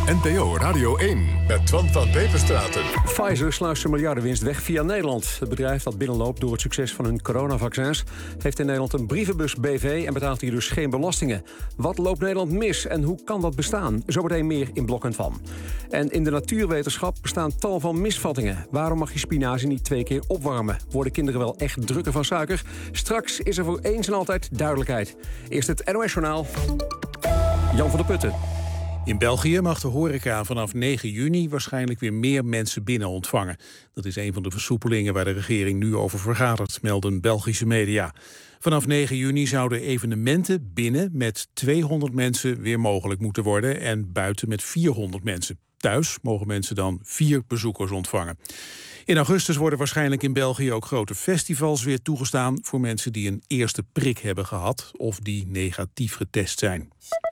NPO Radio 1 met Twan van Peperstraten. Pfizer sluist zijn miljardenwinst weg via Nederland. Het bedrijf dat binnenloopt door het succes van hun coronavaccins heeft in Nederland een brievenbus BV en betaalt hier dus geen belastingen. Wat loopt Nederland mis en hoe kan dat bestaan? Zometeen meer in Blok en Van. En in de natuurwetenschap bestaan tal van misvattingen. Waarom mag je spinazie niet 2 keer opwarmen? Worden kinderen wel echt drukker van suiker? Straks is er voor eens en altijd duidelijkheid. Eerst het NOS-journaal. Jan van der Putten. In België mag de horeca vanaf 9 juni waarschijnlijk weer meer mensen binnen ontvangen. Dat is een van de versoepelingen waar de regering nu over vergadert, melden Belgische media. Vanaf 9 juni zouden evenementen binnen met 200 mensen weer mogelijk moeten worden en buiten met 400 mensen. Thuis mogen mensen dan 4 bezoekers ontvangen. In augustus worden waarschijnlijk in België ook grote festivals weer toegestaan voor mensen die een eerste prik hebben gehad of die negatief getest zijn.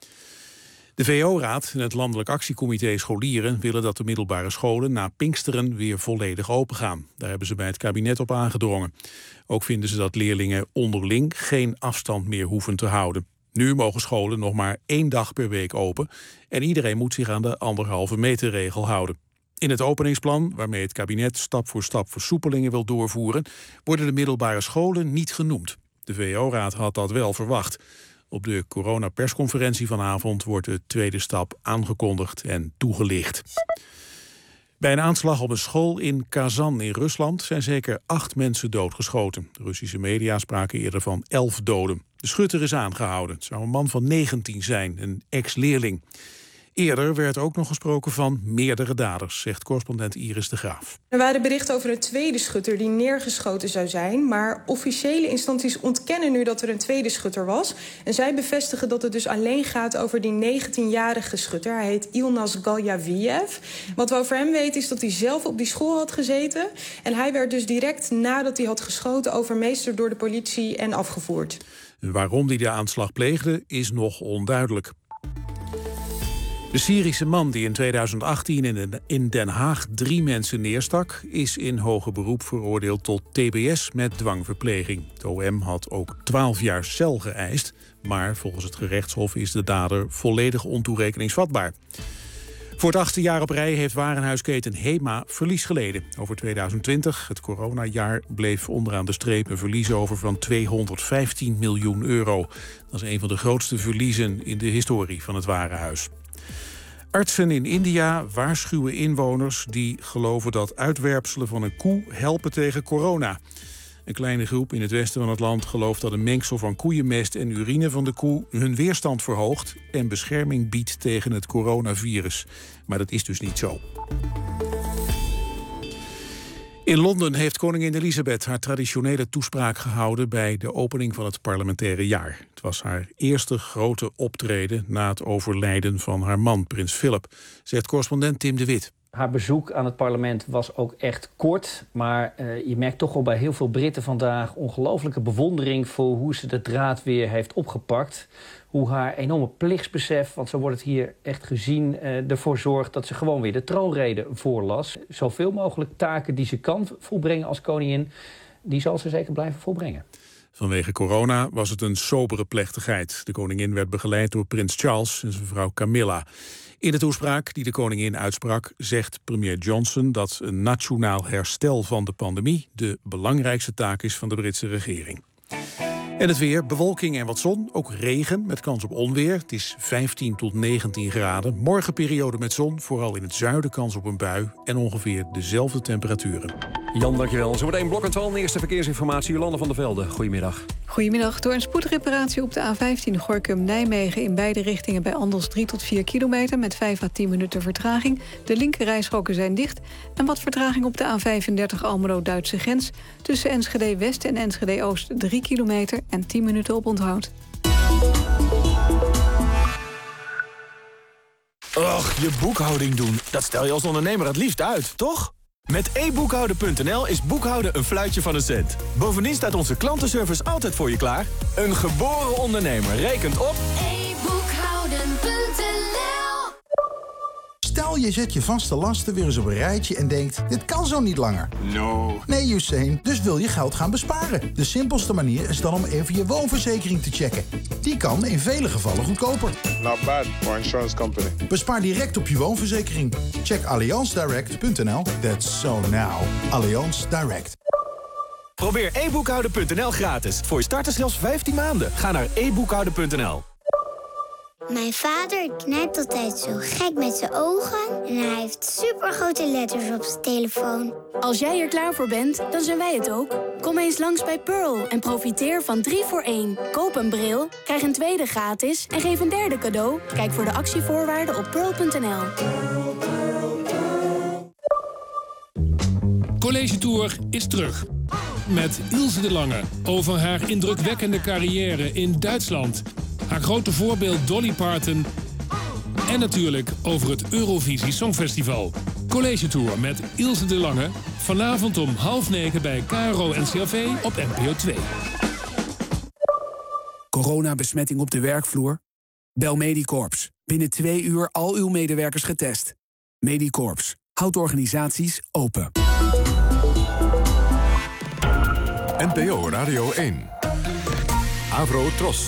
De VO-raad en het Landelijk Actiecomité Scholieren willen dat de middelbare scholen na Pinksteren weer volledig opengaan. Daar hebben ze bij het kabinet op aangedrongen. Ook vinden ze dat leerlingen onderling geen afstand meer hoeven te houden. Nu mogen scholen nog maar 1 dag per week open en iedereen moet zich aan de 1,5 meter regel houden. In het openingsplan, waarmee het kabinet stap voor stap versoepelingen wil doorvoeren, worden de middelbare scholen niet genoemd. De VO-raad had dat wel verwacht. Op de coronapersconferentie vanavond wordt de tweede stap aangekondigd en toegelicht. Bij een aanslag op een school in Kazan in Rusland zijn zeker 8 mensen doodgeschoten. De Russische media spraken eerder van 11 doden. De schutter is aangehouden. Het zou een man van 19 zijn, een ex-leerling. Eerder werd ook nog gesproken van meerdere daders, zegt correspondent Iris de Graaf. Er waren berichten over een tweede schutter die neergeschoten zou zijn, maar officiële instanties ontkennen nu dat er een tweede schutter was. En zij bevestigen dat het dus alleen gaat over die 19-jarige schutter. Hij heet Ilnaz Galyaviev. Wat we over hem weten is dat hij zelf op die school had gezeten. En hij werd dus direct nadat hij had geschoten overmeesterd door de politie en afgevoerd. Waarom hij de aanslag pleegde is nog onduidelijk. De Syrische man die in 2018 in Den Haag 3 mensen neerstak, is in hoger beroep veroordeeld tot TBS met dwangverpleging. Het OM had ook 12 jaar cel geëist, maar volgens het gerechtshof is de dader volledig ontoerekeningsvatbaar. Voor het 8e jaar op rij heeft warenhuisketen HEMA verlies geleden. Over 2020, het coronajaar, bleef onderaan de streep een verlies over van 215 miljoen euro. Dat is een van de grootste verliezen in de historie van het warenhuis. Artsen in India waarschuwen inwoners die geloven dat uitwerpselen van een koe helpen tegen corona. Een kleine groep in het westen van het land gelooft dat een mengsel van koeienmest en urine van de koe hun weerstand verhoogt en bescherming biedt tegen het coronavirus. Maar dat is dus niet zo. In Londen heeft koningin Elizabeth haar traditionele toespraak gehouden bij de opening van het parlementaire jaar. Het was haar eerste grote optreden na het overlijden van haar man, prins Philip, zegt correspondent Tim de Wit. Haar bezoek aan het parlement was ook echt kort, maar je merkt toch al bij heel veel Britten vandaag ongelooflijke bewondering voor hoe ze de draad weer heeft opgepakt. Hoe haar enorme plichtsbesef, want zo wordt het hier echt gezien, ervoor zorgt dat ze gewoon weer de troonrede voorlas. Zoveel mogelijk taken die ze kan volbrengen als koningin, die zal ze zeker blijven volbrengen. Vanwege corona was het een sobere plechtigheid. De koningin werd begeleid door prins Charles en zijn vrouw Camilla. In de toespraak die de koningin uitsprak zegt premier Johnson dat een nationaal herstel van de pandemie de belangrijkste taak is van de Britse regering. En het weer, bewolking en wat zon, ook regen met kans op onweer. Het is 15 tot 19 graden. Morgen periode met zon, vooral in het zuiden kans op een bui en ongeveer dezelfde temperaturen. Jan, dankjewel. Zometeen Blok en Van. Eerste verkeersinformatie, Jolanda van der Velde. Goedemiddag. Goedemiddag. Door een spoedreparatie op de A15 Gorinchem-Nijmegen in beide richtingen bij Andels 3 tot 4 kilometer met 5 à 10 minuten vertraging. De linkerrijstroken zijn dicht. En wat vertraging op de A35 Almelo-Duitse grens. Tussen Enschede-West en Enschede-Oost 3 kilometer en 10 minuten op onthoud. Och, je boekhouding doen. Dat stel je als ondernemer het liefst uit, toch? Met e-boekhouden.nl is boekhouden een fluitje van een cent. Bovendien staat onze klantenservice altijd voor je klaar. Een geboren ondernemer rekent op... e-boekhouden.nl. Stel Stel, je zet je vaste lasten weer eens op een rijtje en denkt, dit kan zo niet langer. No. Nee, Usain, dus wil je geld gaan besparen. De simpelste manier is dan om even je woonverzekering te checken. Die kan in vele gevallen goedkoper. Not bad for insurance company. Bespaar direct op je woonverzekering. Check allianzdirect.nl. That's so now. Allianz Direct. Probeer eboekhouden.nl gratis. Voor je starters zelfs 15 maanden. Ga naar eboekhouden.nl. Mijn vader knijpt altijd zo gek met zijn ogen en hij heeft supergrote letters op zijn telefoon. Als jij er klaar voor bent, dan zijn wij het ook. Kom eens langs bij Pearl en profiteer van 3 voor 1. Koop een bril, krijg een tweede gratis en geef een derde cadeau. Kijk voor de actievoorwaarden op pearl.nl. College Tour is terug. Met Ilse de Lange over haar indrukwekkende carrière in Duitsland. Haar grote voorbeeld Dolly Parton. En natuurlijk over het Eurovisie Songfestival. College Tour met Ilse de Lange. Vanavond om 20:30 bij KRO-NCRV op NPO 2. Coronabesmetting op de werkvloer? Bel Medicorps. Binnen 2 uur al uw medewerkers getest. Medicorps. Houdt organisaties open. NPO Radio 1. Avro Tros.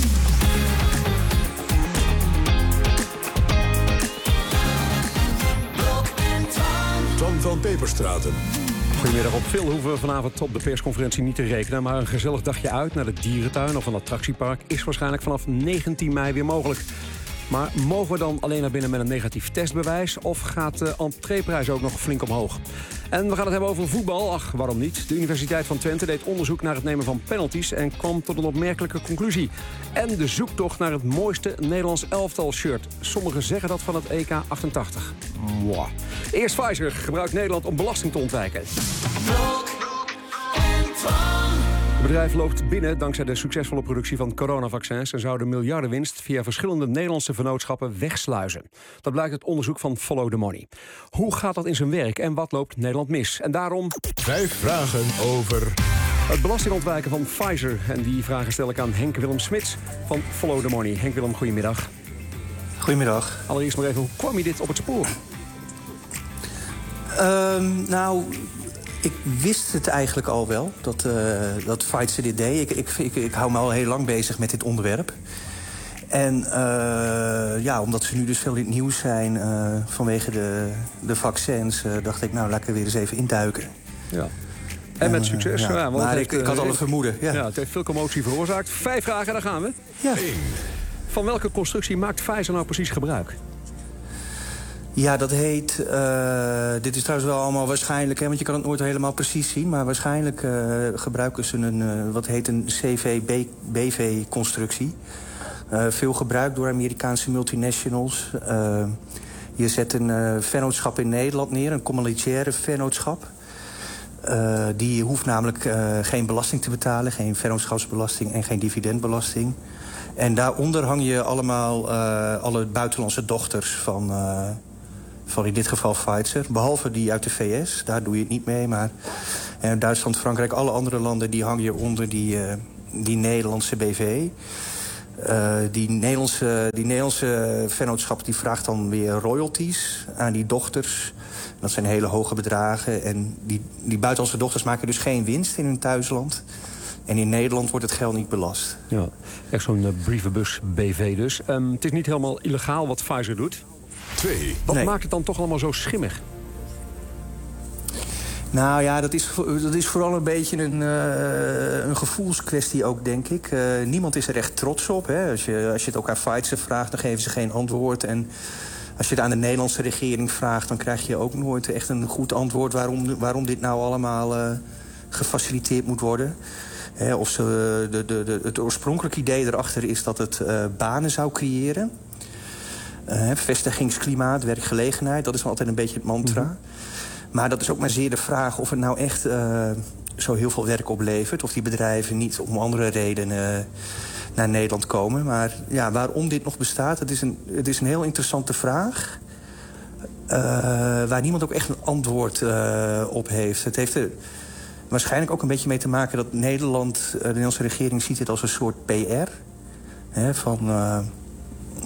Twan van Peperstraten. Goedemiddag. Op veel hoeven we vanavond op de persconferentie niet te rekenen. Maar een gezellig dagje uit naar de dierentuin of een attractiepark is waarschijnlijk vanaf 19 mei weer mogelijk. Maar mogen we dan alleen naar binnen met een negatief testbewijs? Of gaat de entreeprijs ook nog flink omhoog? En we gaan het hebben over voetbal. Ach, waarom niet? De Universiteit van Twente deed onderzoek naar het nemen van penalties en kwam tot een opmerkelijke conclusie. En de zoektocht naar het mooiste Nederlands elftal-shirt. Sommigen zeggen dat van het EK 88. Mwah. Eerst Pfizer gebruikt Nederland om belasting te ontwijken. Het bedrijf loopt binnen dankzij de succesvolle productie van coronavaccins en zou de miljardenwinst via verschillende Nederlandse vennootschappen wegsluizen. Dat blijkt uit onderzoek van Follow the Money. Hoe gaat dat in zijn werk en wat loopt Nederland mis? En daarom 5 vragen over het belastingontwijken van Pfizer. En die vragen stel ik aan Henk Willem Smits van Follow the Money. Henk Willem, goedemiddag. Goedemiddag. Allereerst maar even, hoe kwam je dit op het spoor? Ik wist het eigenlijk al wel, dat Pfizer dit deed. Ik hou me al heel lang bezig met dit onderwerp. En omdat ze nu dus veel in het nieuws zijn vanwege de vaccins, dacht ik, laat ik er weer eens even induiken. Ja. En met succes. Ja, maar ik had al een vermoeden. Ja. Ja, het heeft veel commotie veroorzaakt. 5 vragen, daar gaan we. Ja. 1. Van welke constructie maakt Pfizer nou precies gebruik? Ja, dat heet... dit is trouwens wel allemaal waarschijnlijk, want je kan het nooit helemaal precies zien. Maar waarschijnlijk gebruiken ze een CVBV-constructie. Veel gebruikt door Amerikaanse multinationals. Je zet een vennootschap in Nederland neer, een communautaire vennootschap. Die hoeft namelijk geen belasting te betalen, geen vennootschapsbelasting en geen dividendbelasting. En daaronder hang je allemaal alle buitenlandse dochters van in dit geval Pfizer. Behalve die uit de VS, daar doe je het niet mee. Maar Duitsland, Frankrijk, alle andere landen die hang je onder die Nederlandse BV. Die Nederlandse vennootschap die vraagt dan weer royalties aan die dochters. Dat zijn hele hoge bedragen. En die buitenlandse dochters maken dus geen winst in hun thuisland. En in Nederland wordt het geld niet belast. Ja, echt zo'n brievenbus BV dus. Het is niet helemaal illegaal wat Pfizer doet. 2. Wat maakt het dan toch allemaal zo schimmig? Nou ja, dat is vooral een beetje een gevoelskwestie ook, denk ik. Niemand is er echt trots op. Hè. Als je het ook aan Pfizer vraagt, dan geven ze geen antwoord. En als je het aan de Nederlandse regering vraagt, dan krijg je ook nooit echt een goed antwoord waarom dit nou allemaal gefaciliteerd moet worden. Of het oorspronkelijke idee erachter is dat het banen zou creëren. Vestigingsklimaat, werkgelegenheid, dat is altijd een beetje het mantra. Mm-hmm. Maar dat is ook maar zeer de vraag of het nou echt zo heel veel werk oplevert. Of die bedrijven niet om andere redenen naar Nederland komen. Maar ja, waarom dit nog bestaat, het is een heel interessante vraag. Waar niemand ook echt een antwoord op heeft. Het heeft er waarschijnlijk ook een beetje mee te maken dat Nederland, de Nederlandse regering ziet het als een soort PR.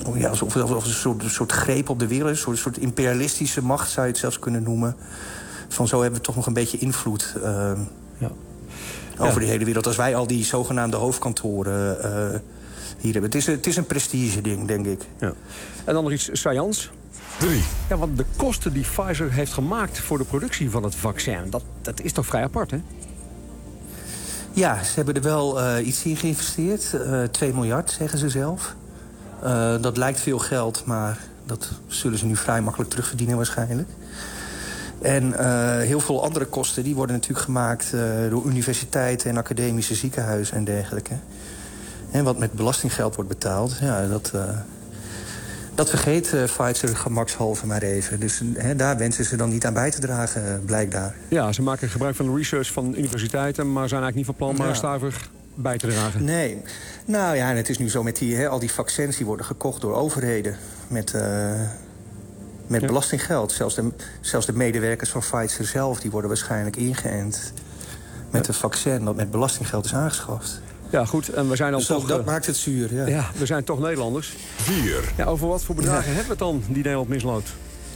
alsof een soort greep op de wereld. Een soort imperialistische macht zou je het zelfs kunnen noemen. Van zo hebben we toch nog een beetje invloed over de hele wereld. Als wij al die zogenaamde hoofdkantoren hier hebben. Het is een prestige ding, denk ik. Ja. En dan nog iets saillants. 3. Ja, want de kosten die Pfizer heeft gemaakt voor de productie van het vaccin... dat is toch vrij apart, hè? Ja, ze hebben er wel iets in geïnvesteerd. 2 miljard, zeggen ze zelf. Dat lijkt veel geld, maar dat zullen ze nu vrij makkelijk terugverdienen waarschijnlijk. En heel veel andere kosten die worden natuurlijk gemaakt door universiteiten en academische ziekenhuizen en dergelijke. En wat met belastinggeld wordt betaald, ja, dat vergeet Pfizer gemakshalve maar even. Dus daar wensen ze dan niet aan bij te dragen, blijkbaar. Ja, ze maken gebruik van de research van universiteiten... maar zijn eigenlijk niet van plan maar stijver bij te dragen. Nee. Nou ja, en het is nu zo met al die vaccins... die worden gekocht door overheden met belastinggeld. Zelfs de medewerkers van Pfizer zelf... die worden waarschijnlijk ingeënt met een vaccin... dat met belastinggeld is aangeschaft. Ja, goed. En we zijn dan dus toch... dat maakt het zuur, ja. Ja, we zijn toch Nederlanders. 4. Ja, over wat voor bedragen hebben we het dan die Nederland misloopt?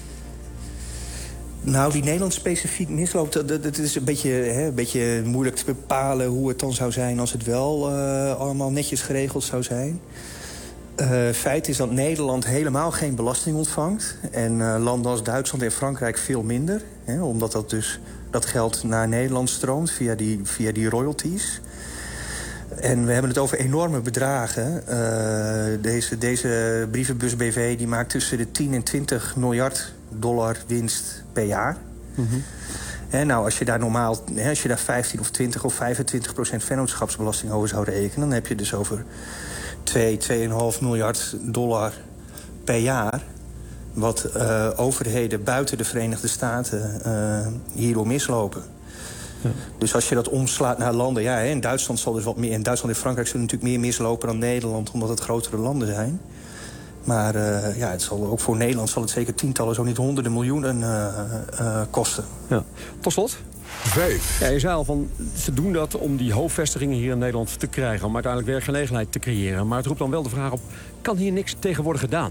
Nou, die Nederland specifiek misloopt... het is een beetje moeilijk te bepalen hoe het dan zou zijn... als het wel allemaal netjes geregeld zou zijn. Feit is dat Nederland helemaal geen belasting ontvangt. En landen als Duitsland en Frankrijk veel minder. Omdat dat geld naar Nederland stroomt via die royalties... En we hebben het over enorme bedragen. Deze brievenbus BV die maakt tussen de 10 en 20 miljard dollar winst per jaar. Mm-hmm. En nou, als je daar 15 of 20 of 25% vennootschapsbelasting over zou rekenen... dan heb je dus over 2,5 miljard dollar per jaar... wat overheden buiten de Verenigde Staten hierdoor mislopen. Ja. Dus als je dat omslaat naar landen... Ja, in Duitsland zal dus wat meer... In Duitsland en Frankrijk zullen natuurlijk meer mislopen dan Nederland... omdat het grotere landen zijn. Maar het zal ook voor Nederland zal het zeker tientallen... zo niet honderden miljoenen kosten. Ja. Tot slot. 5. Ja, je zei al van, ze doen dat om die hoofdvestigingen hier in Nederland te krijgen... om uiteindelijk werkgelegenheid te creëren. Maar het roept dan wel de vraag op... kan hier niks tegen worden gedaan?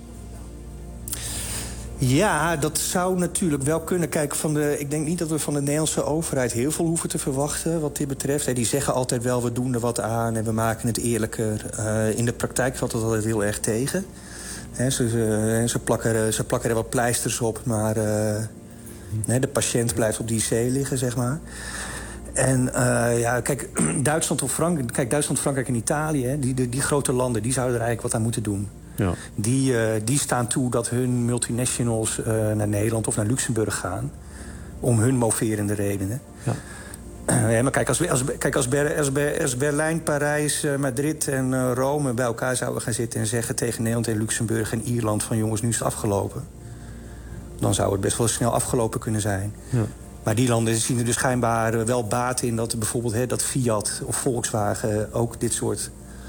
Ja, dat zou natuurlijk wel kunnen. Kijk, ik denk niet dat we van de Nederlandse overheid heel veel hoeven te verwachten wat dit betreft. Die zeggen altijd wel, we doen er wat aan en we maken het eerlijker. In de praktijk valt dat altijd heel erg tegen. Ze plakken er wat pleisters op, maar de patiënt blijft op die IC liggen, zeg maar. En kijk, Duitsland, Frankrijk en Italië, die grote landen, die zouden er eigenlijk wat aan moeten doen. Ja. Die staan toe dat hun multinationals naar Nederland of naar Luxemburg gaan. Om hun moverende redenen. Ja. Maar kijk, als Berlijn, Parijs, Madrid en Rome bij elkaar zouden gaan zitten... en zeggen tegen Nederland en Luxemburg en Ierland van... jongens, nu is het afgelopen. Dan zou het best wel snel afgelopen kunnen zijn. Ja. Maar die landen zien er dus schijnbaar wel baat in... dat bijvoorbeeld dat Fiat of Volkswagen ook dit soort...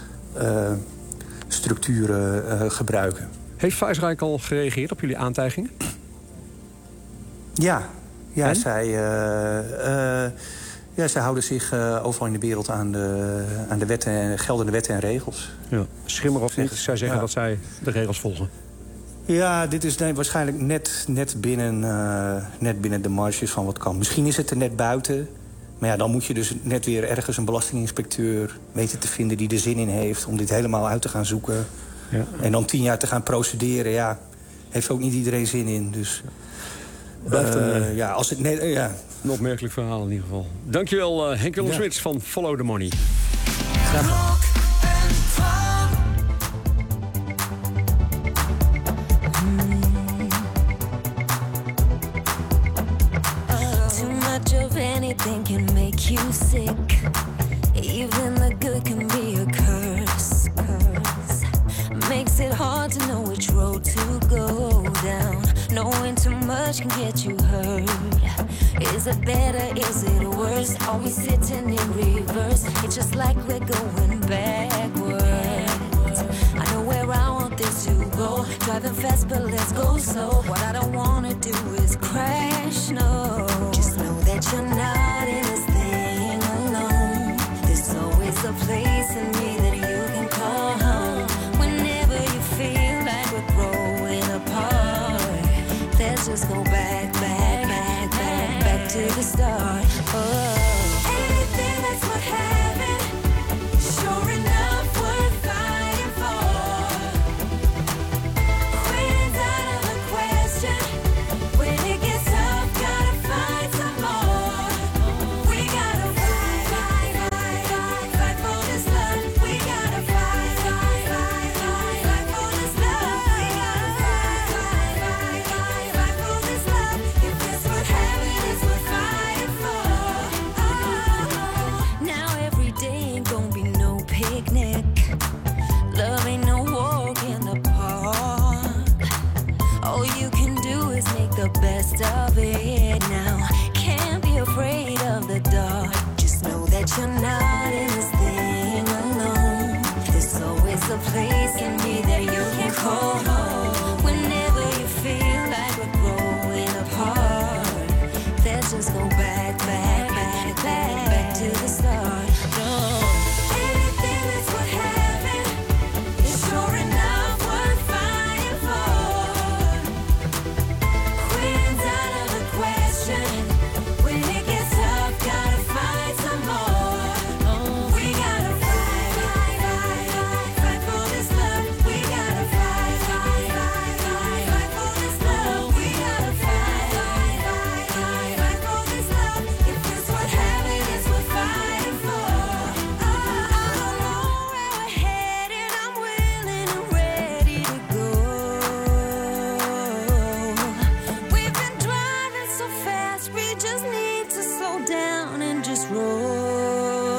structuren gebruiken. Heeft Pfizer al gereageerd op jullie aantijgingen? Ja, zij houden zich overal in de wereld aan de wetten, geldende wetten en regels. Ja. Schimmer of niet, zij zeggen dat zij de regels volgen. Ja, dit is waarschijnlijk net binnen de marges van wat kan. Misschien is het er net buiten... Maar ja, dan moet je dus net weer ergens een belastinginspecteur weten te vinden... die er zin in heeft om dit helemaal uit te gaan zoeken. Ja. En dan 10 jaar te gaan procederen, ja, heeft ook niet iedereen zin in. Dus als het net... Een opmerkelijk verhaal in ieder geval. Dankjewel, Henk Willem Smits van Follow the Money. Graag gedaan. Anything can make you sick. Even the good can be a curse. Makes it hard to know which road to go down. Knowing too much can get you hurt. Is it better? Is it worse? Are we sitting in reverse? It's just like we're going backwards. I know where I want this to go. Driving fast, but let's go slow. What I don't wanna do is crash, no. Just know that you're not in this thing alone. There's always a place in me that you can call home whenever you feel the start. Oh, anything that's worth having, sure enough worth fighting for. Quitting's out of the question. When it gets tough, gotta find some more. We gotta fight, fight, fight, fight, fight for this love. We gotta fight, fight, fight, fight, fight for this love. We gotta fight, fight, fight, fight, fight for this love. If it's worth having, it's worth fighting for. Oh, now every day ain't gonna be no picnic. Love ain't no walk in the park. All you can do is make the best of it now. Can't be afraid of the dark. Just know that you're not in this thing alone. There's always a place in me that you can call home. Whenever you feel like we're growing apart, let's just go back, back, back, back, back to the start. No. Anything that's worth having is sure enough worth fighting for. Quitting's out of the question. When it gets tough, gotta find some more. We gotta fight, fight, fight, fight, fight for this love. We gotta fight, fight, fight, fight, fight for this love. We gotta fight, fight, fight, fight, fight for this love. If it's worth having, it's worth fighting for. I don't know where we're headed. I'm willing and ready to go. We've been driving so fast, we just need to slow down and just roll.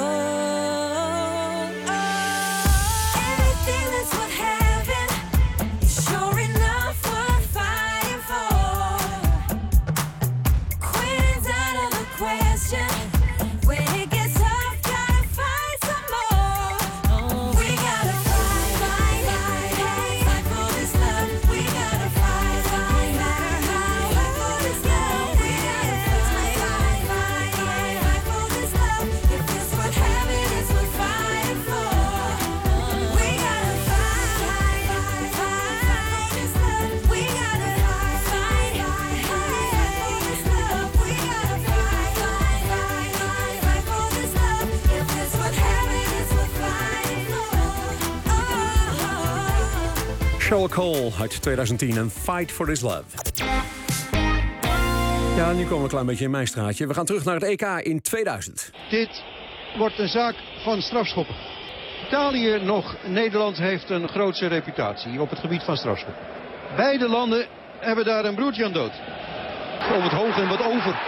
Anything that's worth having is sure enough worth fighting for. Quitting's out of the question. When it gets tough, gotta fight some more. We gotta fight, fight, fight, fight, fight for this love. We gotta fight, fight, matter how, fight for this love. We gotta fight, fight, fight, fight, fight for this love. If it's worth having, it's worth fighting for. We gotta fight, fight, fight, fight, fight for this love. We gotta fight, fight, fight, fight, fight for this love. We gotta fight, fight, fight, fight, fight for this love. If it's worth having, it's worth fighting for. Cheryl Cole uit 2010 en Fight for This Love. Ja, nu komen we een klein beetje in mijn straatje. We gaan terug naar het EK in 2000. Dit wordt een zaak van strafschoppen. Italië nog Nederland heeft een grootse reputatie op het gebied van strafschoppen. Beide landen hebben daar een broertje aan dood. Om het hoog en wat over.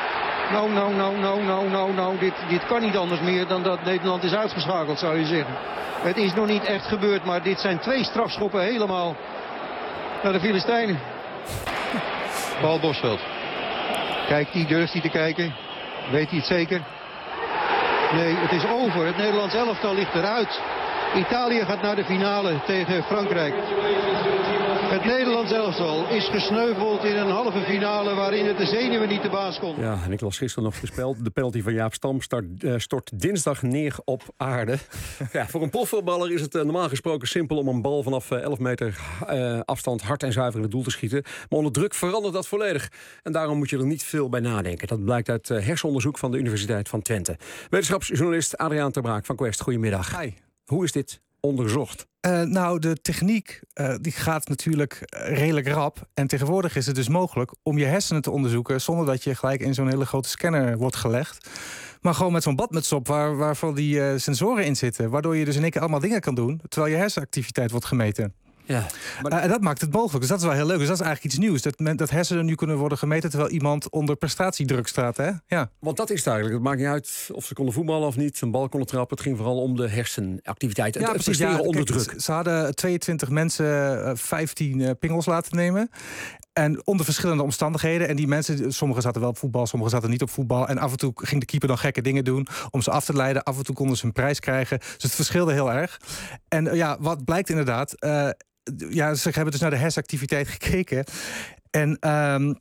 Nou, dit kan niet anders meer dan dat Nederland is uitgeschakeld, zou je zeggen. Het is nog niet echt gebeurd, maar dit zijn 2 strafschoppen helemaal naar de Filistijnen. Paul Bosveld. Kijkt hij, durft hij te kijken? Weet hij het zeker? Nee, het is over. Het Nederlands elftal ligt eruit. Italië gaat naar de finale tegen Frankrijk. Het Nederlands elftal is gesneuveld in een halve finale waarin het de zenuwen niet te baas kon. Ja, en ik las gisteren nog voorspeld. De penalty van Jaap Stam stort dinsdag neer op aarde. Ja, voor een profvoetballer is het normaal gesproken simpel om een bal vanaf 11 meter afstand hard en zuiver in het doel te schieten. Maar onder druk verandert dat volledig. En daarom moet je er niet veel bij nadenken. Dat blijkt uit hersenonderzoek van de Universiteit van Twente. Wetenschapsjournalist Adriaan Ter Braak van Quest. Goedemiddag. Hi. Hoe is dit onderzocht? Nou, de techniek die gaat natuurlijk redelijk rap. En tegenwoordig is het dus mogelijk om je hersenen te onderzoeken zonder dat je gelijk in zo'n hele grote scanner wordt gelegd. Maar gewoon met zo'n badmuts op waarvan die sensoren in zitten. Waardoor je dus in één keer allemaal dingen kan doen terwijl je hersenactiviteit wordt gemeten. Ja, en dat maakt het mogelijk. Dus dat is wel heel leuk. Dus dat is eigenlijk iets nieuws. Dat hersenen nu kunnen worden gemeten terwijl iemand onder prestatiedruk staat. Hè? Ja. Want dat is het eigenlijk. Het maakt niet uit of ze konden voetballen of niet. Een bal konden trappen. Het ging vooral om de hersenactiviteit. Ja, precies. Ja, onder druk. Ze hadden 22 mensen 15 pingels laten nemen. En onder verschillende omstandigheden. En die mensen, sommigen zaten wel op voetbal, sommigen zaten niet op voetbal. En af en toe ging de keeper dan gekke dingen doen om ze af te leiden. Af en toe konden ze een prijs krijgen. Dus het verschilde heel erg. En ja, wat blijkt inderdaad. Ze hebben dus naar de hersenactiviteit gekeken. En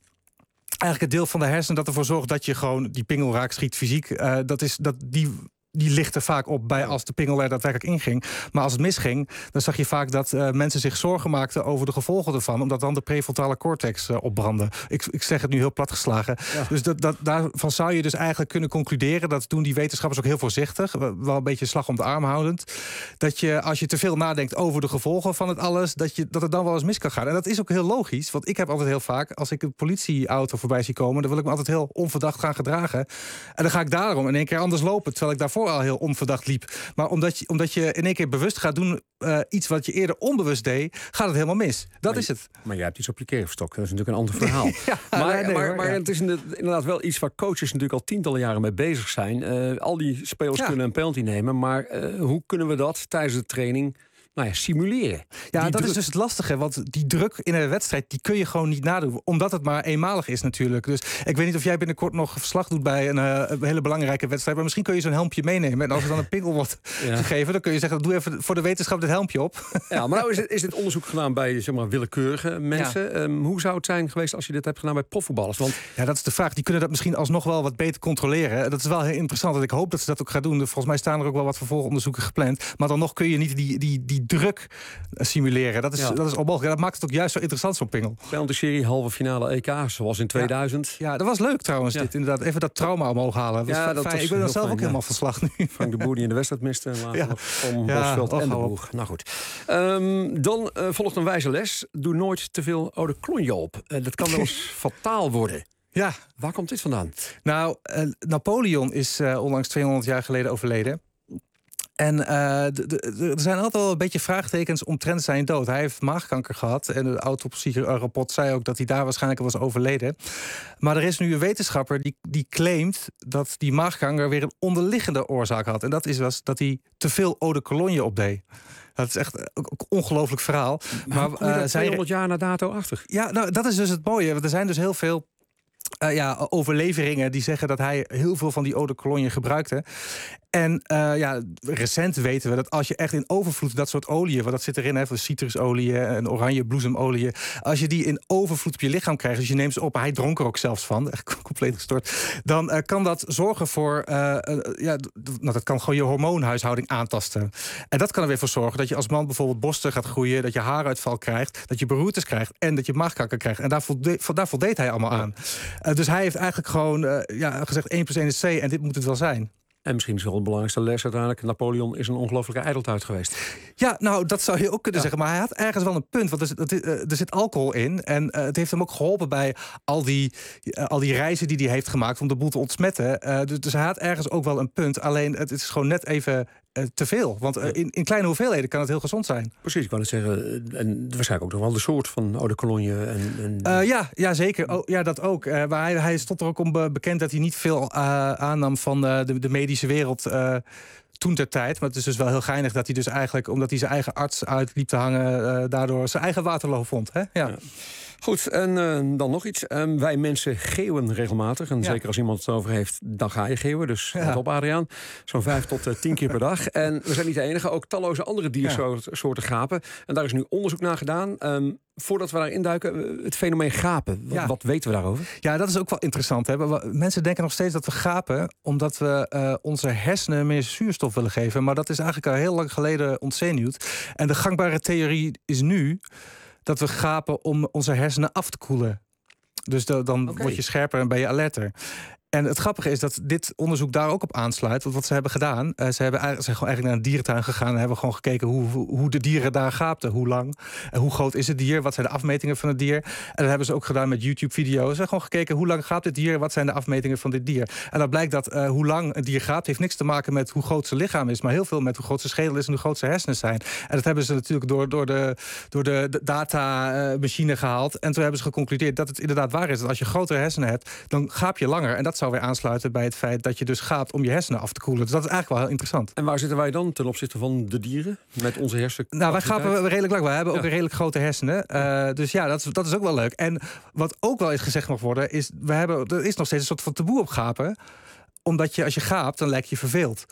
eigenlijk het deel van de hersenen dat ervoor zorgt dat je gewoon die pingel raak schiet fysiek. Die die lichtte vaak op bij als de pingel er daadwerkelijk inging. Maar als het misging, dan zag je vaak dat mensen zich zorgen maakten over de gevolgen ervan, omdat dan de prefrontale cortex opbrandde. Ik zeg het nu heel platgeslagen. Ja. Dus daarvan zou je dus eigenlijk kunnen concluderen, dat doen die wetenschappers ook heel voorzichtig, wel een beetje slag om de arm houdend, dat je, als je te veel nadenkt over de gevolgen van het alles, dat het dan wel eens mis kan gaan. En dat is ook heel logisch, want ik heb altijd heel vaak, als ik een politieauto voorbij zie komen, dan wil ik me altijd heel onverdacht gaan gedragen. En dan ga ik daarom in één keer anders lopen, terwijl ik daarvoor al heel onverdacht liep. Maar omdat je in één keer bewust gaat doen iets wat je eerder onbewust deed, gaat het helemaal mis. Dat is het. Maar jij hebt iets op je keerstok. Dat is natuurlijk een ander verhaal. Maar het is inderdaad wel iets waar coaches natuurlijk al tientallen jaren mee bezig zijn. Al die spelers kunnen een penalty nemen, maar hoe kunnen we dat tijdens de training simuleren? Ja, dat is dus het lastige, want die druk in een wedstrijd, die kun je gewoon niet nadoen, omdat het maar eenmalig is natuurlijk. Dus ik weet niet of jij binnenkort nog verslag doet bij een hele belangrijke wedstrijd, maar misschien kun je zo'n helmpje meenemen. En als er dan een pingel wordt gegeven, dan kun je zeggen, doe even voor de wetenschap dit helmpje op. Ja, maar nou is dit onderzoek gedaan bij willekeurige mensen. Ja. Hoe zou het zijn geweest als je dit hebt gedaan bij profvoetballers? Want ja, dat is de vraag. Die kunnen dat misschien alsnog wel wat beter controleren. Dat is wel heel interessant. En ik hoop dat ze dat ook gaan doen. Volgens mij staan er ook wel wat vervolgonderzoeken gepland. Maar dan nog kun je niet die druk simuleren. Dat is onmogelijk. Dat maakt het ook juist zo interessant, zo'n pingel. De serie halve finale EK, zoals in 2000. Ja, dat was leuk trouwens. Dit inderdaad. Even dat trauma omhoog halen. Dat fijn. Ik ben dan zelf ook helemaal van slag nu. Frank de Boer die in de wedstrijd miste. Om Bosveld en de Boeg. Nou goed. Dan volgt een wijze les. Doe nooit te veel eau de cologne op. Dat kan wel eens fataal worden. Ja. Waar komt dit vandaan? Nou, Napoleon is onlangs 200 jaar geleden overleden. En er zijn altijd wel een beetje vraagtekens omtrent zijn dood. Hij heeft maagkanker gehad. En de autopsierapport zei ook dat hij daar waarschijnlijk was overleden. Maar er is nu een wetenschapper die claimt dat die maagkanker weer een onderliggende oorzaak had. En dat was dat hij te veel eau de cologne opdeed. Dat is echt een ongelooflijk verhaal. Maar kom je daar 200 jaar na dato achter? Ja, nou, dat is dus het mooie. Want er zijn dus heel veel overleveringen die zeggen dat hij heel veel van die eau de cologne gebruikte. En recent weten we dat als je echt in overvloed dat soort oliën, wat dat zit erin, van citrusolie en oranje bloesemolie, als je die in overvloed op je lichaam krijgt, dus je neemt ze op, hij dronk er ook zelfs van, echt compleet gestort, dan kan dat zorgen voor, dat kan gewoon je hormoonhuishouding aantasten. En dat kan er weer voor zorgen dat je als man bijvoorbeeld borsten gaat groeien, dat je haaruitval krijgt, dat je beroertes krijgt en dat je maagkanker krijgt. En daar voldeed hij allemaal aan. Dus hij heeft eigenlijk gewoon gezegd 1 + 1 is 2 en dit moet het wel zijn. En misschien is wel de belangrijkste les uiteindelijk. Napoleon is een ongelofelijke ijdeltuit geweest. Ja, nou, dat zou je ook kunnen zeggen. Maar hij had ergens wel een punt. Want er zit alcohol in. En het heeft hem ook geholpen bij al die reizen die hij heeft gemaakt om de boel te ontsmetten. Dus hij had ergens ook wel een punt. Alleen het is gewoon net even te veel. Want in kleine hoeveelheden kan het heel gezond zijn. Precies, ik wou net zeggen. En waarschijnlijk ook nog wel de soort van eau de cologne. Ja, zeker. Dat ook. Maar hij stond er ook om bekend dat hij niet veel aannam van de medische wereld toen ter tijd. Maar het is dus wel heel geinig dat hij dus eigenlijk, omdat hij zijn eigen arts uit liep te hangen, daardoor zijn eigen Waterloo vond. Hè? Ja. Goed, en dan nog iets. Wij mensen geeuwen regelmatig. En zeker als iemand het over heeft, dan ga je geeuwen. Dus let op, Adriaan. Zo'n 5 tot 10 keer per dag. En we zijn niet de enige. Ook talloze andere diersoorten gapen. En daar is nu onderzoek naar gedaan. Voordat we daarin duiken, het fenomeen gapen. Wat weten we daarover? Ja, dat is ook wel interessant. Hè? Mensen denken nog steeds dat we gapen omdat we onze hersenen meer zuurstof willen geven. Maar dat is eigenlijk al heel lang geleden ontzenuwd. En de gangbare theorie is nu dat we gapen om onze hersenen af te koelen. Dus dan word je scherper en ben je alerter. En het grappige is dat dit onderzoek daar ook op aansluit. Want wat ze hebben gedaan, ze zijn gewoon eigenlijk naar een dierentuin gegaan en hebben gewoon gekeken hoe de dieren daar gaapten. Hoe lang en hoe groot is het dier? Wat zijn de afmetingen van het dier? En dat hebben ze ook gedaan met YouTube-video's. Ze hebben gewoon gekeken hoe lang gaapt dit dier? Wat zijn de afmetingen van dit dier? En dan blijkt dat hoe lang een dier gaapt heeft niks te maken met hoe groot zijn lichaam is, maar heel veel met hoe groot zijn schedel is en hoe groot zijn hersenen zijn. En dat hebben ze natuurlijk door de datamachine gehaald. En toen hebben ze geconcludeerd dat het inderdaad waar is dat als je grotere hersenen hebt, dan gaap je langer. En dat zou weer aansluiten bij het feit dat je dus gaapt om je hersenen af te koelen. Dus dat is eigenlijk wel heel interessant. En waar zitten wij dan ten opzichte van de dieren? Met onze hersenen? Nou, wij gapen redelijk lang. Wij hebben ook een redelijk grote hersenen. Dus ja, dat is ook wel leuk. En wat ook wel eens gezegd mag worden, is er is nog steeds een soort van taboe op gapen. Omdat als je gaapt, dan lijkt je verveeld.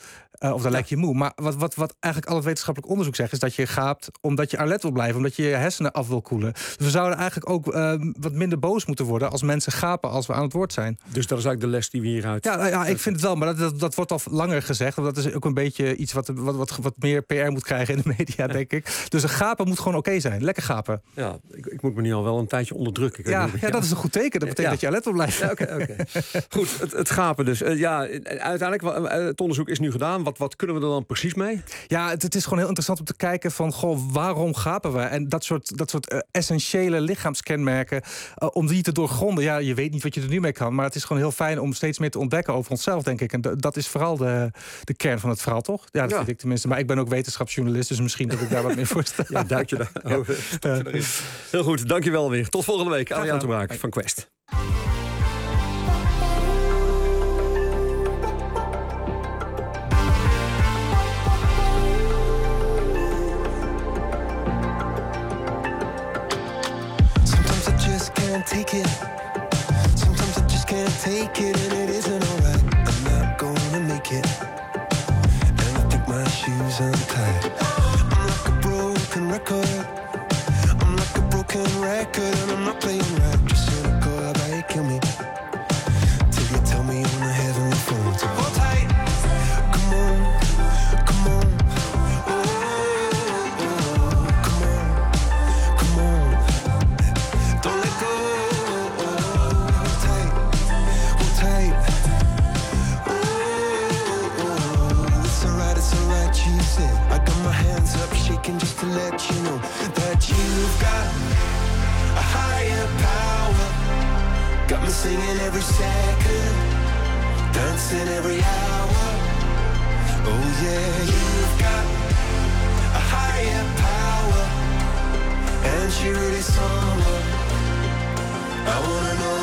Of dan lijk je moe. Maar wat eigenlijk al het wetenschappelijk onderzoek zegt... is dat je gaapt omdat je alert wil blijven. Omdat je je hersenen af wil koelen. Dus we zouden eigenlijk ook wat minder boos moeten worden... als mensen gapen als we aan het woord zijn. Dus dat is eigenlijk de les die we hieruit... Ja, ik vind het wel. Maar dat wordt al langer gezegd. Dat is ook een beetje iets wat meer PR moet krijgen in de media, denk ik. Dus een gapen moet gewoon oké zijn. Lekker gapen. Ja, ik moet me nu al wel een tijdje onderdrukken. Ja, dat is een goed teken. Dat betekent dat je alert wil blijven. Ja, oké. Goed, het gapen dus. Uiteindelijk, het onderzoek is nu gedaan. Wat kunnen we er dan precies mee? Ja, het is gewoon heel interessant om te kijken van... waarom gapen we? En dat soort essentiële lichaamskenmerken... om die te doorgronden. Ja, je weet niet wat je er nu mee kan. Maar het is gewoon heel fijn om steeds meer te ontdekken over onszelf, denk ik. En dat is vooral de kern van het verhaal, toch? Ja, dat vind ik tenminste. Maar ik ben ook wetenschapsjournalist, dus misschien dat ik daar wat meer voor sta. Ja, duik je daar over. Heel goed, dankjewel weer. Tot volgende week. Arjan te maken van Quest. Sometimes I just can't take it. Sometimes I just can't take it and it isn't alright. I'm not gonna make it. And I think my shoes untied. I'm like a broken record. I'm like a broken record and I'm not playing right. Just cynical, how about you kill me? Till you tell me on the heavenly phone to hold tight. Come on, come on. I got my hands up shaking just to let you know that you've got a higher power. Got me singing every second, dancing every hour. Oh yeah, you've got a higher power, and she really someone I wanna know.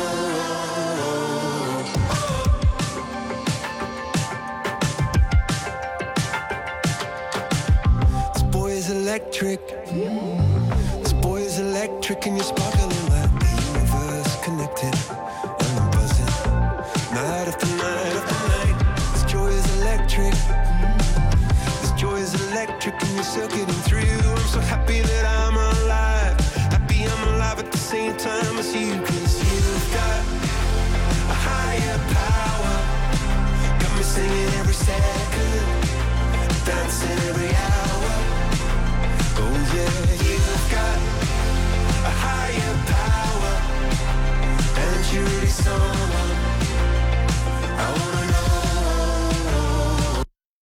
Electric. This boy is electric and you're sparkling like the universe connected. And I'm buzzing night after night after night. This joy is electric. This joy is electric and you're circuiting through. I'm so happy that I'm alive. Happy I'm alive at the same time as you. Cause you've got a higher power. Got me singing every second, dancing every hour. Oh yeah, you've got a higher power, and you're really someone I wanna know.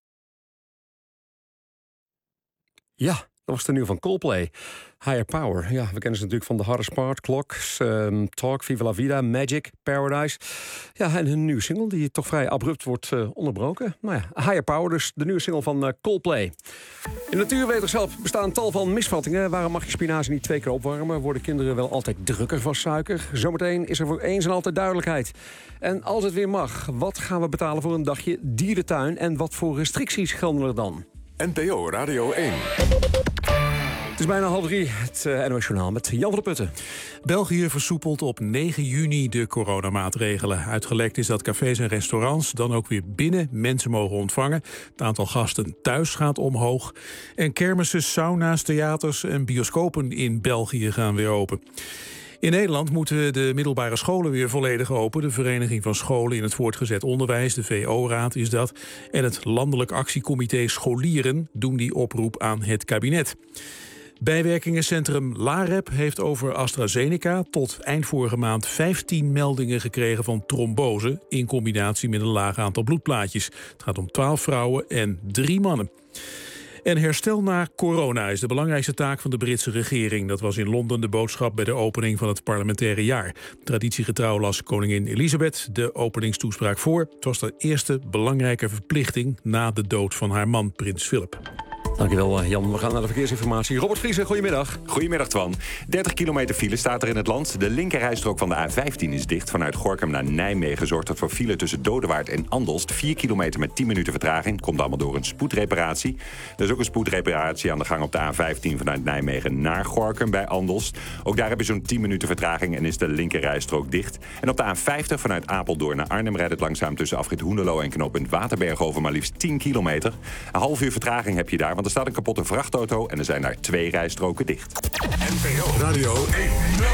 Ja, dat was de nieuwe van Coldplay. Higher Power. Ja, we kennen ze natuurlijk van The Hardest Part, Clocks, Talk, Viva La Vida, Magic, Paradise. Ja, en hun nieuwe single die toch vrij abrupt wordt onderbroken. Nou ja, Higher Power, dus de nieuwe single van Coldplay. In de natuurwetenschap bestaan tal van misvattingen. Waarom mag je spinazie niet 2 keer opwarmen? Worden kinderen wel altijd drukker van suiker? Zometeen is er voor eens en altijd duidelijkheid. En als het weer mag, wat gaan we betalen voor een dagje dierentuin? En wat voor restricties gelden er dan? NPO Radio 1. Het is bijna 2:30, het NOS Journaal met Jan van der Putten. België versoepelt op 9 juni de coronamaatregelen. Uitgelekt is dat cafés en restaurants dan ook weer binnen mensen mogen ontvangen. Het aantal gasten thuis gaat omhoog. En kermissen, sauna's, theaters en bioscopen in België gaan weer open. In Nederland moeten de middelbare scholen weer volledig open. De Vereniging van Scholen in het Voortgezet Onderwijs, de VO-raad is dat, en het Landelijk Actiecomité Scholieren doen die oproep aan het kabinet. Bijwerkingencentrum LAREP heeft over AstraZeneca tot eind vorige maand 15 meldingen gekregen van trombose in combinatie met een laag aantal bloedplaatjes. Het gaat om 12 vrouwen en 3 mannen. En herstel na corona is de belangrijkste taak van de Britse regering. Dat was in Londen de boodschap bij de opening van het parlementaire jaar. Traditiegetrouw las koningin Elizabeth de openingstoespraak voor. Het was de eerste belangrijke verplichting na de dood van haar man, prins Philip. Dankjewel Jan. We gaan naar de verkeersinformatie. Robert Vriesen, goedemiddag. Goedemiddag Twan. 30 kilometer file staat er in het land. De linkerrijstrook van de A15 is dicht. Vanuit Gorinchem naar Nijmegen zorgt dat voor file tussen Dodewaard en Andelst. 4 kilometer met 10 minuten vertraging. Komt allemaal door een spoedreparatie. Er is ook een spoedreparatie aan de gang op de A15 vanuit Nijmegen naar Gorinchem bij Andelst. Ook daar heb je zo'n 10 minuten vertraging en is de linkerrijstrook dicht. En op de A50 vanuit Apeldoorn naar Arnhem rijdt het langzaam tussen afrit Hoenderloo en knooppunt Waterberg over maar liefst 10 kilometer. Een half uur vertraging heb je daar, want er staat een kapotte vrachtauto en er zijn daar 2 rijstroken dicht. NPO Radio 1.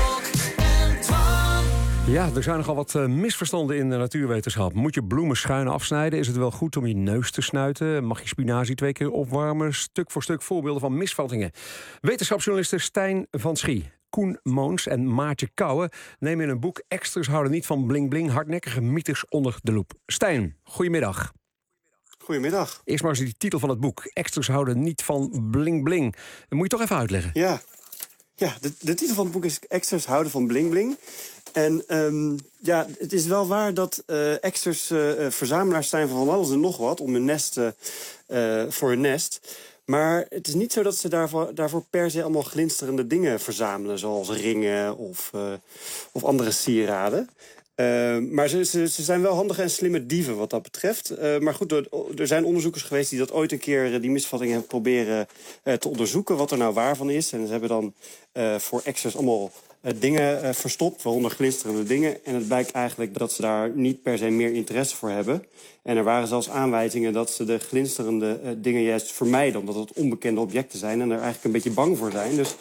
Ja, er zijn nogal wat misverstanden in de natuurwetenschap. Moet je bloemen schuin afsnijden? Is het wel goed om je neus te snuiten? Mag je spinazie 2 keer opwarmen? Stuk voor stuk voorbeelden van misvattingen. Wetenschapsjournalisten Stijn van Schie, Koen Moons en Maartje Kouwen nemen in een boek Exters houden niet van bling bling hardnekkige mythes onder de loep. Stijn, goedemiddag. Goedemiddag. Eerst maar eens die titel van het boek. Exters houden niet van bling bling. Dat moet je toch even uitleggen. Ja, de titel van het boek is Exters houden van bling bling. En het is wel waar dat exters verzamelaars zijn van alles en nog wat om hun nest voor hun nest. Maar het is niet zo dat ze daarvoor per se allemaal glinsterende dingen verzamelen, zoals ringen of andere sieraden. Maar ze zijn wel handige en slimme dieven wat dat betreft. Maar goed, er zijn onderzoekers geweest die dat ooit een keer die misvatting hebben proberen te onderzoeken, wat er nou waar van is. En ze hebben dan voor exters allemaal dingen verstopt, waaronder glinsterende dingen. En het blijkt eigenlijk dat ze daar niet per se meer interesse voor hebben. En er waren zelfs aanwijzingen dat ze de glinsterende dingen juist vermijden, omdat het onbekende objecten zijn en er eigenlijk een beetje bang voor zijn. Dus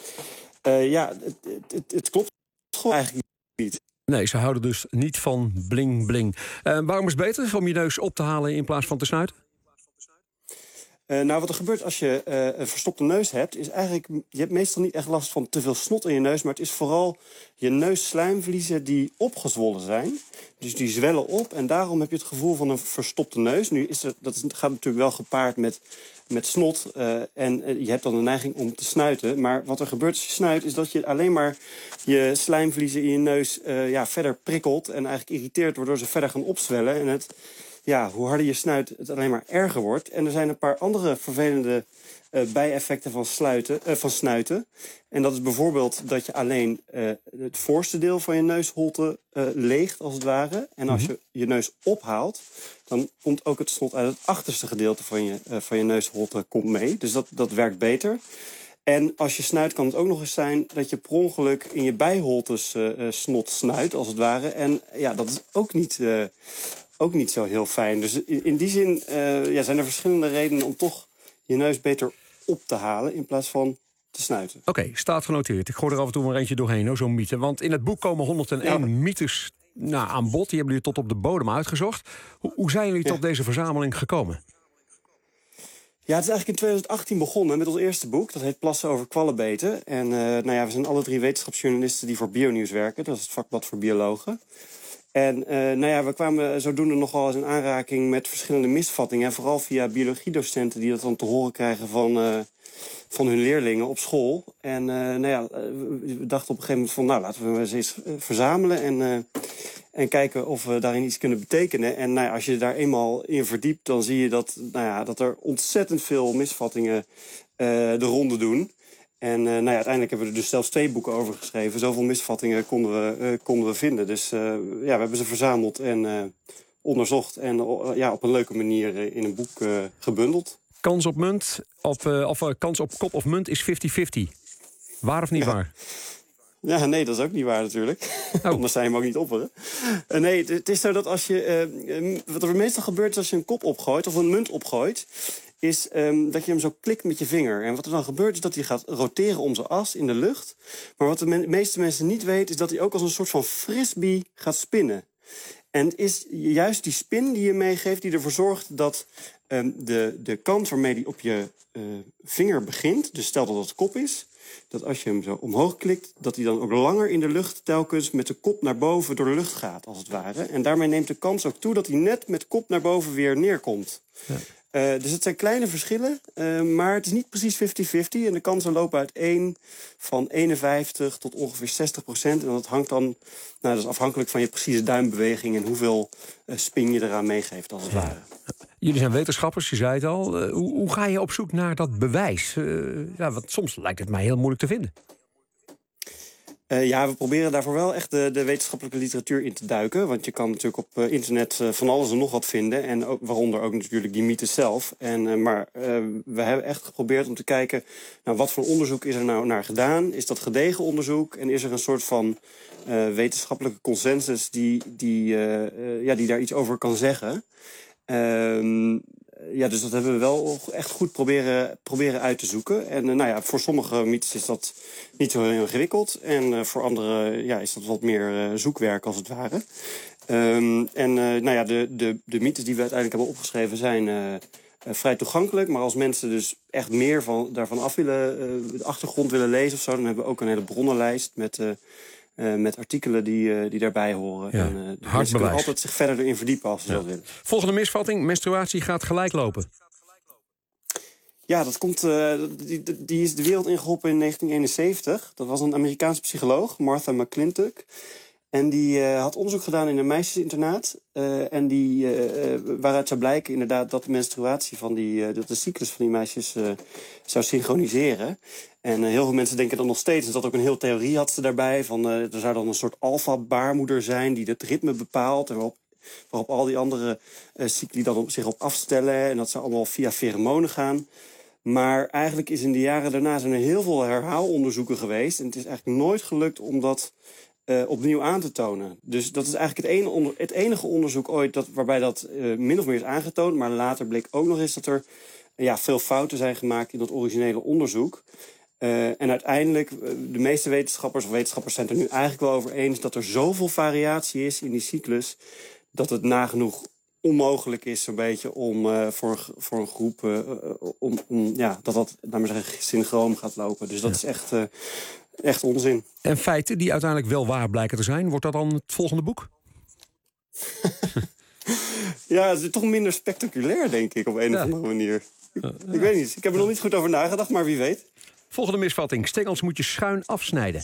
het klopt gewoon eigenlijk niet. Nee, ze houden dus niet van bling bling. Waarom is het beter om je neus op te halen in plaats van te snuiten? Wat er gebeurt als je een verstopte neus hebt, is eigenlijk, je hebt meestal niet echt last van te veel snot in je neus, maar het is vooral je neusslijmvliezen die opgezwollen zijn. Dus die zwellen op en daarom heb je het gevoel van een verstopte neus. Nu gaat natuurlijk wel gepaard met snot en je hebt dan de neiging om te snuiten. Maar wat er gebeurt als je snuit, is dat je alleen maar je slijmvliezen in je neus verder prikkelt en eigenlijk irriteert, waardoor ze verder gaan opzwellen. En hoe harder je snuit, het alleen maar erger wordt. En er zijn een paar andere vervelende bijeffecten van snuiten. En dat is bijvoorbeeld dat je alleen het voorste deel van je neusholte leegt, als het ware. En als je je neus ophaalt, dan komt ook het snot uit het achterste gedeelte van je neusholte mee. Dus dat werkt beter. En als je snuit kan het ook nog eens zijn dat je per ongeluk in je bijholtes snot snuit, als het ware. En dat is ook niet zo heel fijn. Dus in die zin zijn er verschillende redenen om toch je neus beter op te halen in plaats van te snuiten. Oké, staat genoteerd. Ik gooi er af en toe maar eentje doorheen, zo'n mythe. Want in het boek komen 101 mythes aan bod. Die hebben jullie tot op de bodem uitgezocht. Hoe zijn jullie tot deze verzameling gekomen? Ja, het is eigenlijk in 2018 begonnen met ons eerste boek. Dat heet Plassen over kwallenbeten. En we zijn alle 3 wetenschapsjournalisten die voor BioNews werken. Dat is het vakblad voor biologen. En we kwamen zodoende nogal eens in aanraking met verschillende misvattingen. En vooral via biologiedocenten die dat dan te horen krijgen van hun leerlingen op school. En we dachten op een gegeven moment van, laten we eens verzamelen en kijken of we daarin iets kunnen betekenen. En als je daar eenmaal in verdiept, dan zie je dat er ontzettend veel misvattingen de ronde doen. En uiteindelijk hebben we er dus zelfs 2 boeken over geschreven. Zoveel misvattingen konden we vinden. Dus we hebben ze verzameld en onderzocht. En op een leuke manier in een boek gebundeld. Kans op munt, kans op kop of munt is 50-50. Waar of niet waar? Ja, nee, dat is ook niet waar natuurlijk. Anders zou je hem ook niet opperen. Nee, het is zo dat als je... wat er meestal gebeurt is als je een kop opgooit of een munt opgooit, is dat je hem zo klikt met je vinger. En wat er dan gebeurt is dat hij gaat roteren om zijn as in de lucht. Maar wat de meeste mensen niet weten is dat hij ook als een soort van frisbee gaat spinnen. En het is juist die spin die je meegeeft die ervoor zorgt dat de kant waarmee die op je vinger begint, dus stel dat het kop is, dat als je hem zo omhoog klikt, dat hij dan ook langer in de lucht telkens met de kop naar boven door de lucht gaat, als het ware. En daarmee neemt de kans ook toe dat hij net met kop naar boven weer neerkomt. Ja. Dus het zijn kleine verschillen, maar het is niet precies 50-50. En de kansen lopen uiteen van 51 tot ongeveer 60%. En dat hangt dan, dat is afhankelijk van je precieze duimbeweging en hoeveel spin je eraan meegeeft, als het ware. Jullie zijn wetenschappers, je zei het al. Hoe ga je op zoek naar dat bewijs? Want soms lijkt het mij heel moeilijk te vinden. We proberen daarvoor wel echt de wetenschappelijke literatuur in te duiken. Want je kan natuurlijk op internet van alles en nog wat vinden. En ook, waaronder ook natuurlijk die mythes zelf. Maar we hebben echt geprobeerd om te kijken... wat voor onderzoek is er nou naar gedaan? Is dat gedegen onderzoek? En is er een soort van wetenschappelijke consensus... die daar iets over kan zeggen? Dus dat hebben we wel echt goed proberen uit te zoeken. En voor sommige mythes is dat niet zo heel ingewikkeld. En voor andere is dat wat meer zoekwerk als het ware. De mythes die we uiteindelijk hebben opgeschreven zijn vrij toegankelijk. Maar als mensen dus echt meer daarvan af willen, de achtergrond willen lezen of zo... dan hebben we ook een hele bronnenlijst met artikelen die daarbij horen. Ja, en mensen kunnen altijd zich verder erin verdiepen als ze dat willen. Volgende misvatting, menstruatie gaat gelijk lopen. Ja, dat komt. Die is de wereld ingeholpen in 1971. Dat was een Amerikaanse psycholoog, Martha McClintock. En die had onderzoek gedaan in een meisjesinternaat. Waaruit zou blijken inderdaad dat de menstruatie dat de cyclus van die meisjes zou synchroniseren. En heel veel mensen denken dan nog steeds, en dat ook een heel theorie had ze daarbij, van er zou dan een soort alfa-baarmoeder zijn die het ritme bepaalt. En waarop al die andere cycli dan zich op afstellen. En dat zou allemaal via pheromonen gaan. Maar eigenlijk is in de jaren daarna zijn er heel veel herhaalonderzoeken geweest. En het is eigenlijk nooit gelukt om dat opnieuw aan te tonen. Dus dat is eigenlijk het enige onderzoek ooit waarbij dat min of meer is aangetoond. Maar later bleek ook nog eens dat er veel fouten zijn gemaakt in dat originele onderzoek. En uiteindelijk, de meeste wetenschappers zijn het er nu eigenlijk wel over eens dat er zoveel variatie is in die cyclus, dat het nagenoeg onmogelijk is zo'n beetje om voor een groep dat naar maar zeggen, synchroon gaat lopen. Dus dat is echt onzin. En feiten die uiteindelijk wel waar blijken te zijn, wordt dat dan het volgende boek? Ja, het is toch minder spectaculair, denk ik, op een of andere manier. Ik weet niet, ik heb er nog niet goed over nagedacht, maar wie weet. Volgende misvatting, stengels moet je schuin afsnijden.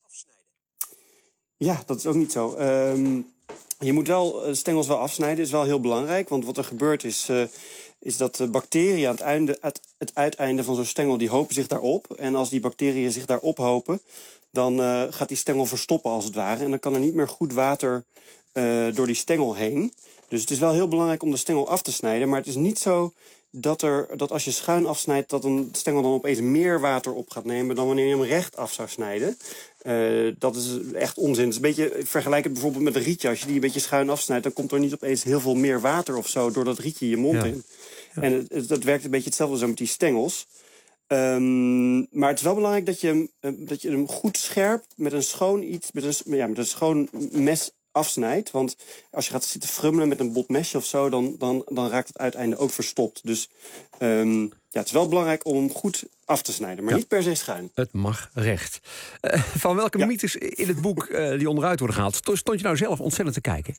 Ja, dat is ook niet zo. Je moet wel stengels wel afsnijden, is wel heel belangrijk. Want wat er gebeurt is dat bacteriën aan het uiteinde van zo'n stengel, die hopen zich daarop. En als die bacteriën zich daarop hopen, dan gaat die stengel verstoppen als het ware. En dan kan er niet meer goed water door die stengel heen. Dus het is wel heel belangrijk om de stengel af te snijden. Maar het is niet zo dat als je schuin afsnijdt, dat een stengel dan opeens meer water op gaat nemen dan wanneer je hem recht af zou snijden. Dat is echt onzin. Het is een beetje, vergelijk het bijvoorbeeld met een rietje. Als je die een beetje schuin afsnijdt, dan komt er niet opeens heel veel meer water of zo door dat rietje je mond in. Ja. En dat werkt een beetje hetzelfde zo met die stengels. Maar het is wel belangrijk dat je hem goed scherp met een schoon mes afsnijdt. Want als je gaat zitten frummelen met een bot mesje of zo, dan raakt het uiteinde ook verstopt. Dus het is wel belangrijk om hem goed af te snijden, maar niet per se schuin. Het mag recht. Van welke mythes in het boek die onderuit worden gehaald, stond je nou zelf ontzettend te kijken?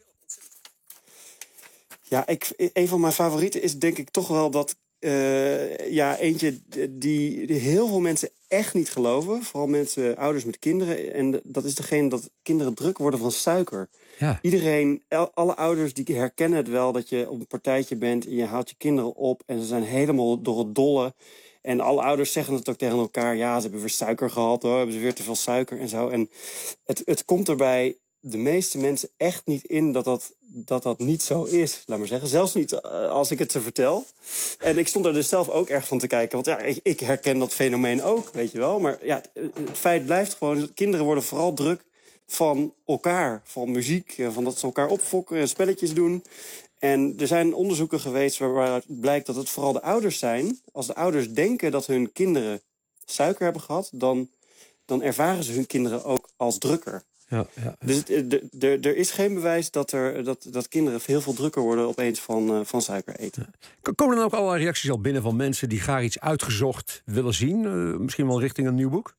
Ja, een van mijn favorieten is denk ik toch wel dat eentje die heel veel mensen echt niet geloven. Vooral ouders met kinderen. En dat is degene dat kinderen druk worden van suiker. Ja. Alle ouders die herkennen het wel dat je op een partijtje bent en je haalt je kinderen op en ze zijn helemaal door het dolle. En alle ouders zeggen het ook tegen elkaar. Ja, ze hebben weer suiker gehad hoor. Hebben ze weer te veel suiker en zo. En het komt erbij de meeste mensen echt niet in dat niet zo is, laat maar zeggen. Zelfs niet als ik het ze vertel. En ik stond er dus zelf ook erg van te kijken. Want ik herken dat fenomeen ook, weet je wel. Maar ja, het feit blijft gewoon, dat kinderen worden vooral druk van elkaar. Van muziek, van dat ze elkaar opfokken en spelletjes doen. En er zijn onderzoeken geweest waaruit blijkt dat het vooral de ouders zijn. Als de ouders denken dat hun kinderen suiker hebben gehad, dan ervaren ze hun kinderen ook als drukker. Ja. Dus er is geen bewijs dat kinderen heel veel drukker worden opeens van suiker eten. Komen er dan ook allerlei reacties al binnen van mensen die graag iets uitgezocht willen zien? Misschien wel richting een nieuw boek?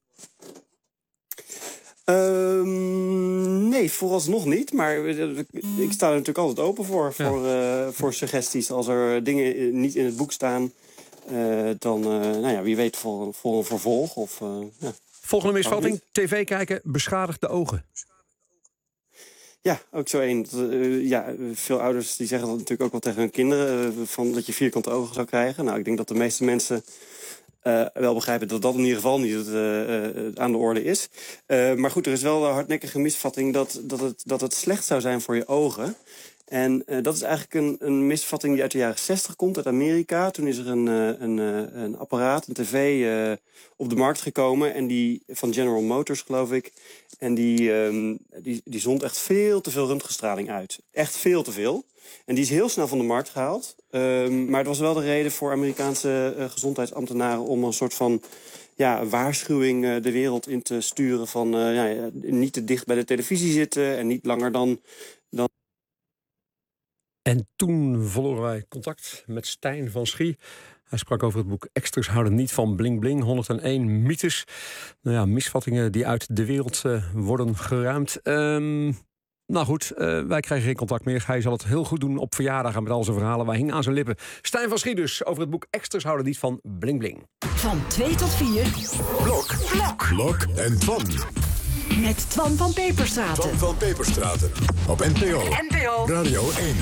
Nee, vooralsnog niet. Maar ik sta er natuurlijk altijd open voor suggesties. Als er dingen niet in het boek staan, dan wie weet voor een vervolg. Volgende misvatting, tv kijken beschadigt de ogen. Ja, ook zo één. Veel ouders die zeggen dat natuurlijk ook wel tegen hun kinderen... van dat je vierkante ogen zou krijgen. Nou, ik denk dat de meeste mensen wel begrijpen dat dat in ieder geval niet aan de orde is. Maar goed, er is wel een hardnekkige misvatting dat het slecht zou zijn voor je ogen. En dat is eigenlijk een misvatting die uit de jaren 60 komt, uit Amerika. Toen is er een apparaat, een tv op de markt gekomen. En die van General Motors, geloof ik. En die zond echt veel te veel röntgenstraling uit. Echt veel te veel. En die is heel snel van de markt gehaald. Maar het was wel de reden voor Amerikaanse gezondheidsambtenaren... om een soort van waarschuwing de wereld in te sturen... van niet te dicht bij de televisie zitten en niet langer dan... En toen verloren wij contact met Stijn van Schie. Hij sprak over het boek Extras houden niet van bling bling. 101 mythes. Misvattingen die uit de wereld worden geruimd. Nou goed, wij krijgen geen contact meer. Hij zal het heel goed doen op verjaardagen met al zijn verhalen. Wij hingen aan zijn lippen. Stijn van Schie dus over het boek Extras houden niet van bling bling. Van 2 tot 4. Blok en Twan. Met Twan van Peperstraten. Twan van Peperstraten. Op NPO. Radio 1.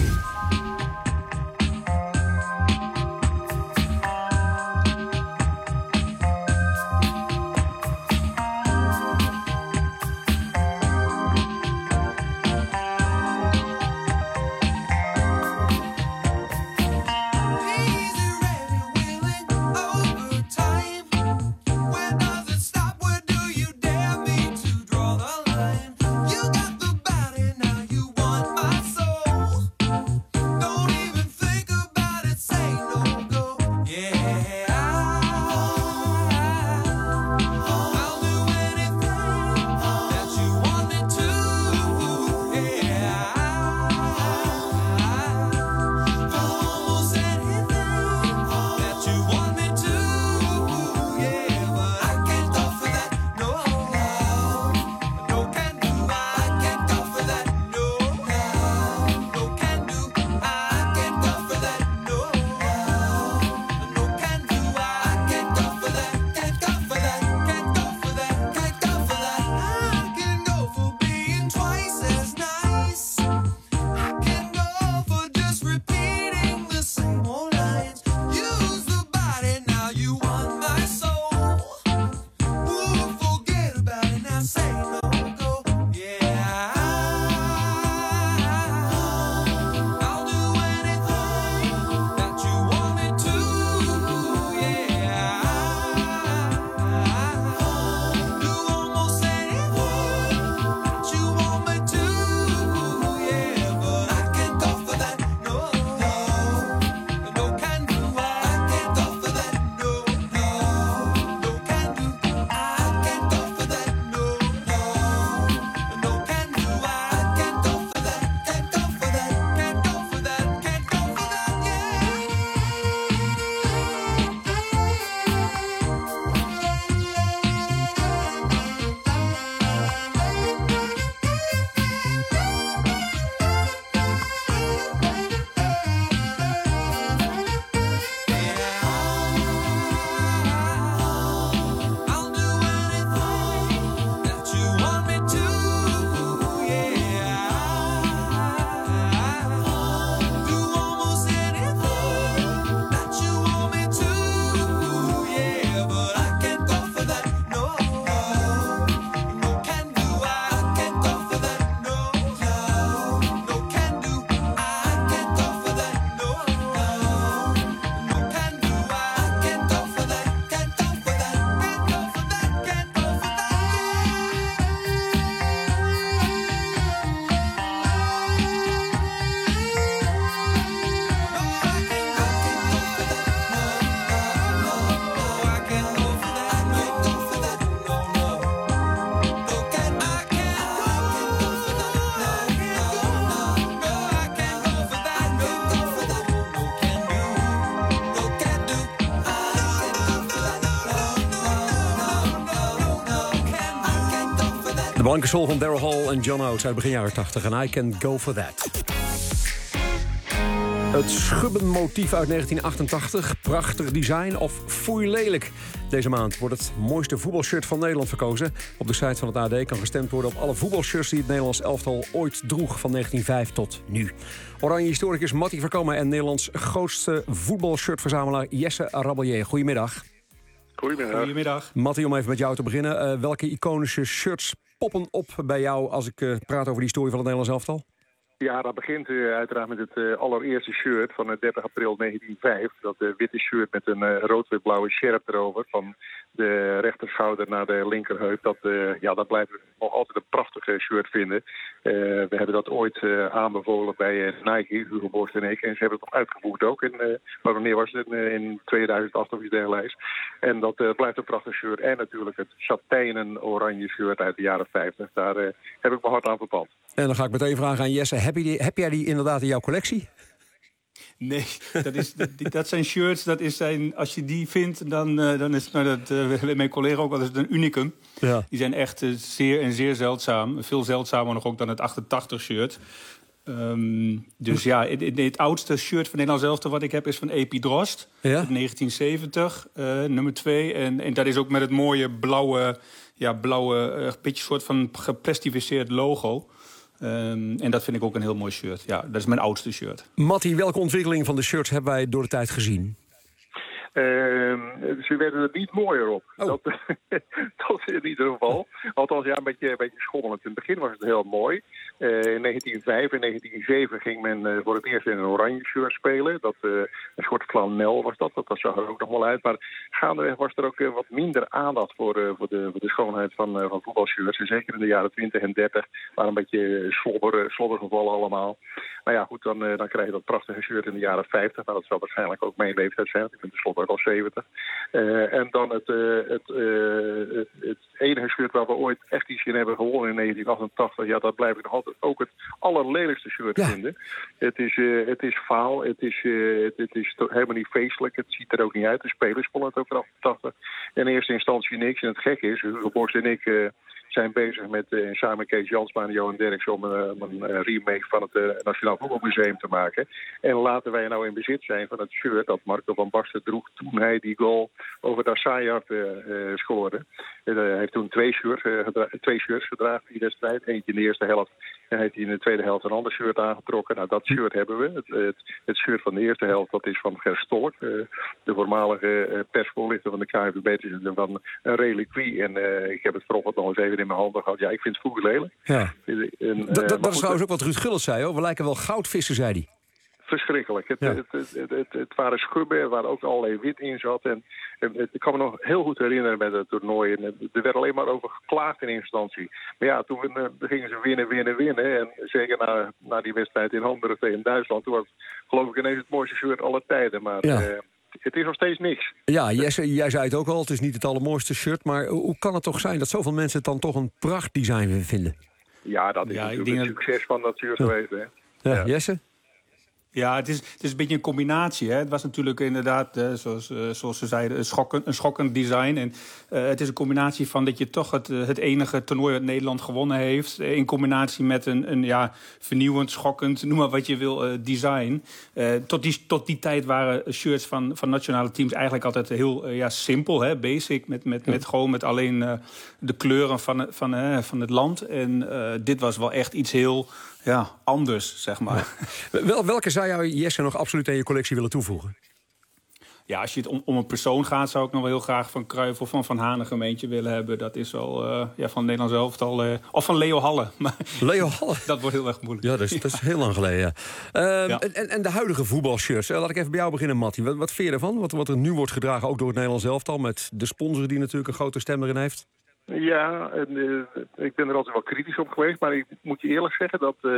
De blanke soul van Daryl Hall en John Oates uit begin jaren 80 en I Can Go For That. Het schubbenmotief uit 1988, prachtig design of foei lelijk. Deze maand wordt het mooiste voetbalshirt van Nederland verkozen. Op de site van het AD kan gestemd worden op alle voetbalshirts die het Nederlands elftal ooit droeg van 1905 tot nu. Oranje historicus Matty Verkomen en Nederlands grootste voetbalshirtverzamelaar Jesse Rabellier. Goedemiddag. Goedemiddag. Matty, om even met jou te beginnen. Welke iconische shirts poppen op bij jou als ik praat over de historie van het Nederlands elftal? Ja, dat begint uiteraard met het allereerste shirt van 30 april 1905. Dat witte shirt met een rood-wit-blauwe sjerp erover. Van de rechterschouder naar de linkerheup. Dat blijft nog altijd een prachtige shirt vinden. We hebben dat ooit aanbevolen bij Nike, Hugo Borst en ik. En ze hebben het nog uitgevoerd ook. Maar wanneer was het? In 2008 of iets dergelijks. En dat blijft een prachtig shirt. En natuurlijk het satijnen oranje shirt uit de jaren 50. Daar heb ik me hard aan verpand. En dan ga ik meteen vragen aan Jesse. Heb jij die inderdaad in jouw collectie? Nee, dat zijn shirts. Als je die vindt, dan is mijn collega ook wel eens een unicum. Ja. Die zijn echt zeer zeldzaam. Veel zeldzamer nog ook dan het 88-shirt. Het oudste shirt van Nederland zelf wat ik heb is van Epi Drost. Ja? Uit 1970, nummer 2. En dat is ook met het mooie blauwe beetje soort van geplastificeerd logo. En dat vind ik ook een heel mooi shirt. Ja, dat is mijn oudste shirt. Matty, welke ontwikkeling van de shirts hebben wij door de tijd gezien? Ze werden er niet mooier op. Oh. Dat in ieder geval. Althans, een beetje schommelend. In het begin was het heel mooi. In 1905 en 1907 ging men voor het eerst in een oranje shirt spelen. Een soort flanel was dat. Dat zag er ook nog wel uit. Maar gaandeweg was er ook wat minder aandacht voor de schoonheid van voetbalshirts. En zeker in de jaren 20 en 30 waren een beetje slobbergevallen allemaal. Maar ja, goed, dan krijg je dat prachtige shirt in de jaren 50. Nou, dat zal waarschijnlijk ook mijn leeftijd zijn. Ik ben tenslotte al 70. En dan het enige shirt waar we ooit echt iets in hebben gewonnen in 1988. Ja, dat blijf ik nog altijd ook het allerlelijkste shirt vinden. Het is vaal. Het is helemaal niet feestelijk. Het ziet er ook niet uit. De spelers vonden het ook vanaf 80. In eerste instantie niks. En het gekke is, Hugo Borst en ik zijn bezig met samen met Kees Jansma en Johan Derks om een remake van het Nationaal Voetbalmuseum te maken. En laten wij nou in bezit zijn van het shirt dat Marco van Basten droeg toen hij die goal over Dassayard scoorde. Hij heeft toen twee shirts gedragen in die wedstrijd. Eentje in de eerste helft en heeft hij in de tweede helft een ander shirt aangetrokken. Nou, dat shirt hebben we. Het shirt van de eerste helft, dat is van Ger Stolk, de voormalige persvoorlichter van de KNVB. Het is van een reliquie. En ik heb het vanochtend nog eens even in mijn handen gehad. Ja, ik vind het vroeger lelijk. Ja. Dat is trouwens ook wat Ruud Gullit zei, hoor. We lijken wel goudvissen, zei hij. Verschrikkelijk. Het waren schubben, er waren ook allerlei wit in zat. En ik kan me nog heel goed herinneren met het toernooi. En er werd alleen maar over geklaagd in instantie. Maar ja, toen gingen ze winnen. En zeker na die wedstrijd in Hamburg tegen Duitsland, toen was het, geloof ik, ineens het mooiste shirt aller tijden. Maar het is nog steeds niks. Ja, Jesse, jij zei het ook al, het is niet het allermooiste shirt. Maar hoe kan het toch zijn dat zoveel mensen het dan toch een prachtdesign vinden? Ja, dat is natuurlijk het succes van dat shirt geweest. Hè? Ja, Jesse? Ja, het is een beetje een combinatie. Hè. Het was natuurlijk inderdaad, zoals ze zeiden, een schokkend design. En het is een combinatie van dat je toch het enige toernooi dat Nederland gewonnen heeft, in combinatie met een vernieuwend, schokkend, noem maar wat je wil, design. Tot die tijd waren shirts van nationale teams eigenlijk altijd heel simpel, hè, basic, met alleen de kleuren van het land. En dit was wel echt iets heel anders, zeg maar. Welke zou jou, Jesse, nog absoluut aan je collectie willen toevoegen? Ja, als je het om een persoon gaat, zou ik nog wel heel graag van Cruijff of van Hanegem eentje willen hebben. Dat is wel van Nederland elftal. Of van Leo Halle. Leo Halle? Dat wordt heel erg moeilijk. Ja, dat is heel lang geleden. En de huidige voetbalshirts. Laat ik even bij jou beginnen, Matty. Wat vind je ervan? Wat er nu wordt gedragen, ook door het Nederlands elftal, met de sponsor die natuurlijk een grote stem erin heeft? Ja, ik ben er altijd wel kritisch op geweest. Maar ik moet je eerlijk zeggen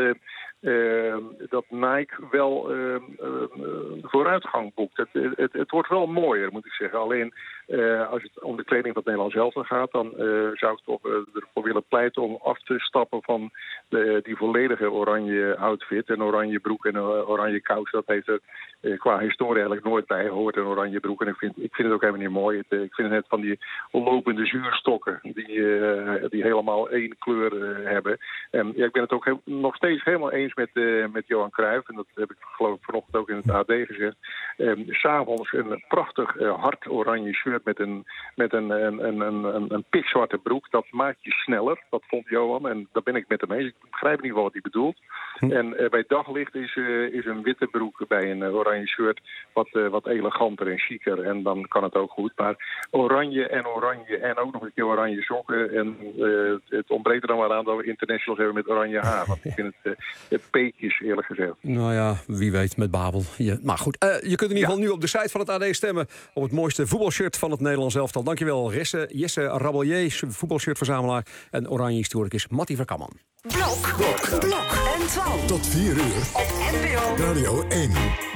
dat Nike wel vooruitgang boekt. Het wordt wel mooier, moet ik zeggen. Alleen als het om de kleding van het Nederlands elftal gaat, dan zou ik toch ervoor willen pleiten om af te stappen van die volledige oranje outfit. Een oranje broek en een oranje kous. Dat heeft er qua historie eigenlijk nooit bij gehoord, een oranje broek. En ik vind het ook helemaal niet mooi. Ik vind het net van die lopende zuurstokken die helemaal één kleur hebben. Ik ben het ook nog steeds helemaal eens met Johan Cruijff. En dat heb ik geloof ik vanochtend ook in het AD gezegd. 'S'avonds een prachtig hard oranje shirt shirt met een pikzwarte broek. Dat maakt je sneller, dat vond Johan. En daar ben ik met hem eens. Ik begrijp niet wat hij bedoelt. En bij daglicht is een witte broek bij een oranje shirt wat eleganter en chiquer. En dan kan het ook goed. Maar oranje en ook nog een keer oranje sokken. En het ontbreekt er dan maar aan dat we internationals hebben met oranje haar. Want ik vind het peetjes, eerlijk gezegd. Nou ja, wie weet met Babel. Maar goed, je kunt in ieder geval nu op de site van het AD stemmen op het mooiste voetbalshirt van het Nederlands elftal. Dankjewel, Jesse Rabellier, voetbalshirtverzamelaar. En oranje historicus Mattie Verkamman. Blok en 12. Tot 4 uur. Op NPO Radio 1.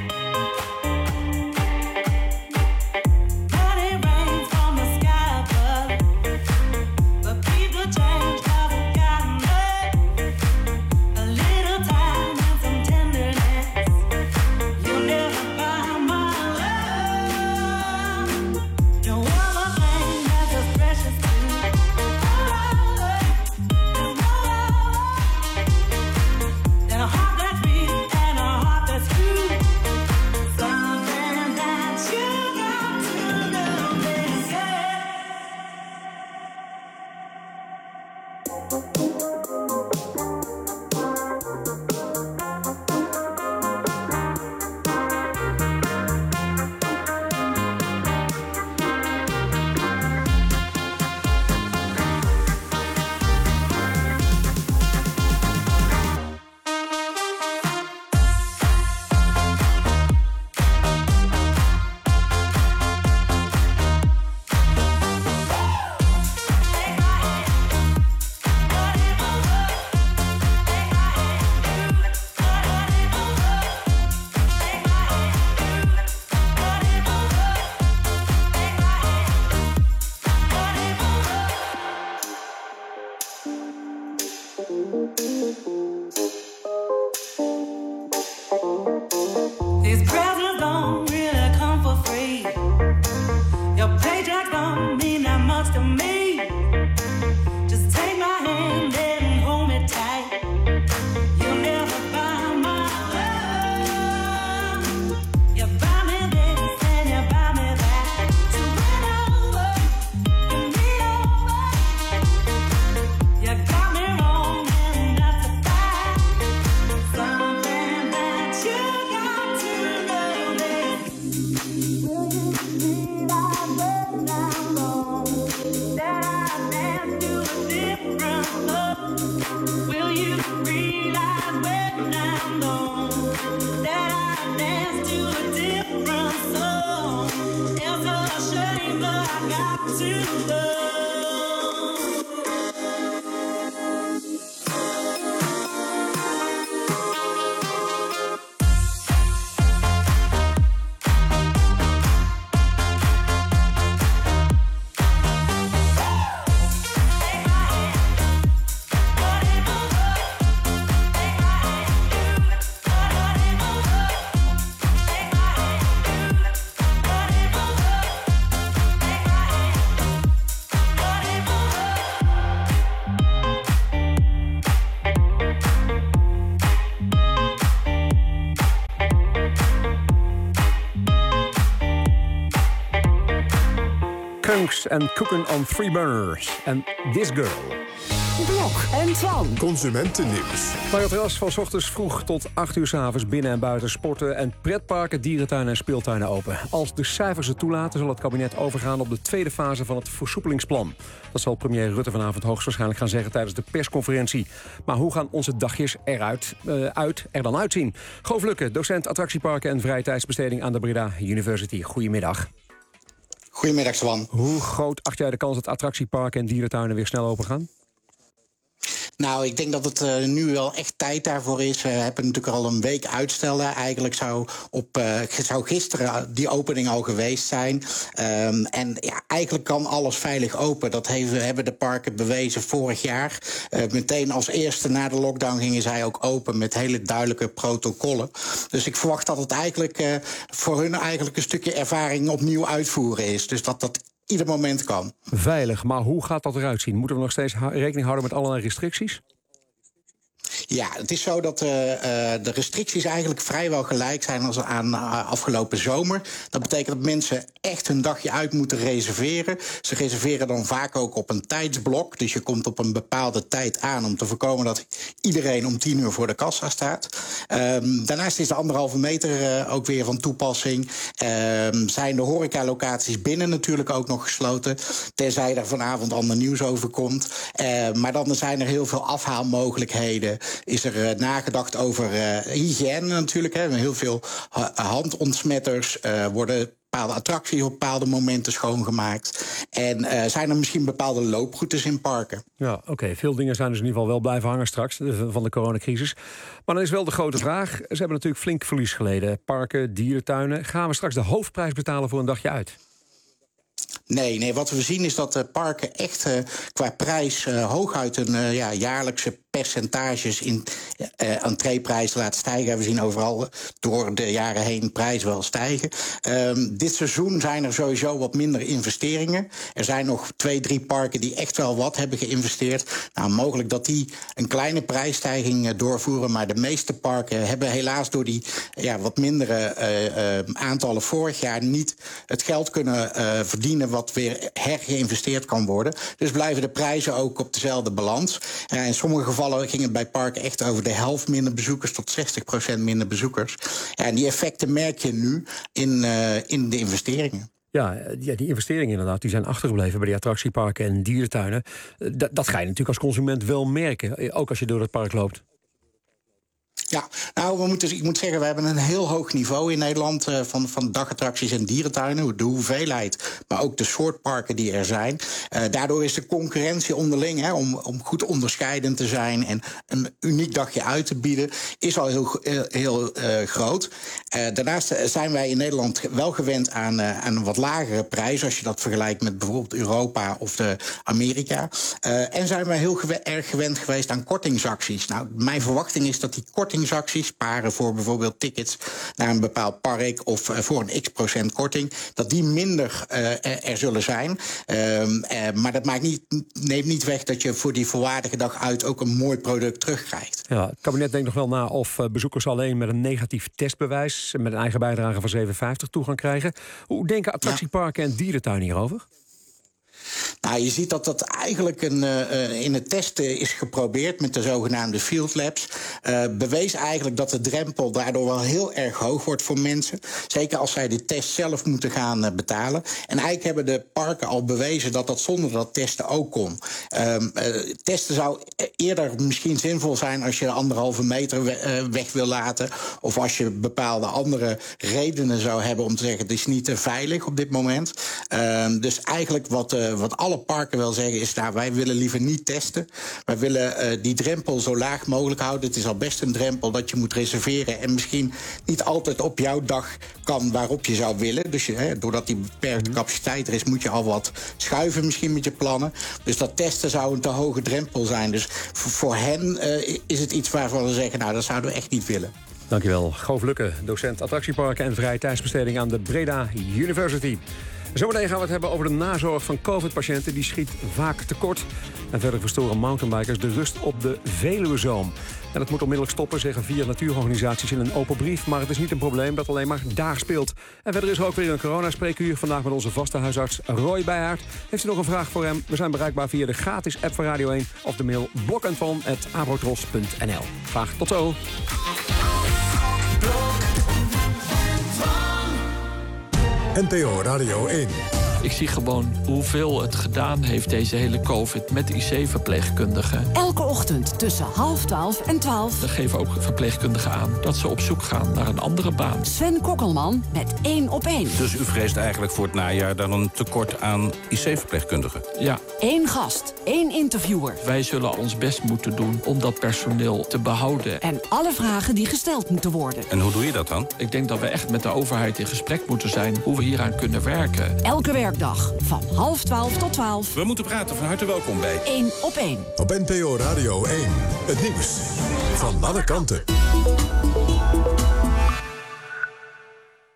En Cooking on 3 Burners. En This Girl. Blok en Twan. Consumentennieuws. Bij het terras van 's ochtends vroeg tot 8 uur 's avonds binnen en buiten sporten en pretparken, dierentuinen en speeltuinen open. Als de cijfers het toelaten zal het kabinet overgaan op de tweede fase van het versoepelingsplan. Dat zal premier Rutte vanavond hoogstwaarschijnlijk gaan zeggen tijdens de persconferentie. Maar hoe gaan onze dagjes er dan uitzien? Goof Lukke, docent attractieparken en vrije tijdsbesteding aan de Breda University. Goedemiddag. Goedemiddag, Swan. Hoe groot acht jij de kans dat attractieparken en dierentuinen weer snel open gaan? Nou, ik denk dat het nu wel echt tijd daarvoor is. We hebben natuurlijk al een week uitstellen. Eigenlijk zou gisteren die opening al geweest zijn. En ja, eigenlijk kan alles veilig open. Dat hebben de parken bewezen vorig jaar. Meteen als eerste na de lockdown gingen zij ook open met hele duidelijke protocollen. Dus ik verwacht dat het eigenlijk voor hun eigenlijk een stukje ervaring opnieuw uitvoeren is. Dus dat ieder moment kan. Veilig, maar hoe gaat dat eruit zien? Moeten we nog steeds rekening houden met allerlei restricties? Ja, het is zo dat de restricties eigenlijk vrijwel gelijk zijn als aan afgelopen zomer. Dat betekent dat mensen echt hun dagje uit moeten reserveren. Ze reserveren dan vaak ook op een tijdsblok. Dus je komt op een bepaalde tijd aan om te voorkomen dat iedereen om 10 uur voor de kassa staat. Daarnaast is de 1,5 meter ook weer van toepassing. Zijn de horecalocaties binnen natuurlijk ook nog gesloten. Tenzij er vanavond ander nieuws over komt. Maar dan zijn er heel veel afhaalmogelijkheden. Is er nagedacht over hygiëne natuurlijk. Heel veel handontsmetters worden bepaalde attracties op bepaalde momenten schoongemaakt. En zijn er misschien bepaalde looproutes in parken. Ja, oké. Veel dingen zijn dus in ieder geval wel blijven hangen straks van de coronacrisis. Maar dan is wel de grote vraag. Ze hebben natuurlijk flink verlies geleden. Parken, dierentuinen. Gaan we straks de hoofdprijs betalen voor een dagje uit? Nee, wat we zien is dat de parken echt qua prijs hooguit een jaarlijkse percentages in entreeprijzen laten stijgen. We zien overal door de jaren heen prijs wel stijgen. Dit seizoen zijn er sowieso wat minder investeringen. Er zijn nog 2-3 parken die echt wel wat hebben geïnvesteerd. Nou, mogelijk dat die een kleine prijsstijging doorvoeren, maar de meeste parken hebben helaas door die wat mindere aantallen vorig jaar niet het geld kunnen verdienen wat weer hergeïnvesteerd kan worden. Dus blijven de prijzen ook op dezelfde balans. In sommige gevallen ging het bij parken echt over de helft minder bezoekers tot 60% minder bezoekers. En die effecten merk je nu in de investeringen. Ja, die investeringen inderdaad, die zijn achtergebleven bij die attractieparken en dierentuinen. Dat ga je natuurlijk als consument wel merken, ook als je door het park loopt. Ja, nou, ik moet zeggen, we hebben een heel hoog niveau in Nederland van dagattracties en dierentuinen. De hoeveelheid, maar ook de soort parken die er zijn. Daardoor is de concurrentie onderling, om goed onderscheidend te zijn en een uniek dagje uit te bieden, is al heel groot. Daarnaast zijn wij in Nederland wel gewend aan een wat lagere prijs, als je dat vergelijkt met bijvoorbeeld Europa of Amerika. En zijn wij heel erg gewend geweest aan kortingsacties. Nou, mijn verwachting is dat die kortingsacties, sparen voor bijvoorbeeld tickets naar een bepaald park of voor een x% korting, dat die minder er zullen zijn. Maar dat neemt niet weg dat je voor die volwaardige dag uit ook een mooi product terugkrijgt. Ja, het kabinet denkt nog wel na of bezoekers alleen met een negatief testbewijs met een eigen bijdrage van €7,50 toegang krijgen. Hoe denken attractieparken en dierentuinen hierover? Nou, je ziet dat dat eigenlijk in het testen is geprobeerd met de zogenaamde field labs. Bewees eigenlijk dat de drempel daardoor wel heel erg hoog wordt voor mensen. Zeker als zij de test zelf moeten gaan betalen. En eigenlijk hebben de parken al bewezen dat dat zonder dat testen ook kon. Testen zou eerder misschien zinvol zijn als je 1,5 meter weg wil laten. Of als je bepaalde andere redenen zou hebben om te zeggen het is niet te veilig op dit moment. Dus eigenlijk wat alle parken wel zeggen is, nou, wij willen liever niet testen. Wij willen die drempel zo laag mogelijk houden. Het is al best een drempel dat je moet reserveren en misschien niet altijd op jouw dag kan waarop je zou willen. Dus doordat die beperkte capaciteit er is, moet je al wat schuiven misschien met je plannen. Dus dat testen zou een te hoge drempel zijn. Dus voor hen is het iets waarvan we zeggen, nou, dat zouden we echt niet willen. Dankjewel. Goof Lukke, docent attractieparken en vrije tijdsbesteding aan de Breda University. Zometeen gaan we het hebben over de nazorg van COVID-patiënten. Die schiet vaak tekort. En verder verstoren mountainbikers de rust op de Veluwezoom. En dat moet onmiddellijk stoppen, zeggen 4 natuurorganisaties in een open brief. Maar het is niet een probleem dat alleen maar daar speelt. En verder is er ook weer een coronaspreekuur. Vandaag met onze vaste huisarts Roy Beijaert. Heeft u nog een vraag voor hem? We zijn bereikbaar via de gratis app van Radio 1... of de mail blokentwan@abrotros.nl. Graag tot zo. NPO Radio 1. Ik zie gewoon hoeveel het gedaan heeft, deze hele COVID, met IC-verpleegkundigen. Elke ochtend tussen 11:30 en 12. Er geven ook verpleegkundigen aan dat ze op zoek gaan naar een andere baan. Sven Kokkelman met 1 op 1. Dus u vreest eigenlijk voor het najaar dan een tekort aan IC-verpleegkundigen? Ja. 1 gast, 1 interviewer. Wij zullen ons best moeten doen om dat personeel te behouden. En alle vragen die gesteld moeten worden. En hoe doe je dat dan? Ik denk dat we echt met de overheid in gesprek moeten zijn hoe we hieraan kunnen werken. Elke werkdag van 11:30 tot 12. We moeten praten, van harte welkom bij 1 op 1. Op NPO Radio 1. Het nieuws van alle kanten.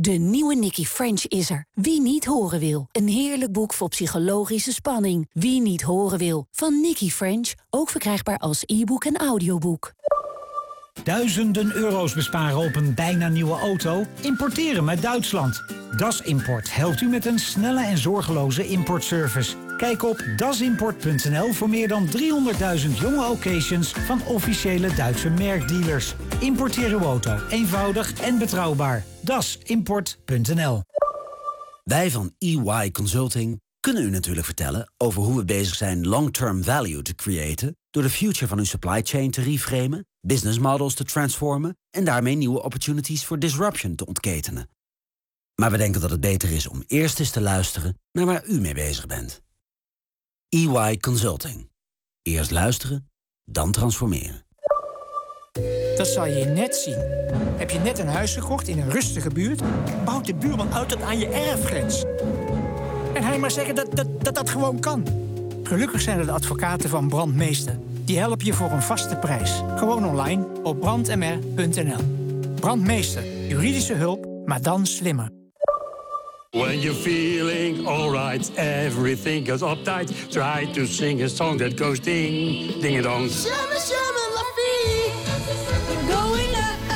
De nieuwe Nicky French is er. Wie niet horen wil. Een heerlijk boek vol psychologische spanning. Wie niet horen wil. Van Nicky French. Ook verkrijgbaar als e-book en audioboek. Duizenden euro's besparen op een bijna nieuwe auto? Importeren met Duitsland. Das Import helpt u met een snelle en zorgeloze importservice. Kijk op dasimport.nl voor meer dan 300.000 jonge occasions van officiële Duitse merkdealers. Importeer uw auto eenvoudig en betrouwbaar. dasimport.nl. Wij van EY Consulting kunnen u natuurlijk vertellen over hoe we bezig zijn long-term value te creëren door de future van uw supply chain te reframen, business models te transformen en daarmee nieuwe opportunities voor disruption te ontketenen. Maar we denken dat het beter is om eerst eens te luisteren naar waar u mee bezig bent. EY Consulting. Eerst luisteren, dan transformeren. Dat zal je net zien. Heb je net een huis gekocht in een rustige buurt? Bouwt de buurman uit tot aan je erfgrens. En hij maar zeggen dat gewoon kan. Gelukkig zijn er de advocaten van Brandmeester. Die helpen je voor een vaste prijs. Gewoon online op brandmr.nl. Brandmeester. Juridische hulp, maar dan slimmer. When you're feeling alright, everything goes uptight. Try to sing a song that goes ding, ding dong. Shama, shama, la vie. Going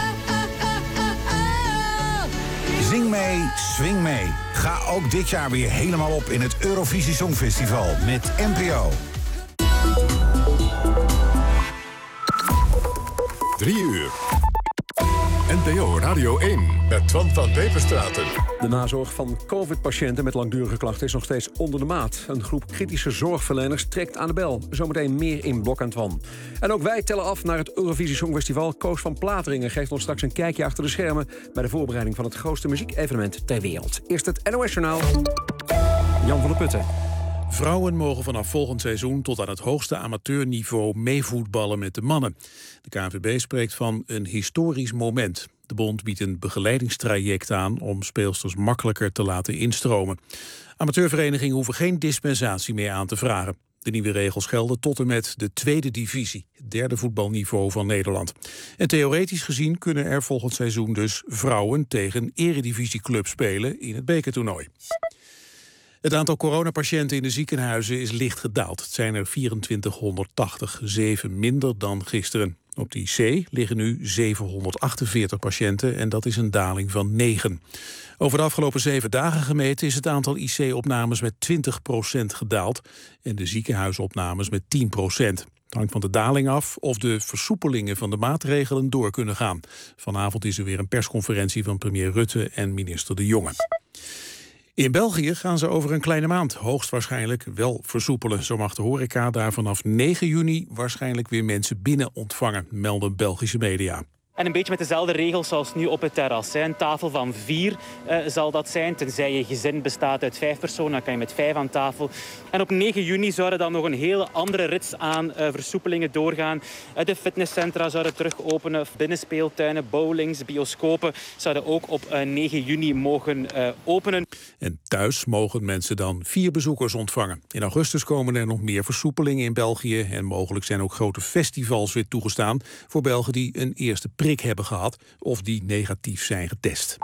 Zing mee, swing mee. Ga ook dit jaar weer helemaal op in het Eurovisie Songfestival met NPO. 3 uur. NPO Radio 1 met Twan van Peperstraten. De nazorg van COVID-patiënten met langdurige klachten is nog steeds onder de maat. Een groep kritische zorgverleners trekt aan de bel. Zometeen meer in Blok en Twan. En ook wij tellen af naar het Eurovisie Songfestival. Koos van Plateringen geeft ons straks een kijkje achter de schermen bij de voorbereiding van het grootste muziekevenement ter wereld. Eerst het NOS-journaal. Jan van der Putten. Vrouwen mogen vanaf volgend seizoen tot aan het hoogste amateurniveau meevoetballen met de mannen. De KNVB spreekt van een historisch moment. De bond biedt een begeleidingstraject aan om speelsters makkelijker te laten instromen. Amateurverenigingen hoeven geen dispensatie meer aan te vragen. De nieuwe regels gelden tot en met de tweede divisie, het derde voetbalniveau van Nederland. En theoretisch gezien kunnen er volgend seizoen dus vrouwen tegen eredivisieclubs spelen in het bekertoernooi. Het aantal coronapatiënten in de ziekenhuizen is licht gedaald. Het zijn er 2480, 7 minder dan gisteren. Op de IC liggen nu 748 patiënten en dat is een daling van 9. Over de afgelopen 7 dagen gemeten is het aantal IC-opnames met 20% gedaald en de ziekenhuisopnames met 10%. Het hangt van de daling af of de versoepelingen van de maatregelen door kunnen gaan. Vanavond is er weer een persconferentie van premier Rutte en minister De Jonge. In België gaan ze over een kleine maand hoogstwaarschijnlijk wel versoepelen. Zo mag de horeca daar vanaf 9 juni waarschijnlijk weer mensen binnen ontvangen, melden Belgische media. En een beetje met dezelfde regels zoals nu op het terras. Een tafel van 4 zal dat zijn. Tenzij je gezin bestaat uit 5 personen, dan kan je met 5 aan tafel. En op 9 juni zouden dan nog een hele andere rits aan versoepelingen doorgaan. De fitnesscentra zouden terug openen. Binnenspeeltuinen, bowlings, bioscopen zouden ook op 9 juni mogen openen. En thuis mogen mensen dan 4 bezoekers ontvangen. In augustus komen er nog meer versoepelingen in België. En mogelijk zijn ook grote festivals weer toegestaan voor Belgen die een eerste prik hebben gehad of die negatief zijn getest.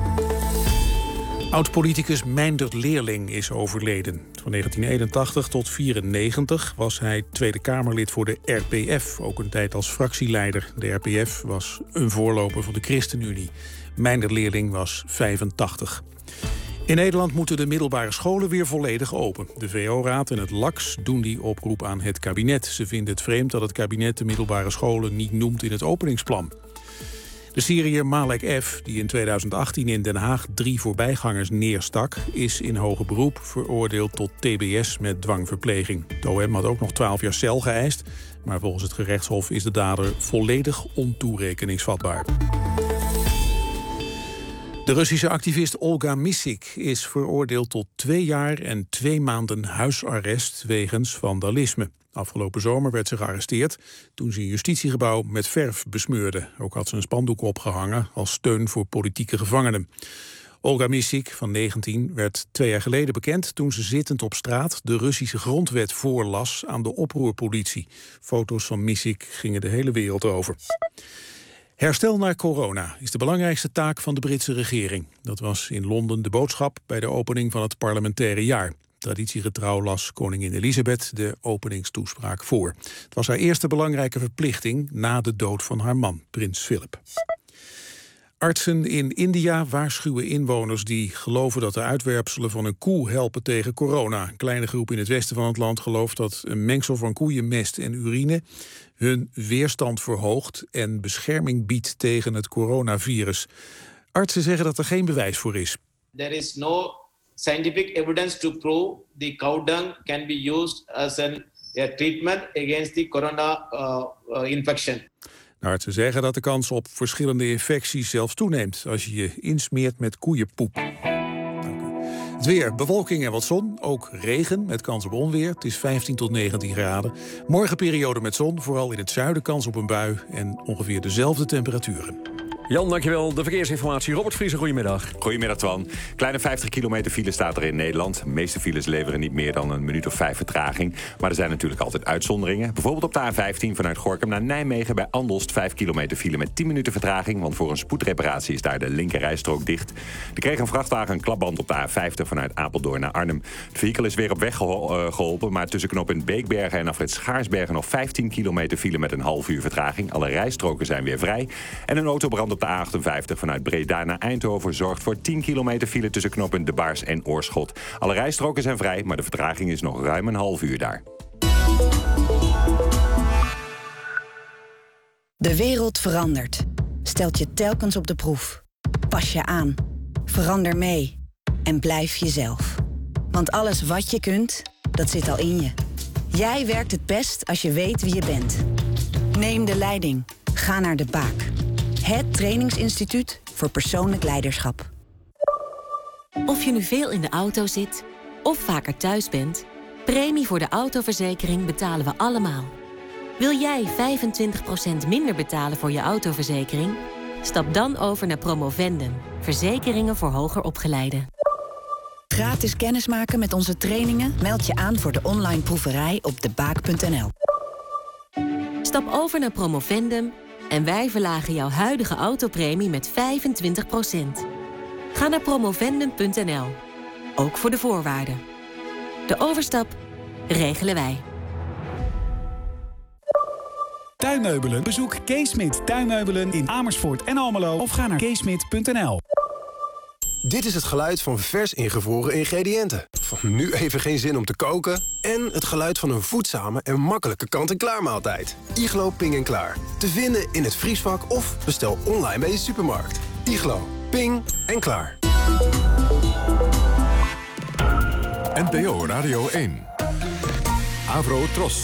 Oud-politicus Meindert Leerling is overleden. Van 1981 tot 1994 was hij Tweede Kamerlid voor de RPF, ook een tijd als fractieleider. De RPF was een voorloper van de ChristenUnie. Meindert Leerling was 85. In Nederland moeten de middelbare scholen weer volledig open. De VO-raad en het LAX doen die oproep aan het kabinet. Ze vinden het vreemd dat het kabinet de middelbare scholen niet noemt in het openingsplan. De Syriër Malek F., die in 2018 in Den Haag 3 voorbijgangers neerstak, is in hoger beroep veroordeeld tot TBS met dwangverpleging. Het OM had ook nog 12 jaar cel geëist, maar volgens het gerechtshof is de dader volledig ontoerekeningsvatbaar. De Russische activist Olga Missik is veroordeeld tot 2 jaar en 2 maanden huisarrest wegens vandalisme. Afgelopen zomer werd ze gearresteerd toen ze een justitiegebouw met verf besmeurde. Ook had ze een spandoek opgehangen als steun voor politieke gevangenen. Olga Missik van 19 werd 2 jaar geleden bekend toen ze zittend op straat de Russische grondwet voorlas aan de oproerpolitie. Foto's van Missik gingen de hele wereld over. Herstel naar corona is de belangrijkste taak van de Britse regering. Dat was in Londen de boodschap bij de opening van het parlementaire jaar. Traditiegetrouw las koningin Elizabeth de openingstoespraak voor. Het was haar eerste belangrijke verplichting na de dood van haar man, prins Philip. Artsen in India waarschuwen inwoners die geloven dat de uitwerpselen van een koe helpen tegen corona. Een kleine groep in het westen van het land gelooft dat een mengsel van koeienmest en urine hun weerstand verhoogt en bescherming biedt tegen het coronavirus. Artsen zeggen dat er geen bewijs voor is. There is no scientific evidence to prove the cow dung can be used as a treatment against the corona infection. De artsen zeggen dat de kans op verschillende infecties zelfs toeneemt als je je insmeert met koeienpoep. Het weer, bewolking en wat zon, ook regen met kans op onweer. Het is 15 tot 19 graden. Morgen periode met zon, vooral in het zuiden kans op een bui en ongeveer dezelfde temperaturen. Jan, dankjewel. De verkeersinformatie. Robert Vriezer, goedemiddag. Goedemiddag, Twan. Kleine 50 kilometer file staat er in Nederland. De meeste files leveren niet meer dan een minuut of 5 vertraging. Maar er zijn natuurlijk altijd uitzonderingen. Bijvoorbeeld op de A15 vanuit Gorinchem naar Nijmegen bij Andelst 5 kilometer file met 10 minuten vertraging. Want voor een spoedreparatie is daar de linkerrijstrook dicht. Er kreeg een vrachtwagen een klapband op de A50 vanuit Apeldoorn naar Arnhem. Het vehikel is weer op weg geholpen, maar tussen knooppunt Beekbergen en afrit Schaarsbergen nog 15 kilometer file met een half uur vertraging. Alle rijstroken zijn weer vrij. En een autobrand op de A58 vanuit Breda naar Eindhoven zorgt voor 10 kilometer file tussen knooppunt De Baars en Oorschot. Alle rijstroken zijn vrij, maar de vertraging is nog ruim een half uur daar. De wereld verandert. Stelt je telkens op de proef. Pas je aan. Verander mee. En blijf jezelf. Want alles wat je kunt, dat zit al in je. Jij werkt het best als je weet wie je bent. Neem de leiding. Ga naar De Baak. Het trainingsinstituut voor persoonlijk leiderschap. Of je nu veel in de auto zit of vaker thuis bent, premie voor de autoverzekering betalen we allemaal. Wil jij 25% minder betalen voor je autoverzekering? Stap dan over naar Promovendum. Verzekeringen voor hoger opgeleiden. Gratis kennismaken met onze trainingen? Meld je aan voor de online proeverij op debaak.nl. Stap over naar Promovendum en wij verlagen jouw huidige autopremie met 25%. Ga naar promovendum.nl. Ook voor de voorwaarden. De overstap regelen wij. Tuinmeubelen? Bezoek Keesmit Tuinmeubelen in Amersfoort en Almelo of ga naar keesmit.nl. Dit is het geluid van vers ingevroren ingrediënten. Van nu even geen zin om te koken. En het geluid van een voedzame en makkelijke kant-en-klaar maaltijd. Iglo Ping en Klaar. Te vinden in het vriesvak of bestel online bij je supermarkt. Iglo, Ping en Klaar. NPO Radio 1. Avro Tros.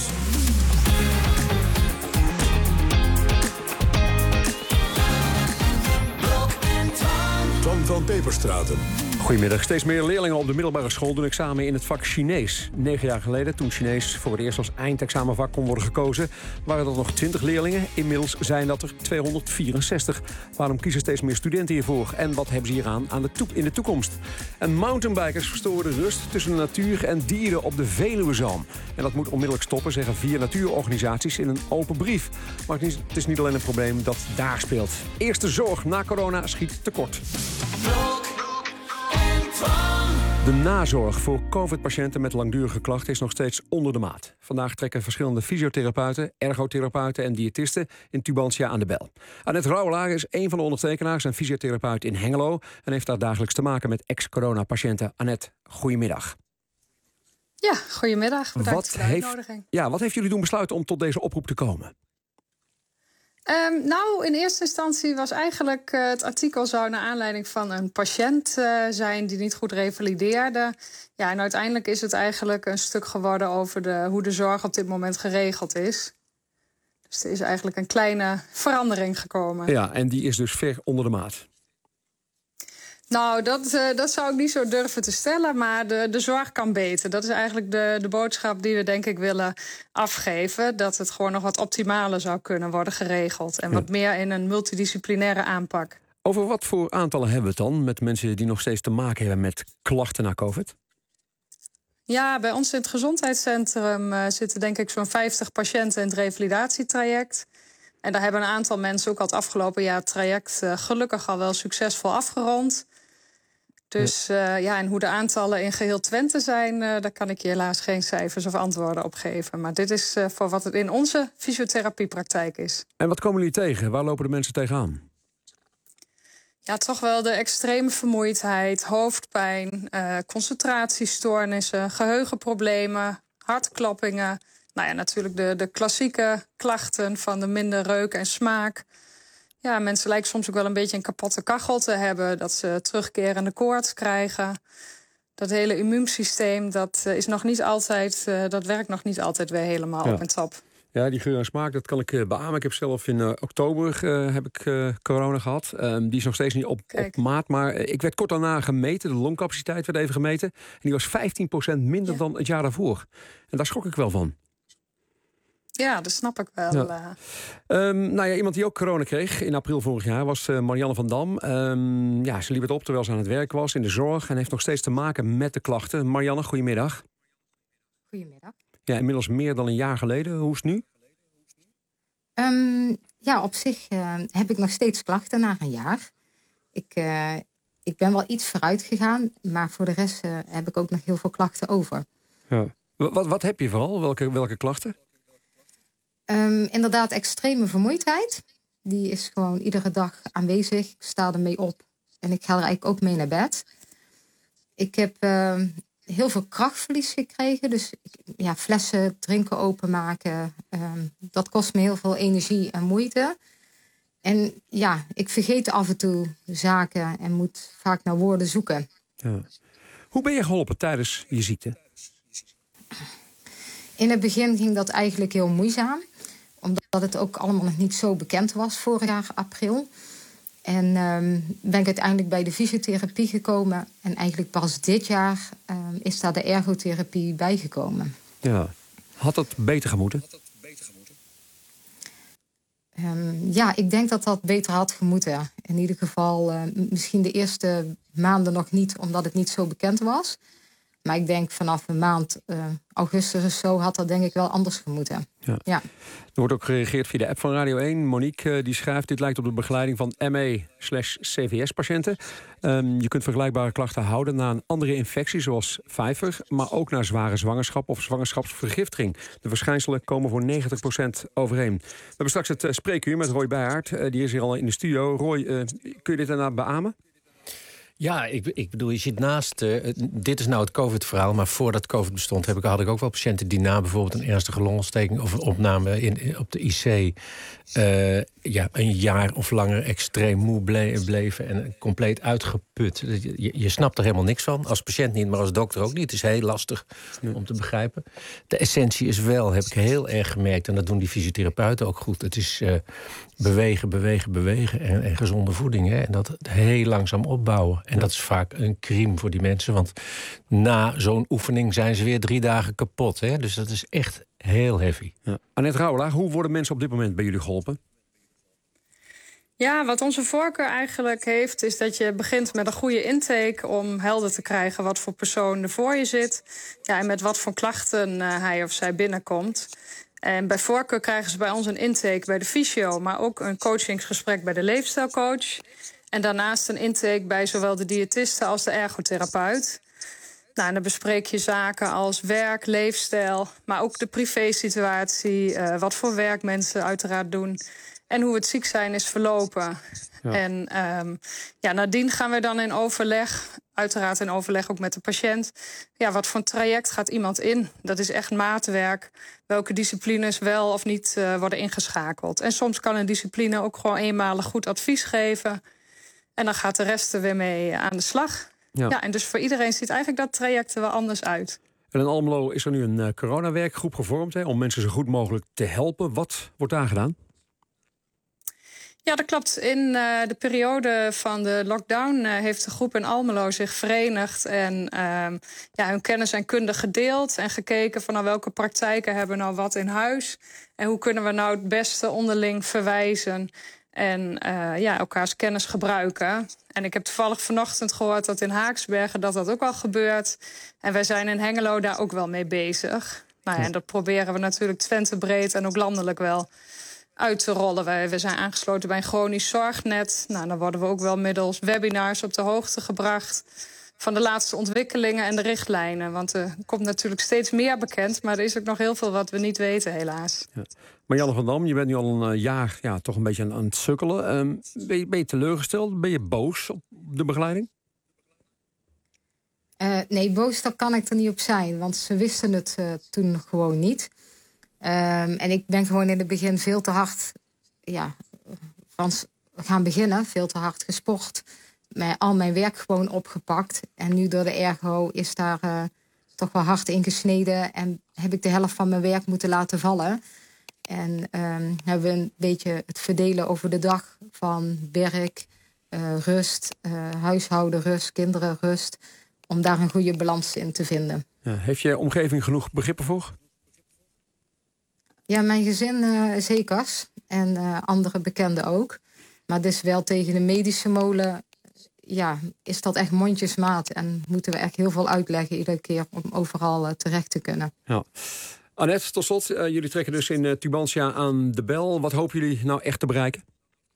Twan van Peperstraten. Goedemiddag. Steeds meer leerlingen op de middelbare school doen examen in het vak Chinees. 9 jaar geleden, toen Chinees voor het eerst als eindexamenvak kon worden gekozen, waren dat nog 20 leerlingen. Inmiddels zijn dat er 264. Waarom kiezen steeds meer studenten hiervoor? En wat hebben ze hieraan in de toekomst? En mountainbikers verstoren de rust tussen de natuur en dieren op de Veluwezoom. En dat moet onmiddellijk stoppen, zeggen 4 natuurorganisaties in een open brief. Maar het is niet alleen een probleem dat daar speelt. Eerste zorg na corona schiet tekort. De nazorg voor COVID-patiënten met langdurige klachten is nog steeds onder de maat. Vandaag trekken verschillende fysiotherapeuten, ergotherapeuten en diëtisten in Tubantia aan de bel. Annette Rauwelaar is een van de ondertekenaars en fysiotherapeut in Hengelo en heeft daar dagelijks te maken met ex-corona-patiënten. Annette, goedemiddag. Ja, goedemiddag. Bedankt voor de uitnodiging. Wat heeft jullie doen besluiten om tot deze oproep te komen? Nou, in eerste instantie was eigenlijk het artikel zou naar aanleiding van een patiënt zijn die niet goed revalideerde. Ja, en uiteindelijk is het eigenlijk een stuk geworden over hoe de zorg op dit moment geregeld is. Dus er is eigenlijk een kleine verandering gekomen. Ja, en die is dus ver onder de maat. Nou, dat zou ik niet zo durven te stellen, maar de zorg kan beter. Dat is eigenlijk de boodschap die we denk ik willen afgeven. Dat het gewoon nog wat optimaler zou kunnen worden geregeld. En wat meer in een multidisciplinaire aanpak. Over wat voor aantallen hebben we het dan met mensen die nog steeds te maken hebben met klachten na COVID? Ja, bij ons in het gezondheidscentrum zitten denk ik zo'n 50 patiënten in het revalidatietraject. En daar hebben een aantal mensen ook al het afgelopen jaar het traject gelukkig al wel succesvol afgerond. Dus en hoe de aantallen in geheel Twente zijn, daar kan ik je helaas geen cijfers of antwoorden op geven. Maar dit is voor wat het in onze fysiotherapiepraktijk is. En wat komen jullie tegen? Waar lopen de mensen tegenaan? Ja, toch wel de extreme vermoeidheid, hoofdpijn, concentratiestoornissen, geheugenproblemen, hartkloppingen. Nou ja, natuurlijk de klassieke klachten van de minder reuk en smaak. Ja, mensen lijken soms ook wel een beetje een kapotte kachel te hebben. Dat ze terugkerende koorts krijgen. Dat hele immuunsysteem, dat werkt nog niet altijd weer helemaal op en top. Ja, die geur en smaak, dat kan ik beamen. Ik heb zelf in oktober corona gehad. Die is nog steeds niet op maat. Maar ik werd kort daarna gemeten. De longcapaciteit werd even gemeten. En die was 15% minder dan het jaar daarvoor. En daar schrok ik wel van. Ja, dat snap ik wel. Ja. Iemand die ook corona kreeg in april vorig jaar was Marianne van Dam. Ze liep het op terwijl ze aan het werk was in de zorg en heeft nog steeds te maken met de klachten. Marianne, goedemiddag. Goedemiddag. Ja, inmiddels meer dan een jaar geleden. Hoe is het nu? Op zich heb ik nog steeds klachten na een jaar. Ik ben wel iets vooruit gegaan, maar voor de rest heb ik ook nog heel veel klachten over. Ja. Wat heb je vooral? Welke klachten? Inderdaad, extreme vermoeidheid. Die is gewoon iedere dag aanwezig. Ik sta ermee op en ik ga er eigenlijk ook mee naar bed. Ik heb heel veel krachtverlies gekregen. Dus flessen drinken openmaken. Dat kost me heel veel energie en moeite. En ja, ik vergeet af en toe zaken en moet vaak naar woorden zoeken. Ja. Hoe ben je geholpen tijdens je ziekte? In het begin ging dat eigenlijk heel moeizaam. Omdat het ook allemaal nog niet zo bekend was vorig jaar april. En ben ik uiteindelijk bij de fysiotherapie gekomen. En eigenlijk pas dit jaar is daar de ergotherapie bijgekomen. Ja. Had dat beter gemoeten? Ik denk dat dat beter had gemoeten. In ieder geval misschien de eerste maanden nog niet, omdat het niet zo bekend was. Maar ik denk vanaf een maand augustus of zo had dat denk ik wel anders gemoeten. Ja. Er wordt ook gereageerd via de app van Radio 1. Monique die schrijft: dit lijkt op de begeleiding van ME/CVS-patiënten. Je kunt vergelijkbare klachten houden na een andere infectie, zoals vijver, maar ook na zware zwangerschap of zwangerschapsvergiftiging. De verschijnselen komen voor 90% overeen. We hebben straks het spreekuur met Roy Bijhaert. Die is hier al in de studio. Roy, kun je dit daarna beamen? Ja, ik bedoel, je zit naast... dit is nou het COVID-verhaal, maar voordat COVID bestond had ik ook wel patiënten die na bijvoorbeeld een ernstige longontsteking of een opname op de IC een jaar of langer extreem moe bleven en compleet uitgeput. Je snapt er helemaal niks van. Als patiënt niet, maar als dokter ook niet. Het is heel lastig om te begrijpen. De essentie is wel, heb ik heel erg gemerkt, en dat doen die fysiotherapeuten ook goed. Het is bewegen en gezonde voeding. Hè? En dat heel langzaam opbouwen. En dat is vaak een crime voor die mensen. Want na zo'n oefening zijn ze weer 3 dagen kapot. Hè? Dus dat is echt heel heavy. Ja. Annette Rauwelaar, hoe worden mensen op dit moment bij jullie geholpen? Ja, wat onze voorkeur eigenlijk heeft, is dat je begint met een goede intake om helder te krijgen wat voor persoon er voor je zit. Ja, en met wat voor klachten hij of zij binnenkomt. En bij voorkeur krijgen ze bij ons een intake bij de fysio, maar ook een coachingsgesprek bij de leefstijlcoach. En daarnaast een intake bij zowel de diëtiste als de ergotherapeut. Nou, en dan bespreek je zaken als werk, leefstijl, maar ook de privésituatie, wat voor werk mensen uiteraard doen en hoe het ziek zijn is verlopen. Ja. En nadien gaan we dan in overleg, uiteraard in overleg ook met de patiënt. Ja, wat voor een traject gaat iemand in? Dat is echt maatwerk. Welke disciplines wel of niet worden ingeschakeld. En soms kan een discipline ook gewoon eenmalig goed advies geven. En dan gaat de rest er weer mee aan de slag. Ja, en dus voor iedereen ziet eigenlijk dat traject er wel anders uit. En in Almelo is er nu een coronawerkgroep gevormd, om mensen zo goed mogelijk te helpen. Wat wordt daar gedaan? Ja, dat klopt. In de periode van de lockdown heeft de groep in Almelo zich verenigd en hun kennis en kunde gedeeld en gekeken van welke praktijken hebben nou wat in huis en hoe kunnen we nou het beste onderling verwijzen en elkaars kennis gebruiken. En ik heb toevallig vanochtend gehoord dat in Haaksbergen dat ook al gebeurt. En wij zijn in Hengelo daar ook wel mee bezig. Nou ja, en dat proberen we natuurlijk Twente breed en ook landelijk wel uit te rollen. We zijn aangesloten bij een chronisch zorgnet. Nou, dan worden we ook wel middels webinars op de hoogte gebracht van de laatste ontwikkelingen en de richtlijnen. Want er komt natuurlijk steeds meer bekend, maar er is ook nog heel veel wat we niet weten, helaas. Ja. Marianne van Dam, je bent nu al een jaar toch een beetje aan het sukkelen. Ben je teleurgesteld? Ben je boos op de begeleiding? Nee, boos, daar kan ik er niet op zijn. Want ze wisten het toen gewoon niet. En ik ben gewoon in het begin veel te hard van gaan beginnen. Veel te hard gesport. Al mijn werk gewoon opgepakt. En nu door de ergo is daar toch wel hard in gesneden. En heb ik de helft van mijn werk moeten laten vallen. En hebben we een beetje het verdelen over de dag van werk, rust, huishouden, rust, kinderen, rust. Om daar een goede balans in te vinden. Ja, heeft je omgeving genoeg begrippen voor? Ja, mijn gezin zeker. En andere bekenden ook. Maar dus wel tegen de medische molen is dat echt mondjesmaat. En moeten we echt heel veel uitleggen iedere keer om overal terecht te kunnen. Ja. Annette, tot slot. Jullie trekken dus in Tubantia aan de bel. Wat hopen jullie nou echt te bereiken?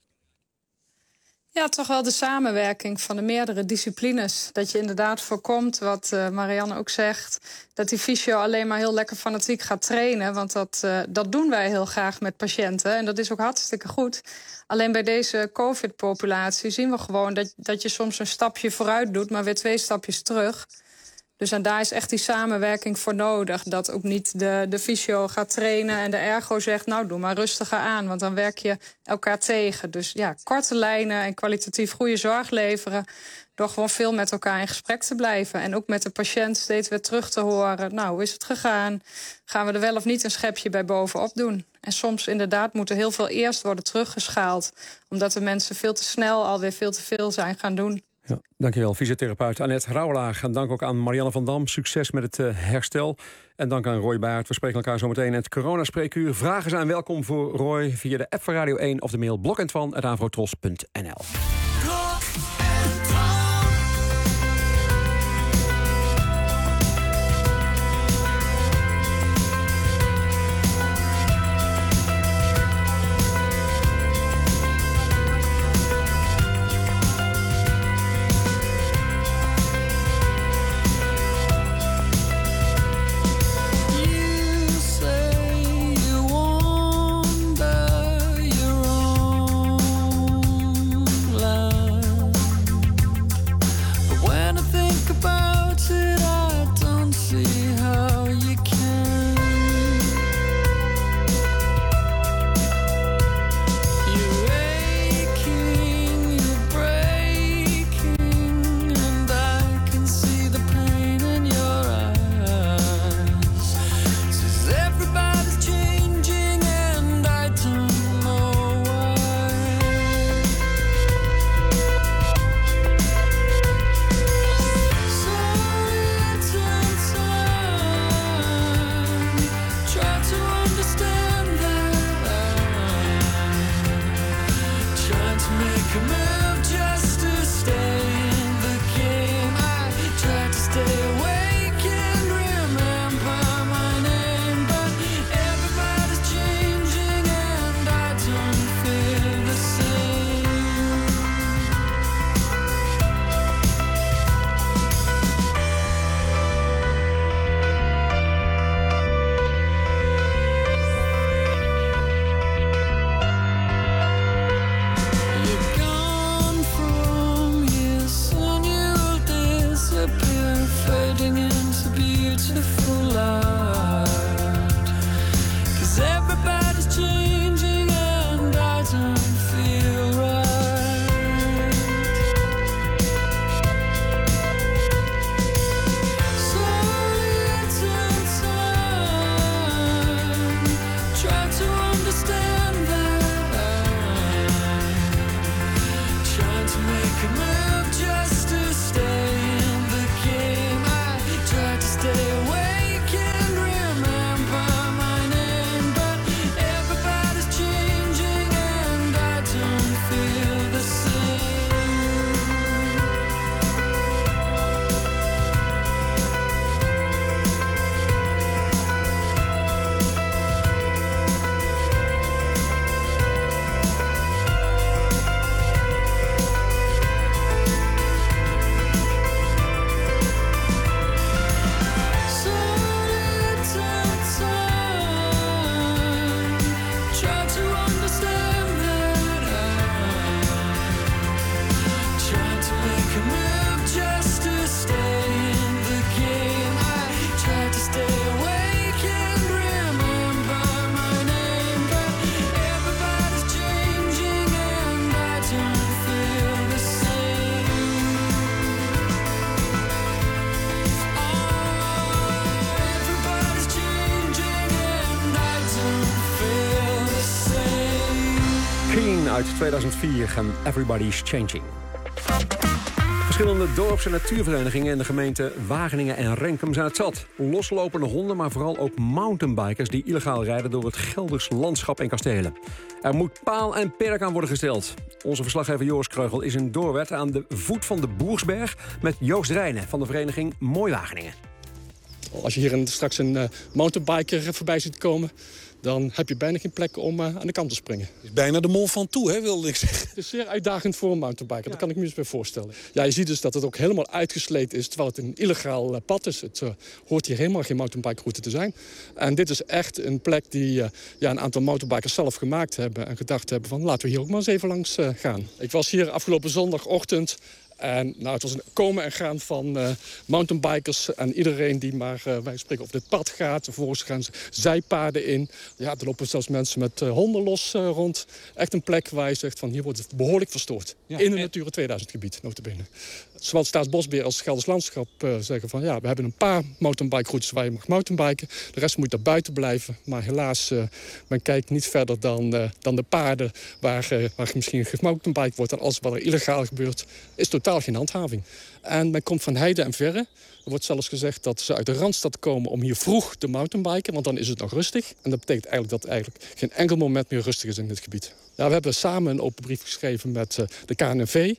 Ja, toch wel de samenwerking van de meerdere disciplines. Dat je inderdaad voorkomt, wat Marianne ook zegt, dat die fysio alleen maar heel lekker fanatiek gaat trainen. Want dat doen wij heel graag met patiënten. En dat is ook hartstikke goed. Alleen bij deze COVID-populatie zien we gewoon dat je soms een stapje vooruit doet, maar weer 2 stapjes terug. Dus en daar is echt die samenwerking voor nodig. Dat ook niet de fysio gaat trainen en de ergo zegt, nou, doe maar rustiger aan. Want dan werk je elkaar tegen. Dus ja, korte lijnen en kwalitatief goede zorg leveren. Door gewoon veel met elkaar in gesprek te blijven. En ook met de patiënt steeds weer terug te horen. Nou, hoe is het gegaan? Gaan we er wel of niet een schepje bij bovenop doen? En soms inderdaad moet er heel veel eerst worden teruggeschaald. Omdat de mensen veel te snel alweer veel te veel zijn gaan doen. Ja, dankjewel, fysiotherapeut Annette Rauwelaar. En dank ook aan Marianne van Dam. Succes met het herstel. En dank aan Roy Baert. We spreken elkaar zometeen in het coronaspreekuur. Vragen zijn welkom voor Roy via de app van Radio 1 of de mail blokentvan@avrotros.nl. uit 2004 en Everybody's Changing. Verschillende dorps- en natuurverenigingen in de gemeenten Wageningen en Renkum zijn het zat. Loslopende honden, maar vooral ook mountainbikers die illegaal rijden door het Gelders landschap en kastelen. Er moet paal en perk aan worden gesteld. Onze verslaggever Joris Kreugel is in Doorwerth aan de voet van de Boersberg met Joost Rijnen van de vereniging Mooi Wageningen. Als je hier straks een mountainbiker voorbij ziet komen, dan heb je bijna geen plek om aan de kant te springen. Het is bijna de Mont Ventoux, hè, wilde ik zeggen. Het is zeer uitdagend voor een mountainbiker, dat kan ik me eens bij voorstellen. Ja, je ziet dus dat het ook helemaal uitgesleten is, terwijl het een illegaal pad is. Het hoort hier helemaal geen mountainbikeroute te zijn. En dit is echt een plek die een aantal mountainbikers zelf gemaakt hebben en gedacht hebben van laten we hier ook maar eens even langs gaan. Ik was hier afgelopen zondagochtend. En het was een komen en gaan van mountainbikers en iedereen die maar, wij spreken, op dit pad gaat. Vervolgens gaan ze zijpaden in. Ja, er lopen zelfs mensen met honden los rond. Echt een plek waar je zegt van hier wordt het behoorlijk verstoord. Ja, in een Natura 2000 gebied, nota bene. Zowel Staatsbosbeheer als het Gelders Landschap zeggen van ja, we hebben een paar mountainbikeroutes waar je mag mountainbiken. De rest moet daar buiten blijven. Maar helaas, men kijkt niet verder dan de paden waar misschien gemountainbiked wordt. En alles wat er illegaal gebeurt, is totaal geen handhaving. En men komt van heide en verre. Er wordt zelfs gezegd dat ze uit de Randstad komen om hier vroeg te mountainbiken, want dan is het nog rustig. En dat betekent eigenlijk dat eigenlijk geen enkel moment meer rustig is in dit gebied. Ja, we hebben samen een open brief geschreven met de KNNV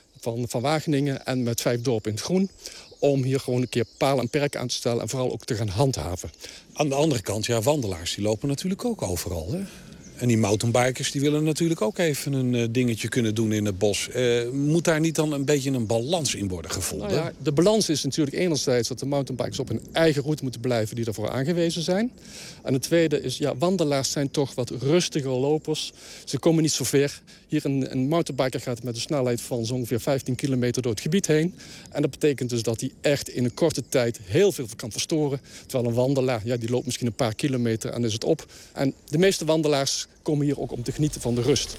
van Wageningen en met 5 dorpen in het groen, om hier gewoon een keer paal en perk aan te stellen en vooral ook te gaan handhaven. Aan de andere kant, ja, wandelaars die lopen natuurlijk ook overal, hè? En die mountainbikers die willen natuurlijk ook even een dingetje kunnen doen in het bos. Moet daar niet dan een beetje een balans in worden gevonden? Nou ja, de balans is natuurlijk enerzijds dat de mountainbikers op hun eigen route moeten blijven die daarvoor aangewezen zijn. En het tweede is, ja, wandelaars zijn toch wat rustiger lopers. Ze komen niet zo ver. Hier een mountainbiker gaat met een snelheid van zo ongeveer 15 kilometer door het gebied heen. En dat betekent dus dat hij echt in een korte tijd heel veel kan verstoren. Terwijl een wandelaar, ja, die loopt misschien een paar kilometer en is het op. En de meeste wandelaars komen hier ook om te genieten van de rust.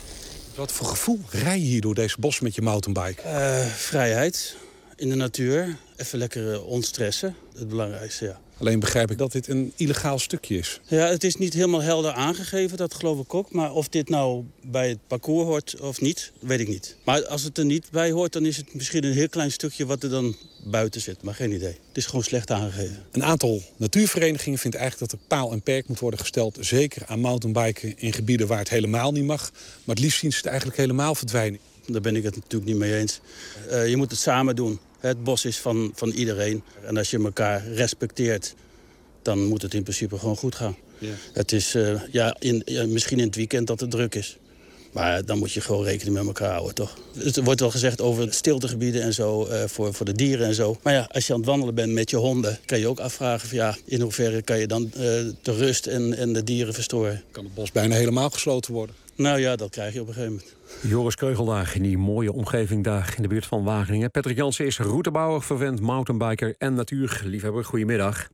Wat voor gevoel rij je hier door deze bos met je mountainbike? Vrijheid in de natuur. Even lekker ontstressen. Het belangrijkste, ja. Alleen begrijp ik dat dit een illegaal stukje is. Ja, het is niet helemaal helder aangegeven, dat geloof ik ook. Maar of dit nou bij het parcours hoort of niet, weet ik niet. Maar als het er niet bij hoort, dan is het misschien een heel klein stukje wat er dan buiten zit. Maar geen idee. Het is gewoon slecht aangegeven. Een aantal natuurverenigingen vindt eigenlijk dat er paal en perk moet worden gesteld. Zeker aan mountainbiken in gebieden waar het helemaal niet mag. Maar het liefst zien ze het eigenlijk helemaal verdwijnen. Daar ben ik het natuurlijk niet mee eens. Je moet het samen doen. Het bos is van iedereen. En als je elkaar respecteert, dan moet het in principe gewoon goed gaan. Ja. Het is misschien in het weekend dat het druk is. Maar dan moet je gewoon rekening met elkaar houden, toch? Er wordt wel gezegd over het stiltegebieden en zo, voor de dieren en zo. Maar ja, als je aan het wandelen bent met je honden, kan je ook afvragen van, ja, in hoeverre kan je dan de rust en de dieren verstoren. Kan het bos bijna helemaal gesloten worden? Nou ja, dat krijg je op een gegeven moment. Joris Kreugel daar in die mooie omgeving daar in de buurt van Wageningen. Patrick Jansen is routebouwer, vervent mountainbiker en natuurliefhebber. Goedemiddag.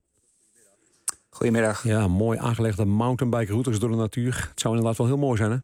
Goedemiddag. Ja, mooi aangelegde mountainbikeroutes door de natuur. Het zou inderdaad wel heel mooi zijn, hè?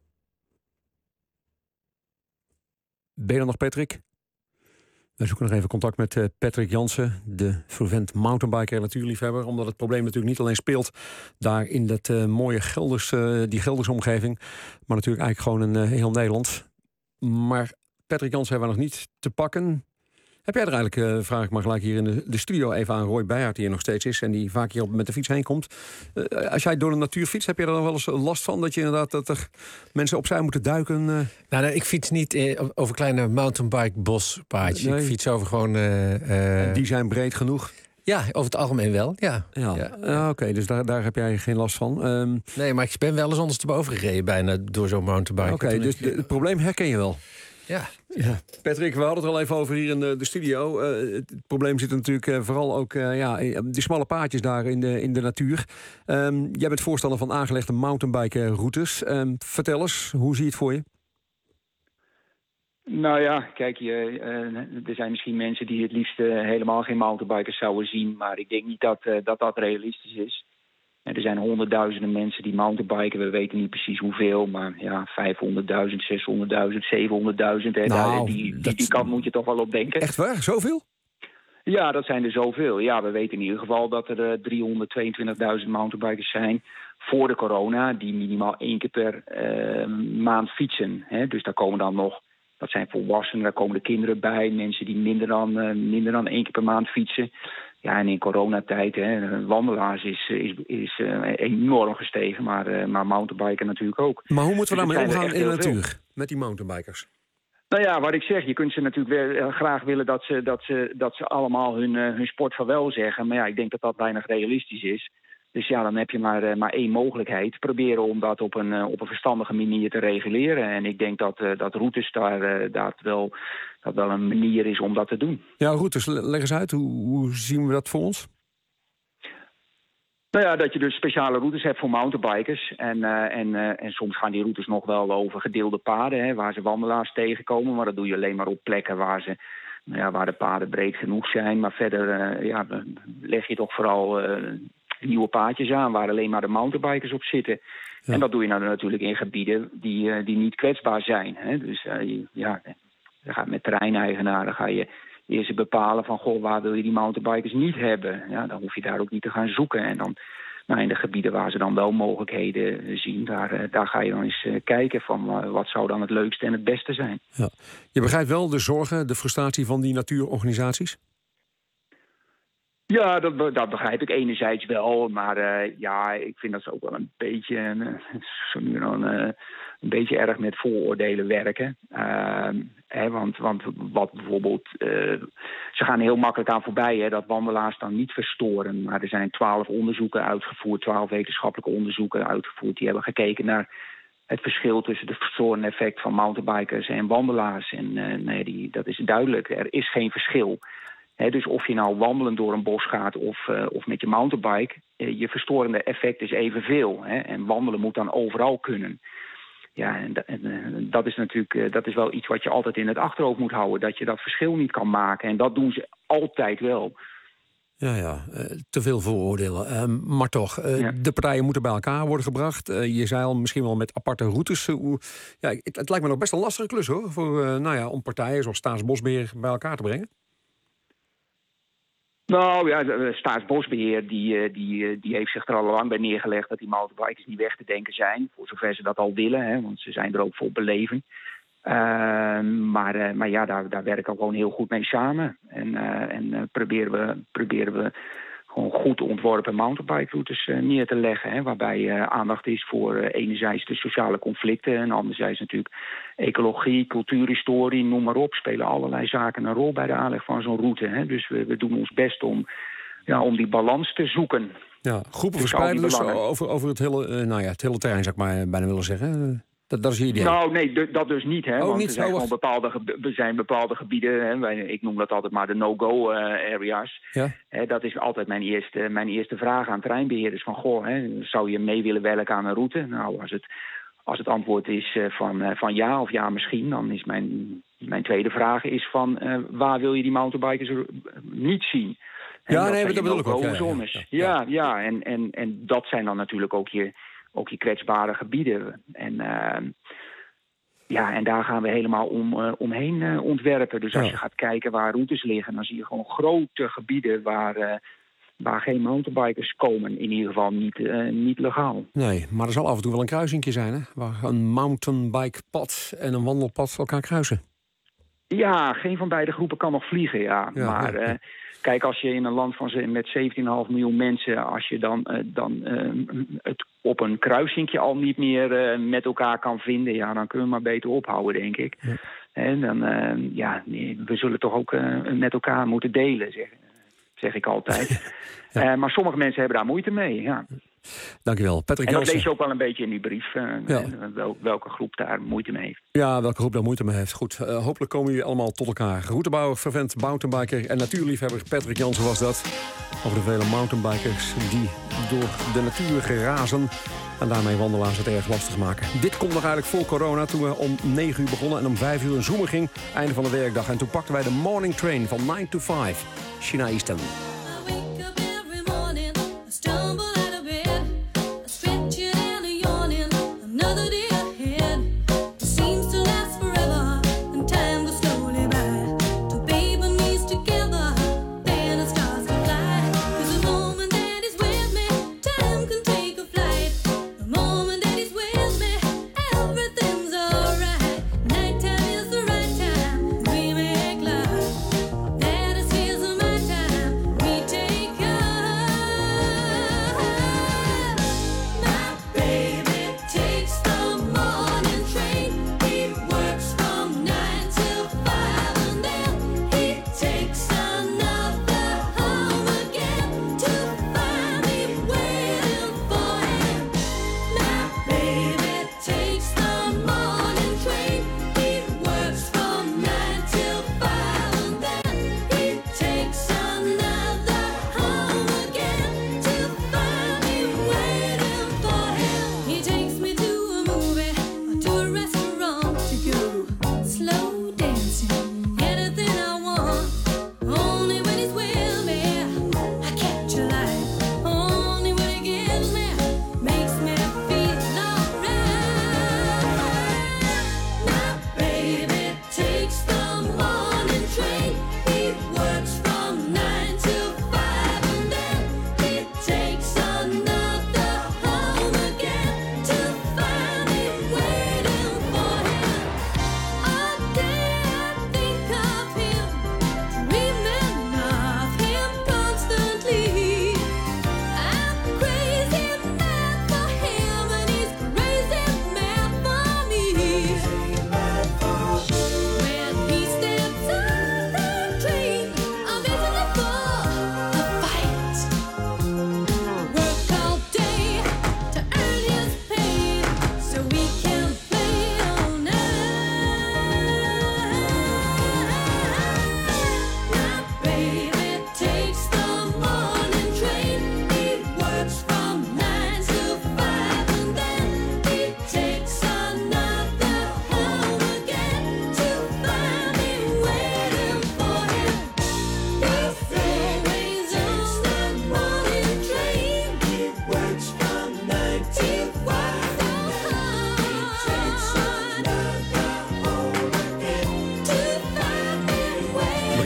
Ben je er nog, Patrick? We zoeken nog even contact met Patrick Jansen, de vervent mountainbiker en natuurliefhebber. Omdat het probleem natuurlijk niet alleen speelt daar in dat mooie die Gelderse omgeving, maar natuurlijk eigenlijk gewoon in heel Nederland. Maar Patrick Jansen hebben we nog niet te pakken. Heb jij er eigenlijk, vraag ik maar gelijk hier in de studio even aan Roy Beijert, die hier nog steeds is en die vaak hier met de fiets heen komt. Als jij door de natuur fietst, heb je er dan wel eens last van dat je inderdaad dat er mensen opzij moeten duiken? Nou, ik fiets niet over kleine mountainbike bospaadjes. Nee. Ik fiets over gewoon. Die zijn breed genoeg. Ja, over het algemeen wel, ja. Oké, dus daar heb jij geen last van. Nee, maar ik ben wel eens ondersteboven gereden bijna door zo'n mountainbike. Oké, dus het probleem herken je wel. Ja. Patrick, we hadden het er al even over hier in de studio. Het probleem zit natuurlijk vooral ook die smalle paadjes daar in de natuur. Jij bent voorstander van aangelegde mountainbike-routes. Vertel eens, hoe zie je het voor je? Nou ja, kijk, er zijn misschien mensen die het liefst helemaal geen mountainbikers zouden zien. Maar ik denk niet dat realistisch is. En er zijn honderdduizenden mensen die mountainbiken. We weten niet precies hoeveel, maar ja, 500.000, 600.000, 700.000. Nou, die kant moet je toch wel op denken. Echt waar? Zoveel? Ja, dat zijn er zoveel. Ja, we weten in ieder geval dat er 322.000 mountainbikers zijn voor de corona, die minimaal 1 keer per maand fietsen. Hè? Dus daar komen dan nog, dat zijn volwassenen, daar komen de kinderen bij, mensen die minder dan 1 keer per maand fietsen. Ja, en in coronatijd, wandelaars is enorm gestegen, maar mountainbiken natuurlijk ook. Maar hoe moeten we Dus daarmee omgaan in de veel. natuur met die mountainbikers? Nou ja, wat ik zeg, je kunt ze natuurlijk weer graag willen dat ze allemaal hun sport vaarwel zeggen. Maar ja, ik denk dat dat weinig realistisch is. Dus ja, dan heb je maar 1 mogelijkheid. Proberen om dat op een verstandige manier te reguleren. En ik denk dat routes dat wel een manier is om dat te doen. Ja, routes, leg eens uit. Hoe zien we dat voor ons? Nou ja, dat je dus speciale routes hebt voor mountainbikers. En soms gaan die routes nog wel over gedeelde paden, hè, waar ze wandelaars tegenkomen. Maar dat doe je alleen maar op plekken waar de paden breed genoeg zijn. Maar verder leg je toch vooral nieuwe paadjes aan waar alleen maar de mountainbikers op zitten. Ja. En dat doe je nou natuurlijk in gebieden die niet kwetsbaar zijn. Hè. Dus je gaat met terreineigenaren ga je eerst bepalen van, goh, waar wil je die mountainbikers niet hebben? Ja, dan hoef je daar ook niet te gaan zoeken. En dan in de gebieden waar ze dan wel mogelijkheden zien, daar ga je dan eens kijken van wat zou dan het leukste en het beste zijn. Ja. Je begrijpt wel de zorgen, de frustratie van die natuurorganisaties? Ja, dat begrijp ik enerzijds wel. Maar ik vind dat ze ook wel een beetje een beetje erg met vooroordelen werken. Want wat bijvoorbeeld, ze gaan heel makkelijk aan voorbij, dat wandelaars dan niet verstoren. Maar er zijn 12 onderzoeken uitgevoerd, 12 wetenschappelijke onderzoeken uitgevoerd. Die hebben gekeken naar het verschil tussen de verstorende effect van mountainbikers en wandelaars. En dat is duidelijk. Er is geen verschil. Dus of je nou wandelend door een bos gaat of met je mountainbike, je verstorende effect is evenveel. En wandelen moet dan overal kunnen. Ja, en dat is natuurlijk dat is wel iets wat je altijd in het achterhoofd moet houden. Dat je dat verschil niet kan maken. En dat doen ze altijd wel. Ja, te veel vooroordelen. Maar toch, de partijen moeten bij elkaar worden gebracht. Je zei al, misschien wel met aparte routes. Het lijkt me nog best een lastige klus, hoor. Om partijen zoals Staatsbosbeheer bij elkaar te brengen. Nou ja, de Staatsbosbeheer die heeft zich er al lang bij neergelegd dat die mountainbikers niet weg te denken zijn. Voor zover ze dat al willen, hè, want ze zijn er ook voor beleving. Maar daar werken we gewoon heel goed mee samen. En proberen we gewoon goed ontworpen mountainbikeroutes neer te leggen. Hè, waarbij aandacht is voor enerzijds de sociale conflicten en anderzijds natuurlijk ecologie, cultuurhistorie, noem maar op. Spelen allerlei zaken een rol bij de aanleg van zo'n route. Hè. Dus we doen ons best om die balans te zoeken. Ja, groepen verspreiden dus over het hele terrein, zou ik maar bijna willen zeggen. Dat is je idee? Nou, nee, dat dus niet. Hè, want er zijn gewoon bepaalde gebieden. Hè, ik noem dat altijd maar de no-go areas. Ja? Dat is altijd mijn eerste vraag aan terreinbeheerders. Van, zou je mee willen werken aan een route? Nou, als het antwoord is van ja of ja misschien, dan is mijn tweede vraag is van waar wil je die mountainbikers niet zien? En dat bedoel ik ook. Ja, en dat zijn dan natuurlijk ook je kwetsbare gebieden. En daar gaan we helemaal omheen ontwerpen. Dus als je gaat kijken waar routes liggen, dan zie je gewoon grote gebieden waar geen mountainbikers komen. In ieder geval niet legaal. Nee, maar er zal af en toe wel een kruisingje zijn, hè? Waar een mountainbikepad en een wandelpad elkaar kruisen. Ja, geen van beide groepen kan nog vliegen, maar kijk, als je in een land met 17,5 miljoen mensen, als je dan het op een kruisinkje al niet meer met elkaar kan vinden, dan kunnen we maar beter ophouden, denk ik. Ja. En dan, we zullen toch ook met elkaar moeten delen, zeg ik altijd. Maar sommige mensen hebben daar moeite mee, ja. Dankjewel, Patrick Jansen. En dat lees je ook wel een beetje in die brief, welke groep daar moeite mee heeft. Ja, welke groep daar moeite mee heeft. Goed, hopelijk komen jullie allemaal tot elkaar. Routebouwer, fervent mountainbiker en natuurliefhebber Patrick Jansen was dat. Over de vele mountainbikers die door de natuur razen en daarmee wandelaars het erg lastig maken. Dit komt nog eigenlijk voor corona, toen we om 9 uur begonnen en om 5 uur een zoomer ging. Einde van de werkdag. En toen pakten wij de morning train van 9 to 5. China Easton. Baby needs together.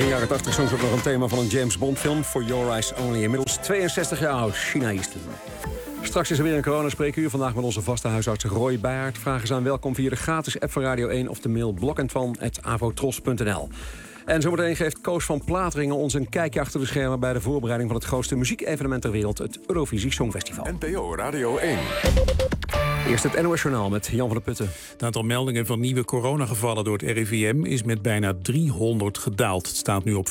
Begin jaren 80 soms ook nog een thema van een James Bond film. For Your Eyes Only. Inmiddels 62 jaar oud, China Easton. Straks is er weer een coronaspreekuur. Vandaag met onze vaste huisarts Roy Beijert. Vragen is aan welkom via de gratis app van Radio 1 of de mail blokentvan@avotros.nl. En zometeen geeft Koos van Plateringen ons een kijkje achter de schermen bij de voorbereiding van het grootste muziekevenement ter wereld, het Eurovisie Songfestival. NPO Radio 1. Eerst het NOS Journaal met Jan van der Putten. Het aantal meldingen van nieuwe coronagevallen door het RIVM is met bijna 300 gedaald. Het staat nu op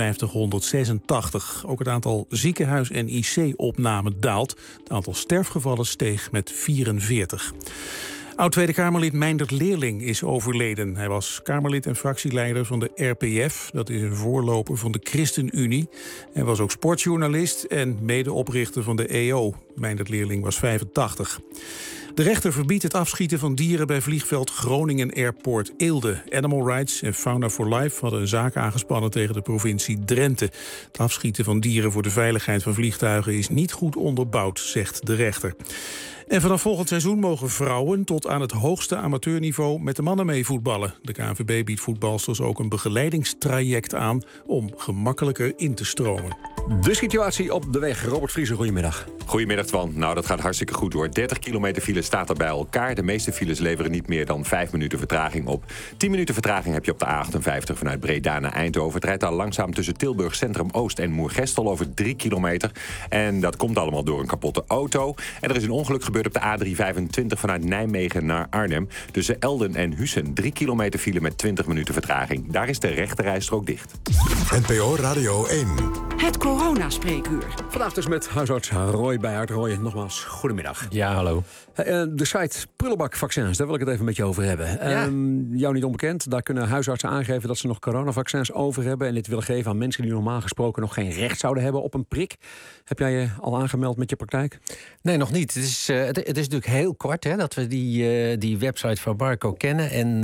5586. Ook het aantal ziekenhuis- en IC-opnamen daalt. Het aantal sterfgevallen steeg met 44. Oud-Tweede Kamerlid Meindert Leerling is overleden. Hij was Kamerlid en fractieleider van de RPF. Dat is een voorloper van de ChristenUnie. Hij was ook sportjournalist en medeoprichter van de EO. Meindert Leerling was 85. De rechter verbiedt het afschieten van dieren bij vliegveld Groningen Airport Eelde. Animal Rights en Fauna for Life hadden een zaak aangespannen tegen de provincie Drenthe. Het afschieten van dieren voor de veiligheid van vliegtuigen is niet goed onderbouwd, zegt de rechter. En vanaf volgend seizoen mogen vrouwen tot aan het hoogste amateurniveau met de mannen mee voetballen. De KNVB biedt voetbalsters ook een begeleidingstraject aan om gemakkelijker in te stromen. De situatie op de weg. Robert Vriezer, goedemiddag. Goedemiddag, Twan. Nou, dat gaat hartstikke goed hoor. 30 kilometer file staat er bij elkaar. De meeste files leveren niet meer dan 5 minuten vertraging op. 10 minuten vertraging heb je op de A58 vanuit Breda naar Eindhoven. Het rijdt al langzaam tussen Tilburg Centrum Oost en Moergestel over 3 kilometer. En dat komt allemaal door een kapotte auto. En er is een ongeluk gebeurd op de A325 vanuit Nijmegen naar Arnhem. Tussen Elden en Hussen 3 kilometer file met 20 minuten vertraging. Daar is de rechterrijstrook dicht. NPO Radio 1. Het coronaspreekuur. Vandaag dus met huisarts Roy Beijert. Roy, nogmaals, goedemiddag. Ja, hallo. De site Prullenbak-vaccins, daar wil ik het even met je over hebben. Ja. Jou niet onbekend, daar kunnen huisartsen aangeven dat ze nog coronavaccins over hebben en dit willen geven aan mensen die normaal gesproken nog geen recht zouden hebben op een prik. Heb jij je al aangemeld met je praktijk? Nee, nog niet. Het is natuurlijk heel kort hè, dat we die website van Barco kennen. En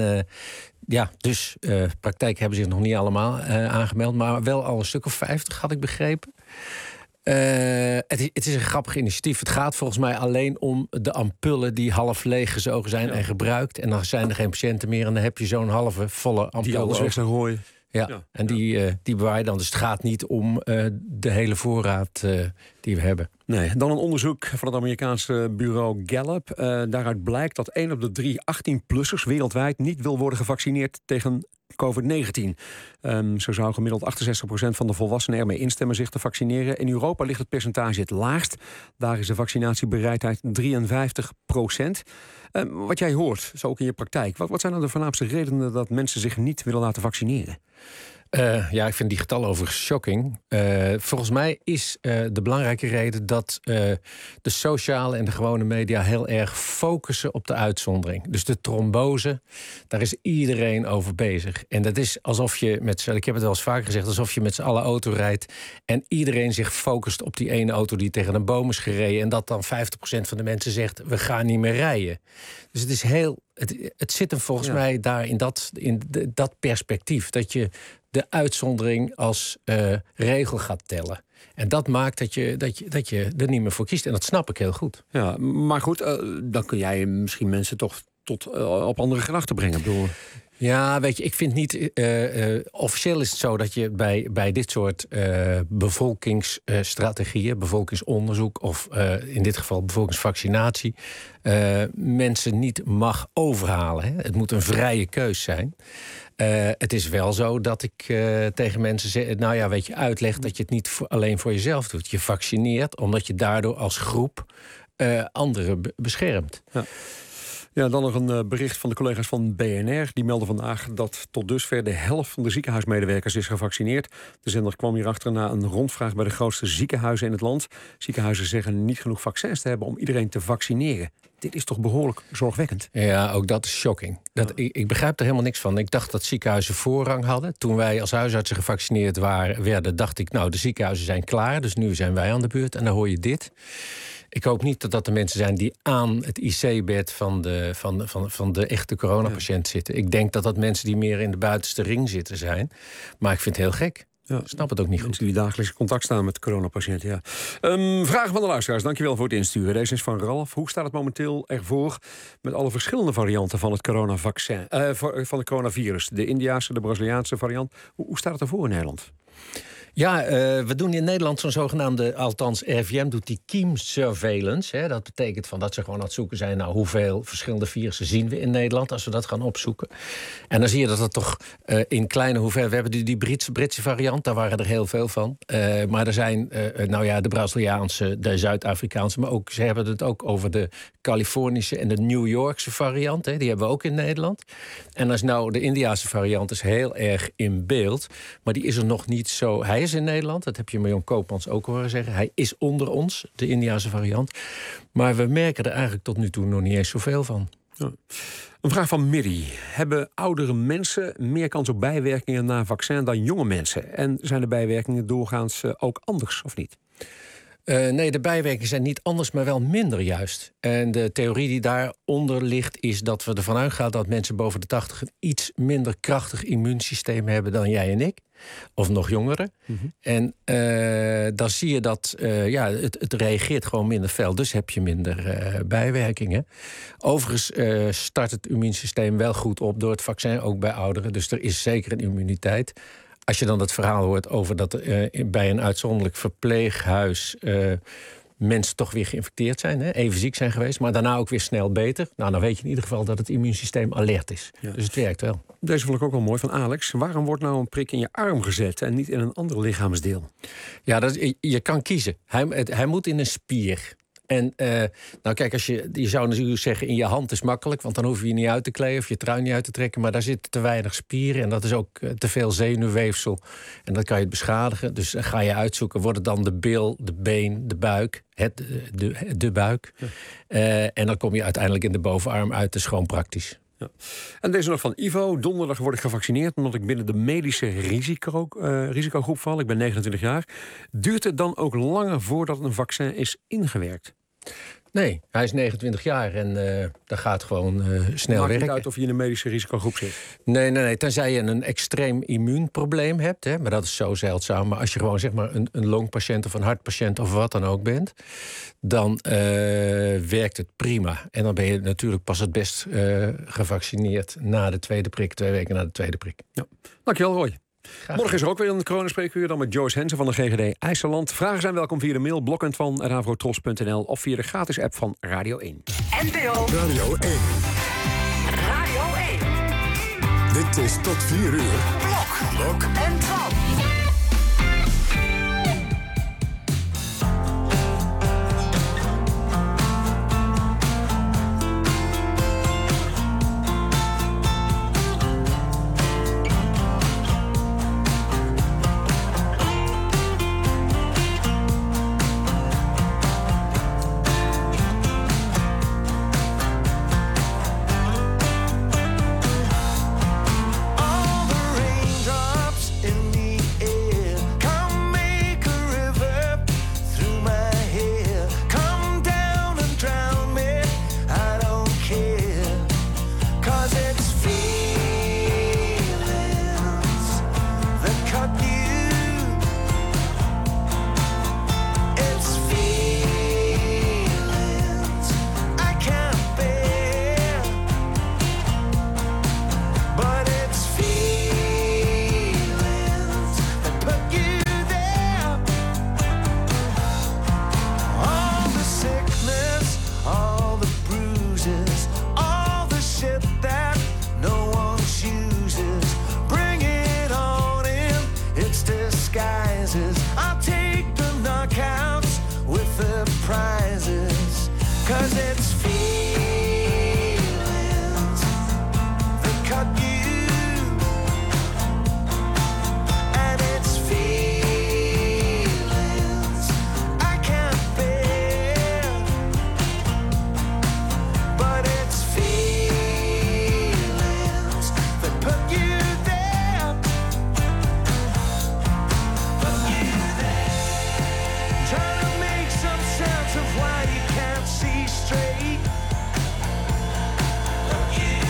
dus praktijk hebben zich nog niet allemaal aangemeld, maar wel al een stuk of 50 had ik begrepen. Het is een grappig initiatief. Het gaat volgens mij alleen om de ampullen die half leeg gezogen zijn en gebruikt. En dan zijn er geen patiënten meer en dan heb je zo'n halve volle ampul. Die alles weg zijn gooien. Ja, en die bewaar je dan. Dus het gaat niet om de hele voorraad die we hebben. Nee, dan een onderzoek van het Amerikaanse bureau Gallup. Daaruit blijkt dat 1 op de 3 18-plussers wereldwijd niet wil worden gevaccineerd tegen COVID-19. Zo zou gemiddeld 68% van de volwassenen ermee instemmen zich te vaccineren. In Europa ligt het percentage het laagst. Daar is de vaccinatiebereidheid 53%. Wat jij hoort, zo ook in je praktijk. Wat zijn nou de voornaamste redenen dat mensen zich niet willen laten vaccineren? Ik vind die getallen overigens shocking. Volgens mij is de belangrijke reden dat de sociale en de gewone media heel erg focussen op de uitzondering. Dus de trombose, daar is iedereen over bezig. En dat is alsof je ik heb het wel eens vaker gezegd, alsof je met z'n allen auto rijdt en iedereen zich focust op die ene auto die tegen een boom is gereden en dat dan 50% van de mensen zegt, we gaan niet meer rijden. Dus het is het zit hem volgens mij daar in dat perspectief, dat je de uitzondering als regel gaat tellen. En dat maakt dat je er niet meer voor kiest. En dat snap ik heel goed. Ja, maar goed, dan kun jij misschien mensen toch tot op andere gedachten brengen. Ik bedoel, ja, weet je, ik vind niet... officieel is het zo dat je bij dit soort bevolkingsstrategieën, bevolkingsonderzoek of in dit geval bevolkingsvaccinatie, mensen niet mag overhalen. Hè? Het moet een vrije keus zijn. Het is wel zo dat ik tegen mensen zeg, uitleg dat je het niet alleen voor jezelf doet. Je vaccineert omdat je daardoor als groep anderen beschermt. Ja. Ja, dan nog een bericht van de collega's van BNR. Die melden vandaag dat tot dusver de helft van de ziekenhuismedewerkers is gevaccineerd. De zender kwam hierachter na een rondvraag bij de grootste ziekenhuizen in het land. Ziekenhuizen zeggen niet genoeg vaccins te hebben om iedereen te vaccineren. Dit is toch behoorlijk zorgwekkend? Ja, ook dat is shocking. Ik begrijp er helemaal niks van. Ik dacht dat ziekenhuizen voorrang hadden. Toen wij als huisartsen gevaccineerd werden, dacht ik, de ziekenhuizen zijn klaar. Dus nu zijn wij aan de beurt. En dan hoor je dit. Ik hoop niet dat dat de mensen zijn die aan het IC-bed van de echte coronapatiënt zitten. Ik denk dat dat mensen die meer in de buitenste ring zitten zijn. Maar ik vind het heel gek. Ja, snap het ook niet goed. Mensen die dagelijks in contact staan met coronapatiënten, ja. Vragen van de luisteraars, dankjewel voor het insturen. Deze is van Ralf. Hoe staat het momenteel ervoor met alle verschillende varianten van het coronavaccin, van het coronavirus? De Indiase, de Braziliaanse variant. Hoe staat het ervoor in Nederland? Ja, we doen in Nederland zo'n zogenaamde, althans RIVM doet die kiem surveillance. Hè. Dat betekent dat ze gewoon aan het zoeken zijn naar hoeveel verschillende virussen zien we in Nederland als we dat gaan opzoeken. En dan zie je dat het toch in kleine hoeveelheden. We hebben die Britse variant, daar waren er heel veel van. Maar er zijn de Braziliaanse, de Zuid-Afrikaanse, maar ook, ze hebben het ook over de Californische en de New Yorkse variant. Hè. Die hebben we ook in Nederland. En als nou de Indiase variant is heel erg in beeld, maar die is er nog niet zo. Hij is in Nederland, dat heb je Marjon Koopmans ook horen zeggen. Hij is onder ons, de Indiase variant. Maar we merken er eigenlijk tot nu toe nog niet eens zoveel van. Ja. Een vraag van Miri. Hebben oudere mensen meer kans op bijwerkingen na een vaccin dan jonge mensen? En zijn de bijwerkingen doorgaans ook anders, of niet? Nee, de bijwerkingen zijn niet anders, maar wel minder juist. En de theorie die daaronder ligt is dat we ervan uitgaan dat mensen boven de 80 een iets minder krachtig immuunsysteem hebben dan jij en ik. Of nog jongeren. Mm-hmm. En dan zie je dat het reageert gewoon minder fel. Dus heb je minder bijwerkingen. Overigens start het immuunsysteem wel goed op door het vaccin, ook bij ouderen. Dus er is zeker een immuniteit. Als je dan het verhaal hoort over dat bij een uitzonderlijk verpleeghuis mensen toch weer geïnfecteerd zijn, hè, even ziek zijn geweest, maar daarna ook weer snel beter. Nou, dan weet je in ieder geval dat het immuunsysteem alert is. Ja. Dus het werkt wel. Deze vond ik ook wel mooi van Alex. Waarom wordt nou een prik in je arm gezet en niet in een ander lichaamsdeel? Ja, je kan kiezen. Hij moet in een spier. En nou kijk, je zou natuurlijk zeggen in je hand is makkelijk, want dan hoef je je niet uit te kleden of je trui niet uit te trekken, maar daar zitten te weinig spieren en dat is ook te veel zenuwweefsel en dat kan je beschadigen. Dus ga je uitzoeken, wordt het dan de bil, de been, de buik, de buik. Ja. En dan kom je uiteindelijk in de bovenarm uit, dat is gewoon praktisch. Ja. En deze nog van Ivo. Donderdag word ik gevaccineerd omdat ik binnen de medische risicogroep val. Ik ben 29 jaar. Duurt het dan ook langer voordat een vaccin is ingewerkt? Nee, hij is 29 jaar en dat gaat gewoon snel werken. Maakt niet uit of je in een medische risicogroep zit? Nee. Tenzij je een extreem immuunprobleem hebt, hè, maar dat is zo zeldzaam. Maar als je gewoon zeg maar een longpatiënt of een hartpatiënt of wat dan ook bent, dan werkt het prima. En dan ben je natuurlijk pas het best gevaccineerd na de tweede prik, 2 weken na de tweede prik. Ja. Dankjewel, Roy. Morgen is er ook weer een coronaspreekuur, dan met Joyce Hensen van de GGD IJsseland. Vragen zijn welkom via de mail blokkend@avrotros.nl of via de gratis app van Radio 1. NPO Radio 1. Radio 1. Dit is tot 4 uur. Blok en Twan.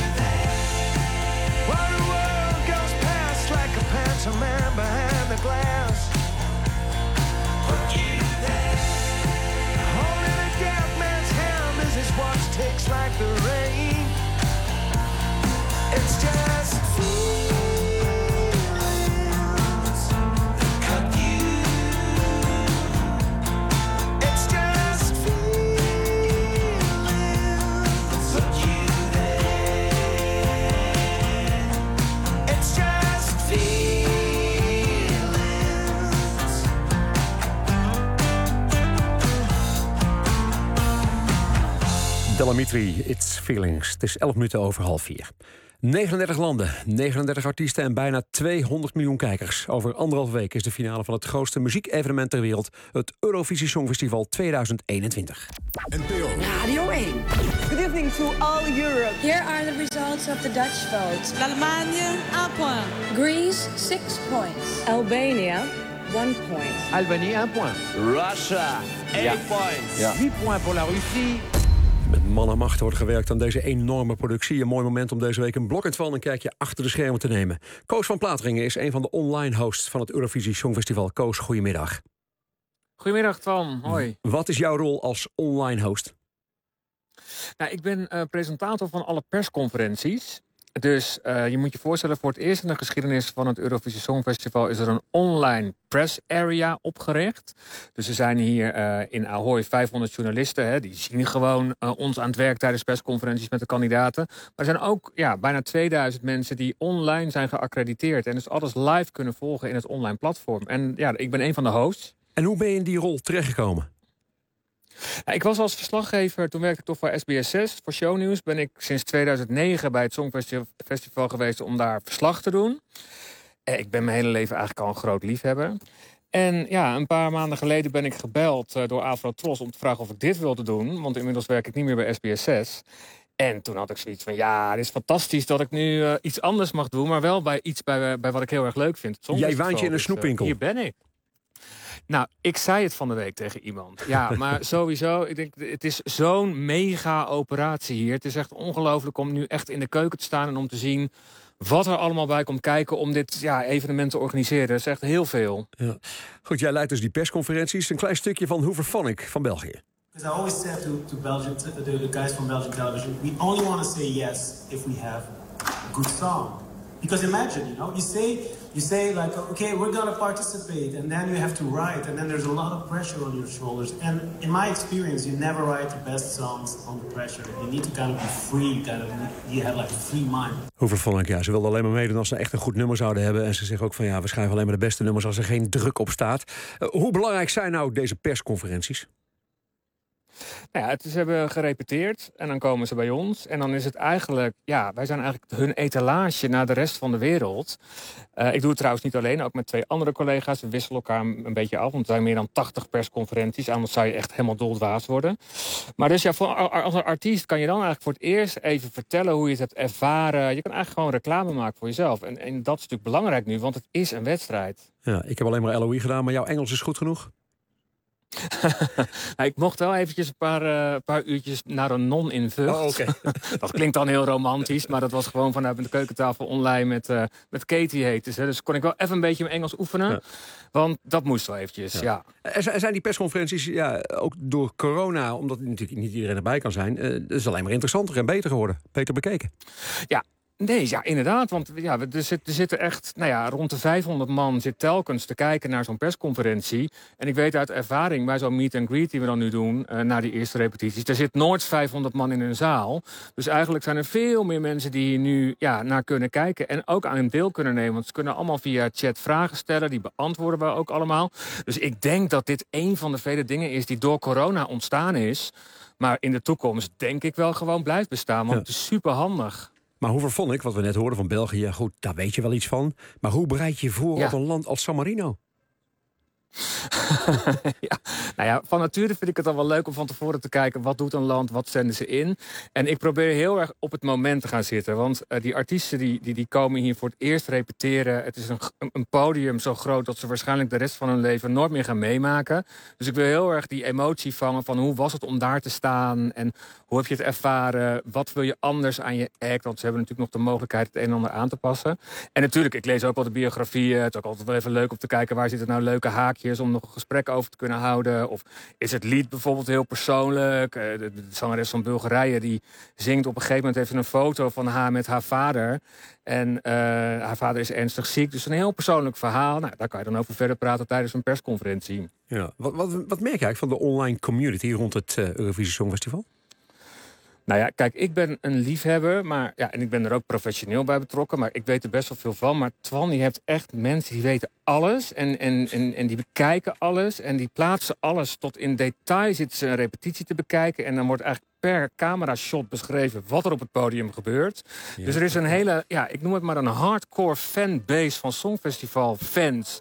man behind the glass. looks like the rain. It's just feelings that cut you. It's just feelings that put you there. It's just feelings. Delamitri, It's Feelings. Het is 11 minuten over 3:30. 39 landen, 39 artiesten en bijna 200 miljoen kijkers. Over 1,5 week is de finale van het grootste muziekevenement ter wereld, het Eurovisie Songfestival 2021. NPO Radio 1. Good evening to all Europe. Here are the results of the Dutch vote. L'Allemagne, 1 point. Greece, 6 points. Albania, 1 point. Albanie, 1 point. Russia, 8 points. 8 points voor la Russie. Met man en macht wordt gewerkt aan deze enorme productie. Een mooi moment om deze week een blok van een kijkje achter de schermen te nemen. Koos van Plateringen is een van de online hosts van het Eurovisie Songfestival. Koos, goedemiddag. Goedemiddag, Twan. Hoi. Wat is jouw rol als online host? Nou, ik ben presentator van alle persconferenties. Dus je moet je voorstellen, voor het eerst in de geschiedenis van het Eurovisie Songfestival is er een online press area opgericht. Dus er zijn hier in Ahoy 500 journalisten. Die zien gewoon ons aan het werk tijdens persconferenties met de kandidaten. Maar er zijn ook bijna 2000 mensen die online zijn geaccrediteerd. En dus alles live kunnen volgen in het online platform. En ik ben een van de hosts. En hoe ben je in die rol terechtgekomen? Ik was als verslaggever, toen werkte ik toch voor SBS6, voor Shownieuws. Ben ik sinds 2009 bij het Songfestival geweest om daar verslag te doen. Ik ben mijn hele leven eigenlijk al een groot liefhebber. En een paar maanden geleden ben ik gebeld door Afro-Tros om te vragen of ik dit wilde doen. Want inmiddels werk ik niet meer bij SBS6. En toen had ik zoiets van, het is fantastisch dat ik nu iets anders mag doen. Maar wel bij iets bij wat ik heel erg leuk vind. Jij waant je in een snoepwinkel. Hier ben ik. Nou, ik zei het van de week tegen iemand. Ja, maar sowieso, ik denk, het is zo'n mega operatie hier. Het is echt ongelooflijk om nu echt in de keuken te staan en om te zien wat er allemaal bij komt kijken om dit evenement te organiseren. Dat is echt heel veel. Ja. Goed, jij leidt dus die persconferenties. Een klein stukje van Hooverphonic van België. Because I always said to Belgium, the guys from Belgian television, we only want to say yes if we have a good song. Because imagine, you say like, okay, we're gonna participate, and then you have to write, and then there's a lot of pressure on your shoulders. And in my experience, you never write the best songs under pressure. You need to kind of be free, you have like a free mind. Hooverphonic, ze wilden alleen maar meedoen als ze echt een goed nummer zouden hebben. En ze zeggen ook van we schrijven alleen maar de beste nummers als er geen druk op staat. Hoe belangrijk zijn nou deze persconferenties? Nou ze hebben gerepeteerd en dan komen ze bij ons. En dan is het eigenlijk, wij zijn eigenlijk hun etalage naar de rest van de wereld. Ik doe het trouwens niet alleen, ook met 2 andere collega's. We wisselen elkaar een beetje af, want er zijn meer dan 80 persconferenties. Anders zou je echt helemaal doldwaas worden. Maar dus als een artiest kan je dan eigenlijk voor het eerst even vertellen hoe je het hebt ervaren. Je kan eigenlijk gewoon reclame maken voor jezelf. En dat is natuurlijk belangrijk nu, want het is een wedstrijd. Ja, ik heb alleen maar LOE gedaan, maar jouw Engels is goed genoeg? Ik mocht wel eventjes een paar uurtjes naar een non in Vught. Oh, okay. Dat klinkt dan heel romantisch, maar dat was gewoon vanuit de keukentafel online met Katie heette ze. Dus kon ik wel even een beetje mijn Engels oefenen. Ja. Want dat moest wel eventjes, Er zijn die persconferenties ook door corona, omdat natuurlijk niet iedereen erbij kan zijn, het is alleen maar interessanter en beter geworden. Beter bekeken. Ja. Nee, inderdaad, want er zitten echt, rond de 500 man zit telkens te kijken naar zo'n persconferentie. En ik weet uit ervaring bij zo'n meet and greet die we dan nu doen, na die eerste repetities, er zit nooit 500 man in een zaal. Dus eigenlijk zijn er veel meer mensen die hier nu naar kunnen kijken en ook aan hun deel kunnen nemen. Want ze kunnen allemaal via chat vragen stellen, die beantwoorden we ook allemaal. Dus ik denk dat dit een van de vele dingen is die door corona ontstaan is, maar in de toekomst denk ik wel gewoon blijft bestaan, want het is super handig. Maar Hooverphonic, wat we net hoorden van België, goed, daar weet je wel iets van. Maar hoe bereid je je voor op een land als San Marino? Van nature vind ik het dan wel leuk om van tevoren te kijken, wat doet een land, wat zenden ze in. En ik probeer heel erg op het moment te gaan zitten. Want die artiesten die komen hier voor het eerst repeteren. Het is een podium zo groot dat ze waarschijnlijk de rest van hun leven nooit meer gaan meemaken. Dus ik wil heel erg die emotie vangen van hoe was het om daar te staan en hoe heb je het ervaren, wat wil je anders aan je act, want ze hebben natuurlijk nog de mogelijkheid het een en ander aan te passen. En natuurlijk, ik lees ook wel de biografieën. Het is ook altijd wel even leuk om te kijken waar zitten nou leuke haakjes praatjes om nog een gesprek over te kunnen houden? Of is het lied bijvoorbeeld heel persoonlijk? De zangeres van Bulgarije die zingt op een gegeven moment... heeft een foto van haar met haar vader. En haar vader is ernstig ziek. Dus een heel persoonlijk verhaal. Nou, daar kan je dan over verder praten tijdens een persconferentie. Ja. Wat merk je eigenlijk van de online community rond het Eurovisie Songfestival? Nou ja, kijk, ik ben een liefhebber, maar en ik ben er ook professioneel bij betrokken, maar ik weet er best wel veel van. Maar Twan, je hebt echt mensen die weten alles en die bekijken alles en die plaatsen alles tot in detail. Zitten ze een repetitie te bekijken en dan wordt eigenlijk per camera-shot beschreven wat er op het podium gebeurt. Ja. Dus er is een hele, ik noem het maar een hardcore fanbase van Songfestival-fans.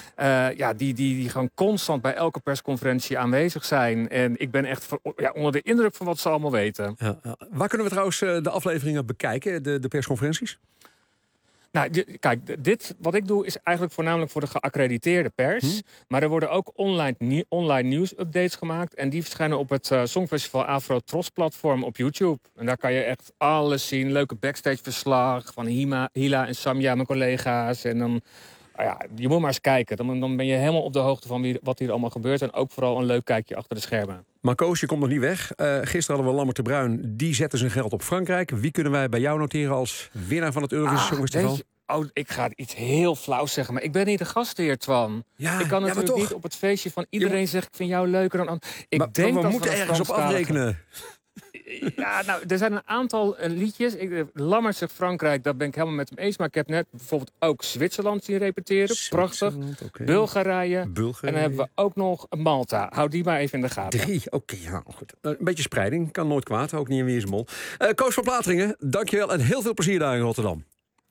Die gewoon constant bij elke persconferentie aanwezig zijn. En ik ben echt onder de indruk van wat ze allemaal weten. Ja. Waar kunnen we trouwens de afleveringen bekijken, de persconferenties? Nou, kijk, dit wat ik doe is eigenlijk voornamelijk voor de geaccrediteerde pers. Maar er worden ook online nieuws-updates gemaakt. En die verschijnen op het Songfestival Afro Tros-platform op YouTube. En daar kan je echt alles zien. Leuke backstage-verslag van Hila en Samia, mijn collega's. En dan... je moet maar eens kijken. Dan ben je helemaal op de hoogte van wat hier allemaal gebeurt. En ook vooral een leuk kijkje achter de schermen. Maar Koos, je komt nog niet weg. Gisteren hadden we Lammert de Bruin. Die zette zijn geld op Frankrijk. Wie kunnen wij bij jou noteren als winnaar van het Eurovisie Songfestival? Ik ga iets heel flauws zeggen, maar ik ben niet de gastheer, Twan. Ik kan natuurlijk niet op het feestje van iedereen zeggen... ik vind jou leuker dan... We moeten ergens op afrekenen. Ja, nou, er zijn een aantal liedjes. Lammert zegt Frankrijk, daar ben ik helemaal met hem eens. Maar ik heb net bijvoorbeeld ook Zwitserland zien repeteren. Prachtig. Okay. Bulgarije. En dan hebben we ook nog Malta. Hou die maar even in de gaten. 3, goed. Een beetje spreiding, kan nooit kwaad. Ook niet in Weersmol. Koos van Plateringen, dankjewel en heel veel plezier daar in Rotterdam.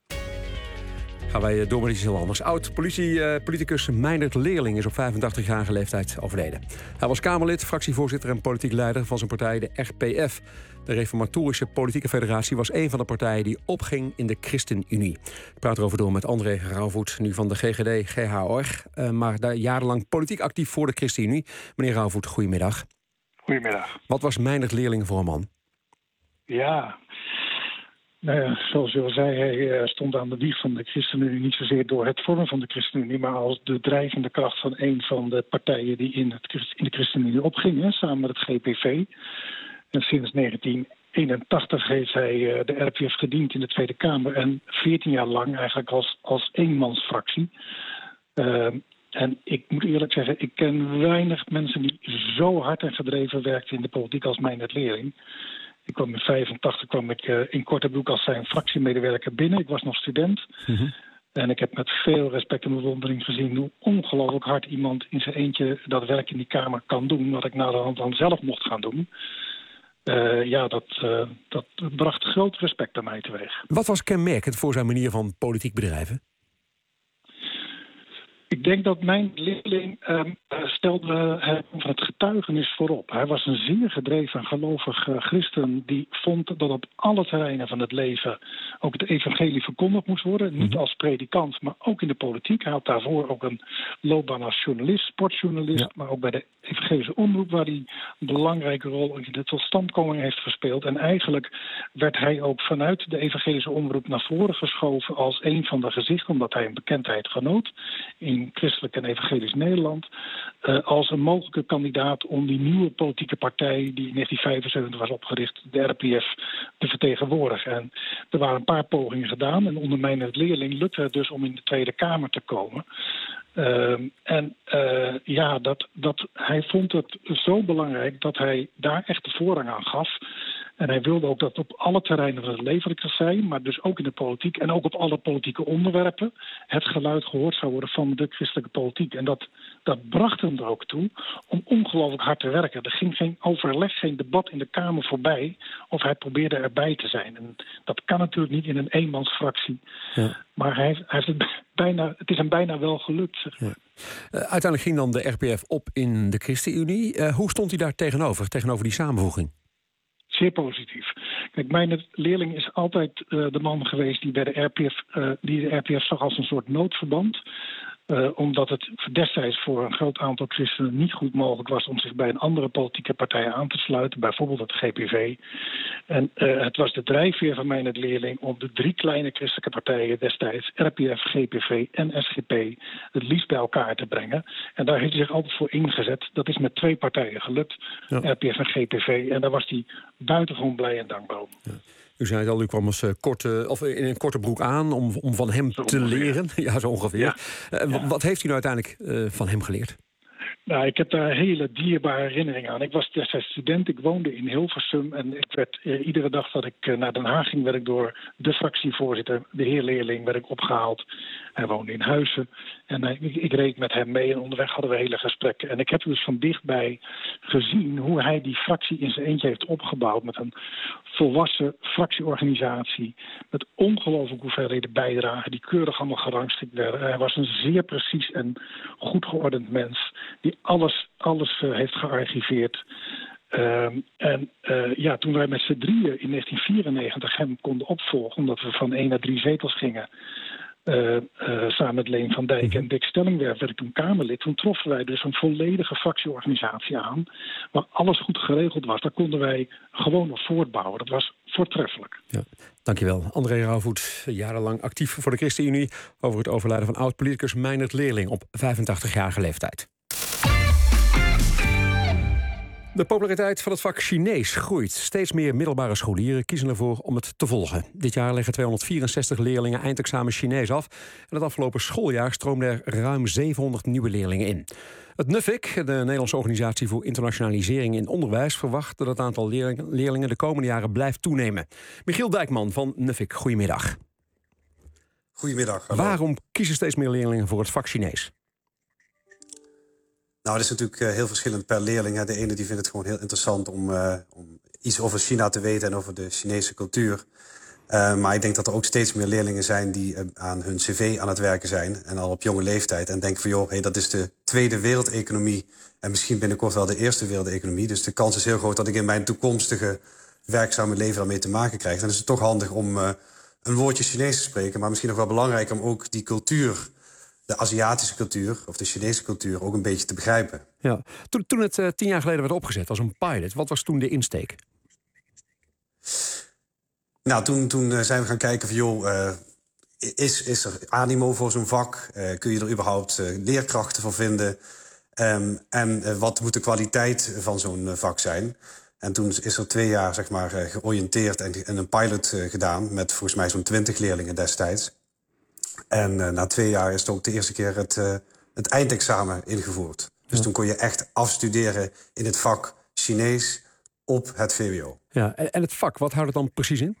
Gaan wij door met iets heel anders. Oud-politicus Meindert Leerling is op 85-jarige leeftijd overleden. Hij was Kamerlid, fractievoorzitter en politiek leider van zijn partij, de RPF. De Reformatorische Politieke Federatie was een van de partijen die opging in de ChristenUnie. Ik praat erover door met André Rauwvoet, nu van de GGD-GHOR. Maar daar jarenlang politiek actief voor de ChristenUnie. Meneer Rauwvoet, goedemiddag. Goedemiddag. Wat was Meindert Leerling voor een man? Ja... zoals u al zei, hij stond aan de wieg van de ChristenUnie niet zozeer door het vormen van de ChristenUnie, maar als de drijvende kracht van een van de partijen die in de ChristenUnie opgingen, samen met het GPV. En sinds 1981 heeft hij de RPF gediend in de Tweede Kamer en 14 jaar lang eigenlijk als eenmansfractie. En ik moet eerlijk zeggen, ik ken weinig mensen die zo hard en gedreven werkten in de politiek als Meindert Leerling. Ik kwam in 1985 in Kortebroek als zijn fractiemedewerker binnen. Ik was nog student. En ik heb met veel respect en bewondering gezien hoe ongelooflijk hard iemand in zijn eentje dat werk in die Kamer kan doen. Wat ik naderhand dan zelf mocht gaan doen. Dat bracht groot respect bij mij teweeg. Wat was kenmerkend voor zijn manier van politiek bedrijven? Ik denk dat mijn leerling stelde van het getuigenis voorop. Hij was een zeer gedreven en gelovig christen die vond dat op alle terreinen van het leven ook het evangelie verkondigd moest worden. Niet als predikant, maar ook in de politiek. Hij had daarvoor ook een loopbaan als journalist, sportjournalist, maar ook bij de evangelische omroep waar hij een belangrijke rol in de totstandkoming heeft gespeeld. En eigenlijk werd hij ook vanuit de evangelische omroep naar voren geschoven als een van de gezichten, omdat hij een bekendheid genoot in christelijk en evangelisch Nederland, als een mogelijke kandidaat om die nieuwe politieke partij die in 1975 was opgericht, de RPF, te vertegenwoordigen. En er waren een paar pogingen gedaan en onder Meindert Leerling lukte het dus om in de Tweede Kamer te komen. Hij vond het zo belangrijk dat hij daar echt de voorrang aan gaf. En hij wilde ook dat op alle terreinen van het leven, ik zei, maar dus ook in de politiek en ook op alle politieke onderwerpen het geluid gehoord zou worden van de christelijke politiek. En dat bracht hem er ook toe om ongelooflijk hard te werken. Er ging geen overleg, geen debat in de Kamer voorbij of hij probeerde erbij te zijn. En dat kan natuurlijk niet in een eenmansfractie. Ja. Maar hij heeft het is hem bijna wel gelukt. Zeg maar. Uiteindelijk ging dan de RPF op in de ChristenUnie. Hoe stond hij daar tegenover die samenvoeging? Zeer positief. Kijk, Meindert Leerling is altijd de man geweest die bij de RPF zag als een soort noodverband. Omdat het destijds voor een groot aantal christenen niet goed mogelijk was om zich bij een andere politieke partij aan te sluiten, bijvoorbeeld het GPV. En het was de drijfveer van mij en het leerling om de 3 kleine christelijke partijen destijds, RPF, GPV en SGP, het liefst bij elkaar te brengen. En daar heeft hij zich altijd voor ingezet. Dat is met 2 partijen gelukt, RPF en GPV. En daar was hij buitengewoon blij en dankbaar om. Ja. U zei het al, u kwam als in een korte broek aan om van hem te leren. Ja, zo ongeveer. Ja. Wat heeft u nou uiteindelijk van hem geleerd? Nou, ik heb daar hele dierbare herinneringen aan. Ik was destijds student, ik woonde in Hilversum en ik werd iedere dag dat ik naar Den Haag ging, werd ik door de fractievoorzitter, de heer Leerling, werd ik opgehaald. Hij woonde in Huizen en ik reed met hem mee en onderweg hadden we hele gesprekken. En ik heb dus van dichtbij gezien hoe hij die fractie in zijn eentje heeft opgebouwd met een volwassen fractieorganisatie, met ongelooflijk hoeveelheden bijdragen die keurig allemaal gerangschikt werden. Hij was een zeer precies en goed geordend mens die alles heeft gearchiveerd. Toen wij met z'n drieën in 1994 hem konden opvolgen, omdat we van 1 naar 3 zetels gingen, samen met Leen van Dijk en Dick Stellingwerf werd ik toen Kamerlid. Toen troffen wij dus een volledige fractieorganisatie aan, waar alles goed geregeld was. Daar konden wij gewoon op voortbouwen. Dat was voortreffelijk. Ja, dankjewel. André Rauwvoet, jarenlang actief voor de ChristenUnie, over het overlijden van oud-politicus Meijnerd Leerling op 85-jarige leeftijd. De populariteit van het vak Chinees groeit. Steeds meer middelbare scholieren kiezen ervoor om het te volgen. Dit jaar leggen 264 leerlingen eindexamen Chinees af. En het afgelopen schooljaar stroomden er ruim 700 nieuwe leerlingen in. Het NUFIC, de Nederlandse Organisatie voor Internationalisering in Onderwijs, verwacht dat het aantal leerlingen de komende jaren blijft toenemen. Michiel Dijkman van NUFIC, goedemiddag. Goedemiddag. Hallo. Waarom kiezen steeds meer leerlingen voor het vak Chinees? Nou, dat is natuurlijk heel verschillend per leerling. De ene die vindt het gewoon heel interessant om iets over China te weten en over de Chinese cultuur. Maar ik denk dat er ook steeds meer leerlingen zijn die aan hun cv aan het werken zijn. En al op jonge leeftijd. En denken van joh, dat is de tweede wereldeconomie. En misschien binnenkort wel de eerste wereldeconomie. Dus de kans is heel groot dat ik in mijn toekomstige werkzame leven daarmee te maken krijg. Dan is het toch handig om een woordje Chinees te spreken. Maar misschien nog wel belangrijker om ook die cultuur, de Aziatische cultuur of de Chinese cultuur, ook een beetje te begrijpen. Ja. Toen het 10 jaar geleden werd opgezet als een pilot, wat was toen de insteek? Nou, toen zijn we gaan kijken van joh, is er animo voor zo'n vak? Kun je er überhaupt leerkrachten voor vinden? En wat moet de kwaliteit van zo'n vak zijn? En toen is er 2 jaar zeg maar georiënteerd en een pilot gedaan met volgens mij zo'n 20 leerlingen destijds. En na 2 jaar is het ook de eerste keer het eindexamen ingevoerd. Dus toen kon je echt afstuderen in het vak Chinees op het VWO. Ja, en het vak, wat houdt het dan precies in?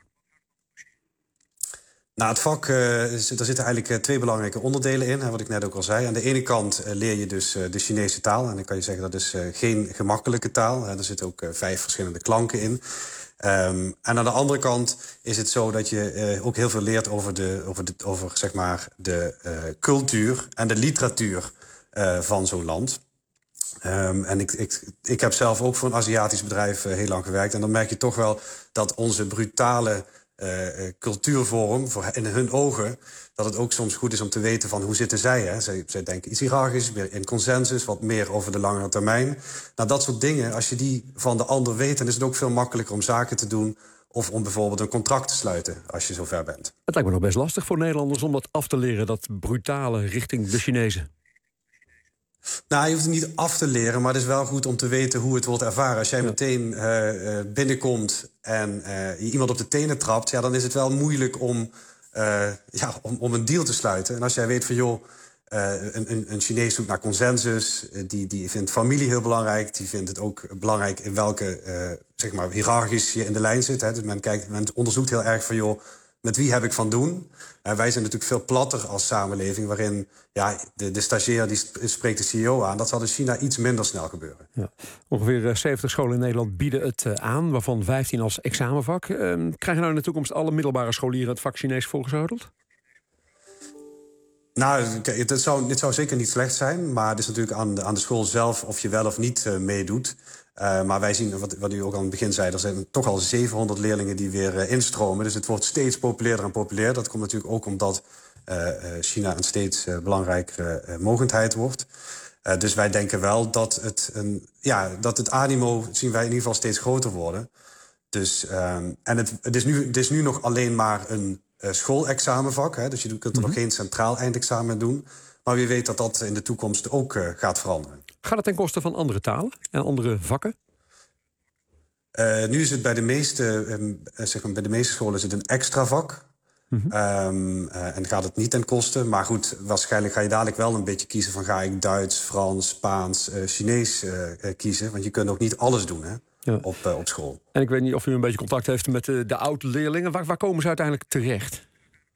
Nou, het vak, daar zitten eigenlijk 2 belangrijke onderdelen in, wat ik net ook al zei. Aan de ene kant leer je dus de Chinese taal. En dan kan je zeggen dat is geen gemakkelijke taal. Er zitten ook 5 verschillende klanken in. En aan de andere kant is het zo dat je ook heel veel leert over zeg maar de cultuur en de literatuur van zo'n land. En ik heb zelf ook voor een Aziatisch bedrijf heel lang gewerkt. En dan merk je toch wel dat onze brutale cultuurvorm, in hun ogen, dat het ook soms goed is om te weten van hoe zitten zij. Hè? Zij denken iets hiërarchisch, meer in consensus, wat meer over de langere termijn. Nou, dat soort dingen, als je die van de ander weet, dan is het ook veel makkelijker om zaken te doen of om bijvoorbeeld een contract te sluiten als je zover bent. Het lijkt me nog best lastig voor Nederlanders om dat af te leren, dat brutale richting de Chinezen. Nou, je hoeft het niet af te leren, maar het is wel goed om te weten hoe het wordt ervaren. Als jij meteen binnenkomt en iemand op de tenen trapt, ja, dan is het wel moeilijk om een deal te sluiten. En als jij weet van joh, een Chinees zoekt naar consensus, die vindt familie heel belangrijk, die vindt het ook belangrijk in welke zeg maar hiërarchisch je in de lijn zit. Hè. Dus men onderzoekt heel erg van joh, met wie heb ik van doen? Wij zijn natuurlijk veel platter als samenleving, waarin de stagiair die spreekt de CEO aan. Dat zal in China iets minder snel gebeuren. Ja. Ongeveer 70 scholen in Nederland bieden het aan, waarvan 15 als examenvak. Krijgen nou in de toekomst alle middelbare scholieren het vak Chinees voorgeschoteld? Nou, dit zou zeker niet slecht zijn, maar het is natuurlijk aan de school zelf of je wel of niet meedoet. Maar wij zien, wat u ook aan het begin zei, er zijn toch al 700 leerlingen die weer instromen. Dus het wordt steeds populairder en populairder. Dat komt natuurlijk ook omdat China een steeds belangrijkere mogendheid wordt. Dus wij denken wel dat het animo zien wij in ieder geval steeds groter worden. Dus, en het is nu nog alleen maar een schoolexamenvak. Hè, dus je kunt er nog geen centraal eindexamen doen. Maar wie weet dat dat in de toekomst ook gaat veranderen. Gaat het ten koste van andere talen en andere vakken? Nu is het bij de meeste scholen is het een extra vak. En gaat het niet ten koste. Maar goed, waarschijnlijk ga je dadelijk wel een beetje kiezen van... ga ik Duits, Frans, Spaans, Chinees kiezen. Want je kunt ook niet alles doen, hè? Ja. Op school. En ik weet niet of u een beetje contact heeft met de oud-leerlingen. Waar komen ze uiteindelijk terecht?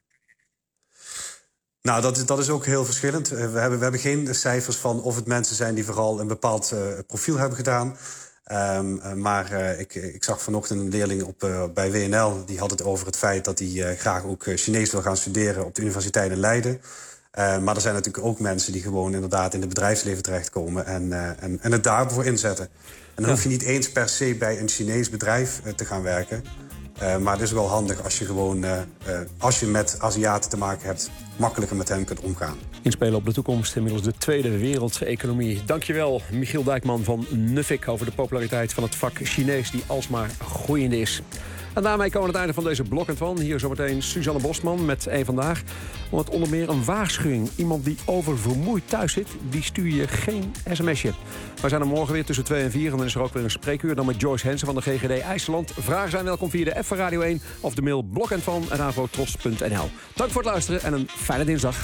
Nou, dat is ook heel verschillend. We hebben geen cijfers van of het mensen zijn... die vooral een bepaald profiel hebben gedaan. Maar ik zag vanochtend een leerling bij WNL... die had het over het feit dat hij graag ook Chinees wil gaan studeren... op de Universiteit in Leiden. Maar er zijn natuurlijk ook mensen die gewoon inderdaad... in het bedrijfsleven terechtkomen en het daarvoor inzetten. En dan hoef je niet eens per se bij een Chinees bedrijf te gaan werken... maar het is wel handig als je gewoon, als je met Aziaten te maken hebt... makkelijker met hen kunt omgaan. Inspelen op de toekomst, inmiddels de tweede wereldeconomie. Dankjewel, Michiel Dijkman van Nuffic... over de populariteit van het vak Chinees die alsmaar groeiende is. En daarmee komen we aan het einde van deze Blok en Twan. Hier zometeen Suzanne Bosman met Eén Vandaag. Met onder meer een waarschuwing. Iemand die oververmoeid thuis zit, die stuur je geen sms'je. We zijn er morgen weer tussen 2 en 4. En dan is er ook weer een spreekuur. Dan met Joyce Hensen van de GGD IJsland. Vragen zijn welkom via de app van Radio 1 of de mail blokentvan@avotros.nl. Dank voor het luisteren en een fijne dinsdag.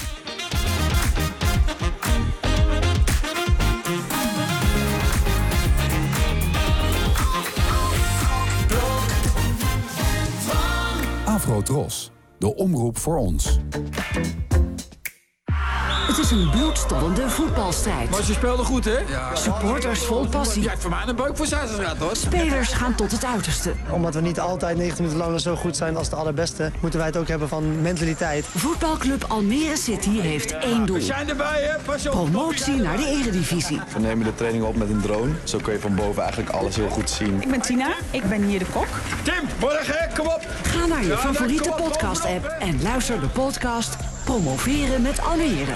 Afro-Tros, de omroep voor ons. Het is een bloedstollende voetbalstrijd. Maar ze speelden goed, hè? Ja. Supporters vol passie. Ja, voor mij een buik voor Zijsselstraat, hoor. Spelers gaan tot het uiterste. Omdat we niet altijd 90 minuten lang zo goed zijn als de allerbeste... moeten wij het ook hebben van mentaliteit. Voetbalclub Almere City heeft één doel. We zijn erbij, hè? Pas op. Promotie naar de Eredivisie. We nemen de training op met een drone. Zo kun je van boven eigenlijk alles heel goed zien. Ik ben Tina, ik ben hier de kok. Tim, morgen, kom op. Ga naar je favoriete podcast-app en luister de podcast Promoveren met Almere.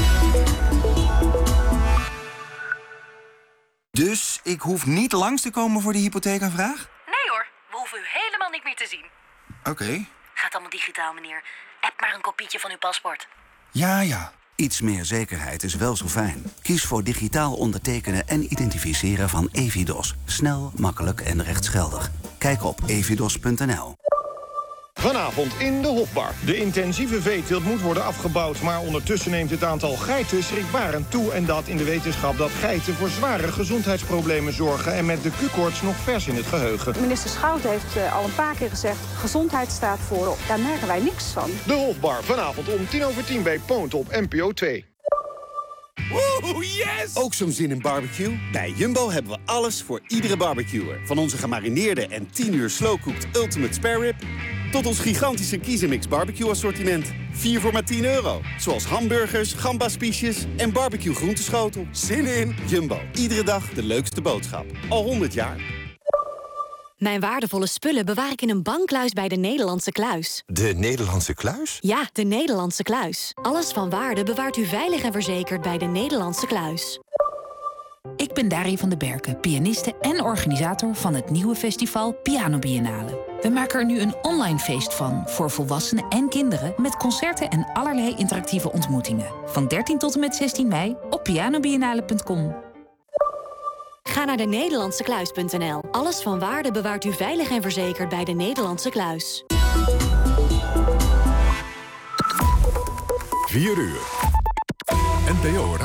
Dus ik hoef niet langs te komen voor de hypotheekaanvraag? Nee hoor, we hoeven u helemaal niet meer te zien. Oké. Gaat allemaal digitaal, meneer. App maar een kopietje van uw paspoort. Ja. Iets meer zekerheid is wel zo fijn. Kies voor digitaal ondertekenen en identificeren van Evidos. Snel, makkelijk en rechtsgeldig. Kijk op evidos.nl. Vanavond in de Hofbar. De intensieve veeteelt moet worden afgebouwd... maar ondertussen neemt het aantal geiten schrikbarend toe... en dat in de wetenschap dat geiten voor zware gezondheidsproblemen zorgen... en met de Q-koorts nog vers in het geheugen. Minister Schouten heeft al een paar keer gezegd... gezondheid staat voorop. Daar merken wij niks van. De Hofbar, vanavond om 10:10 bij Poont op NPO 2. Woe, yes! Ook zo'n zin in barbecue? Bij Jumbo hebben we alles voor iedere barbecuer. Van onze gemarineerde en 10 uur slow-cooked Ultimate Spare Rib... tot ons gigantische Kiezenmix barbecue assortiment. 4 voor maar €10. Zoals hamburgers, gambaspiesjes en barbecue groenteschotel. Zin in! Jumbo. Iedere dag de leukste boodschap. Al 100 jaar. Mijn waardevolle spullen bewaar ik in een bankluis bij de Nederlandse Kluis. De Nederlandse Kluis? Ja, de Nederlandse Kluis. Alles van waarde bewaart u veilig en verzekerd bij de Nederlandse Kluis. Ik ben Darie van den Berken, pianiste en organisator van het nieuwe festival Piano Biennale. We maken er nu een online feest van, voor volwassenen en kinderen... met concerten en allerlei interactieve ontmoetingen. Van 13 tot en met 16 mei op pianobiennale.com. Ga naar de Nederlandsekluis.nl. Alles van waarde bewaart u veilig en verzekerd bij de Nederlandse Kluis. 4 uur. NPO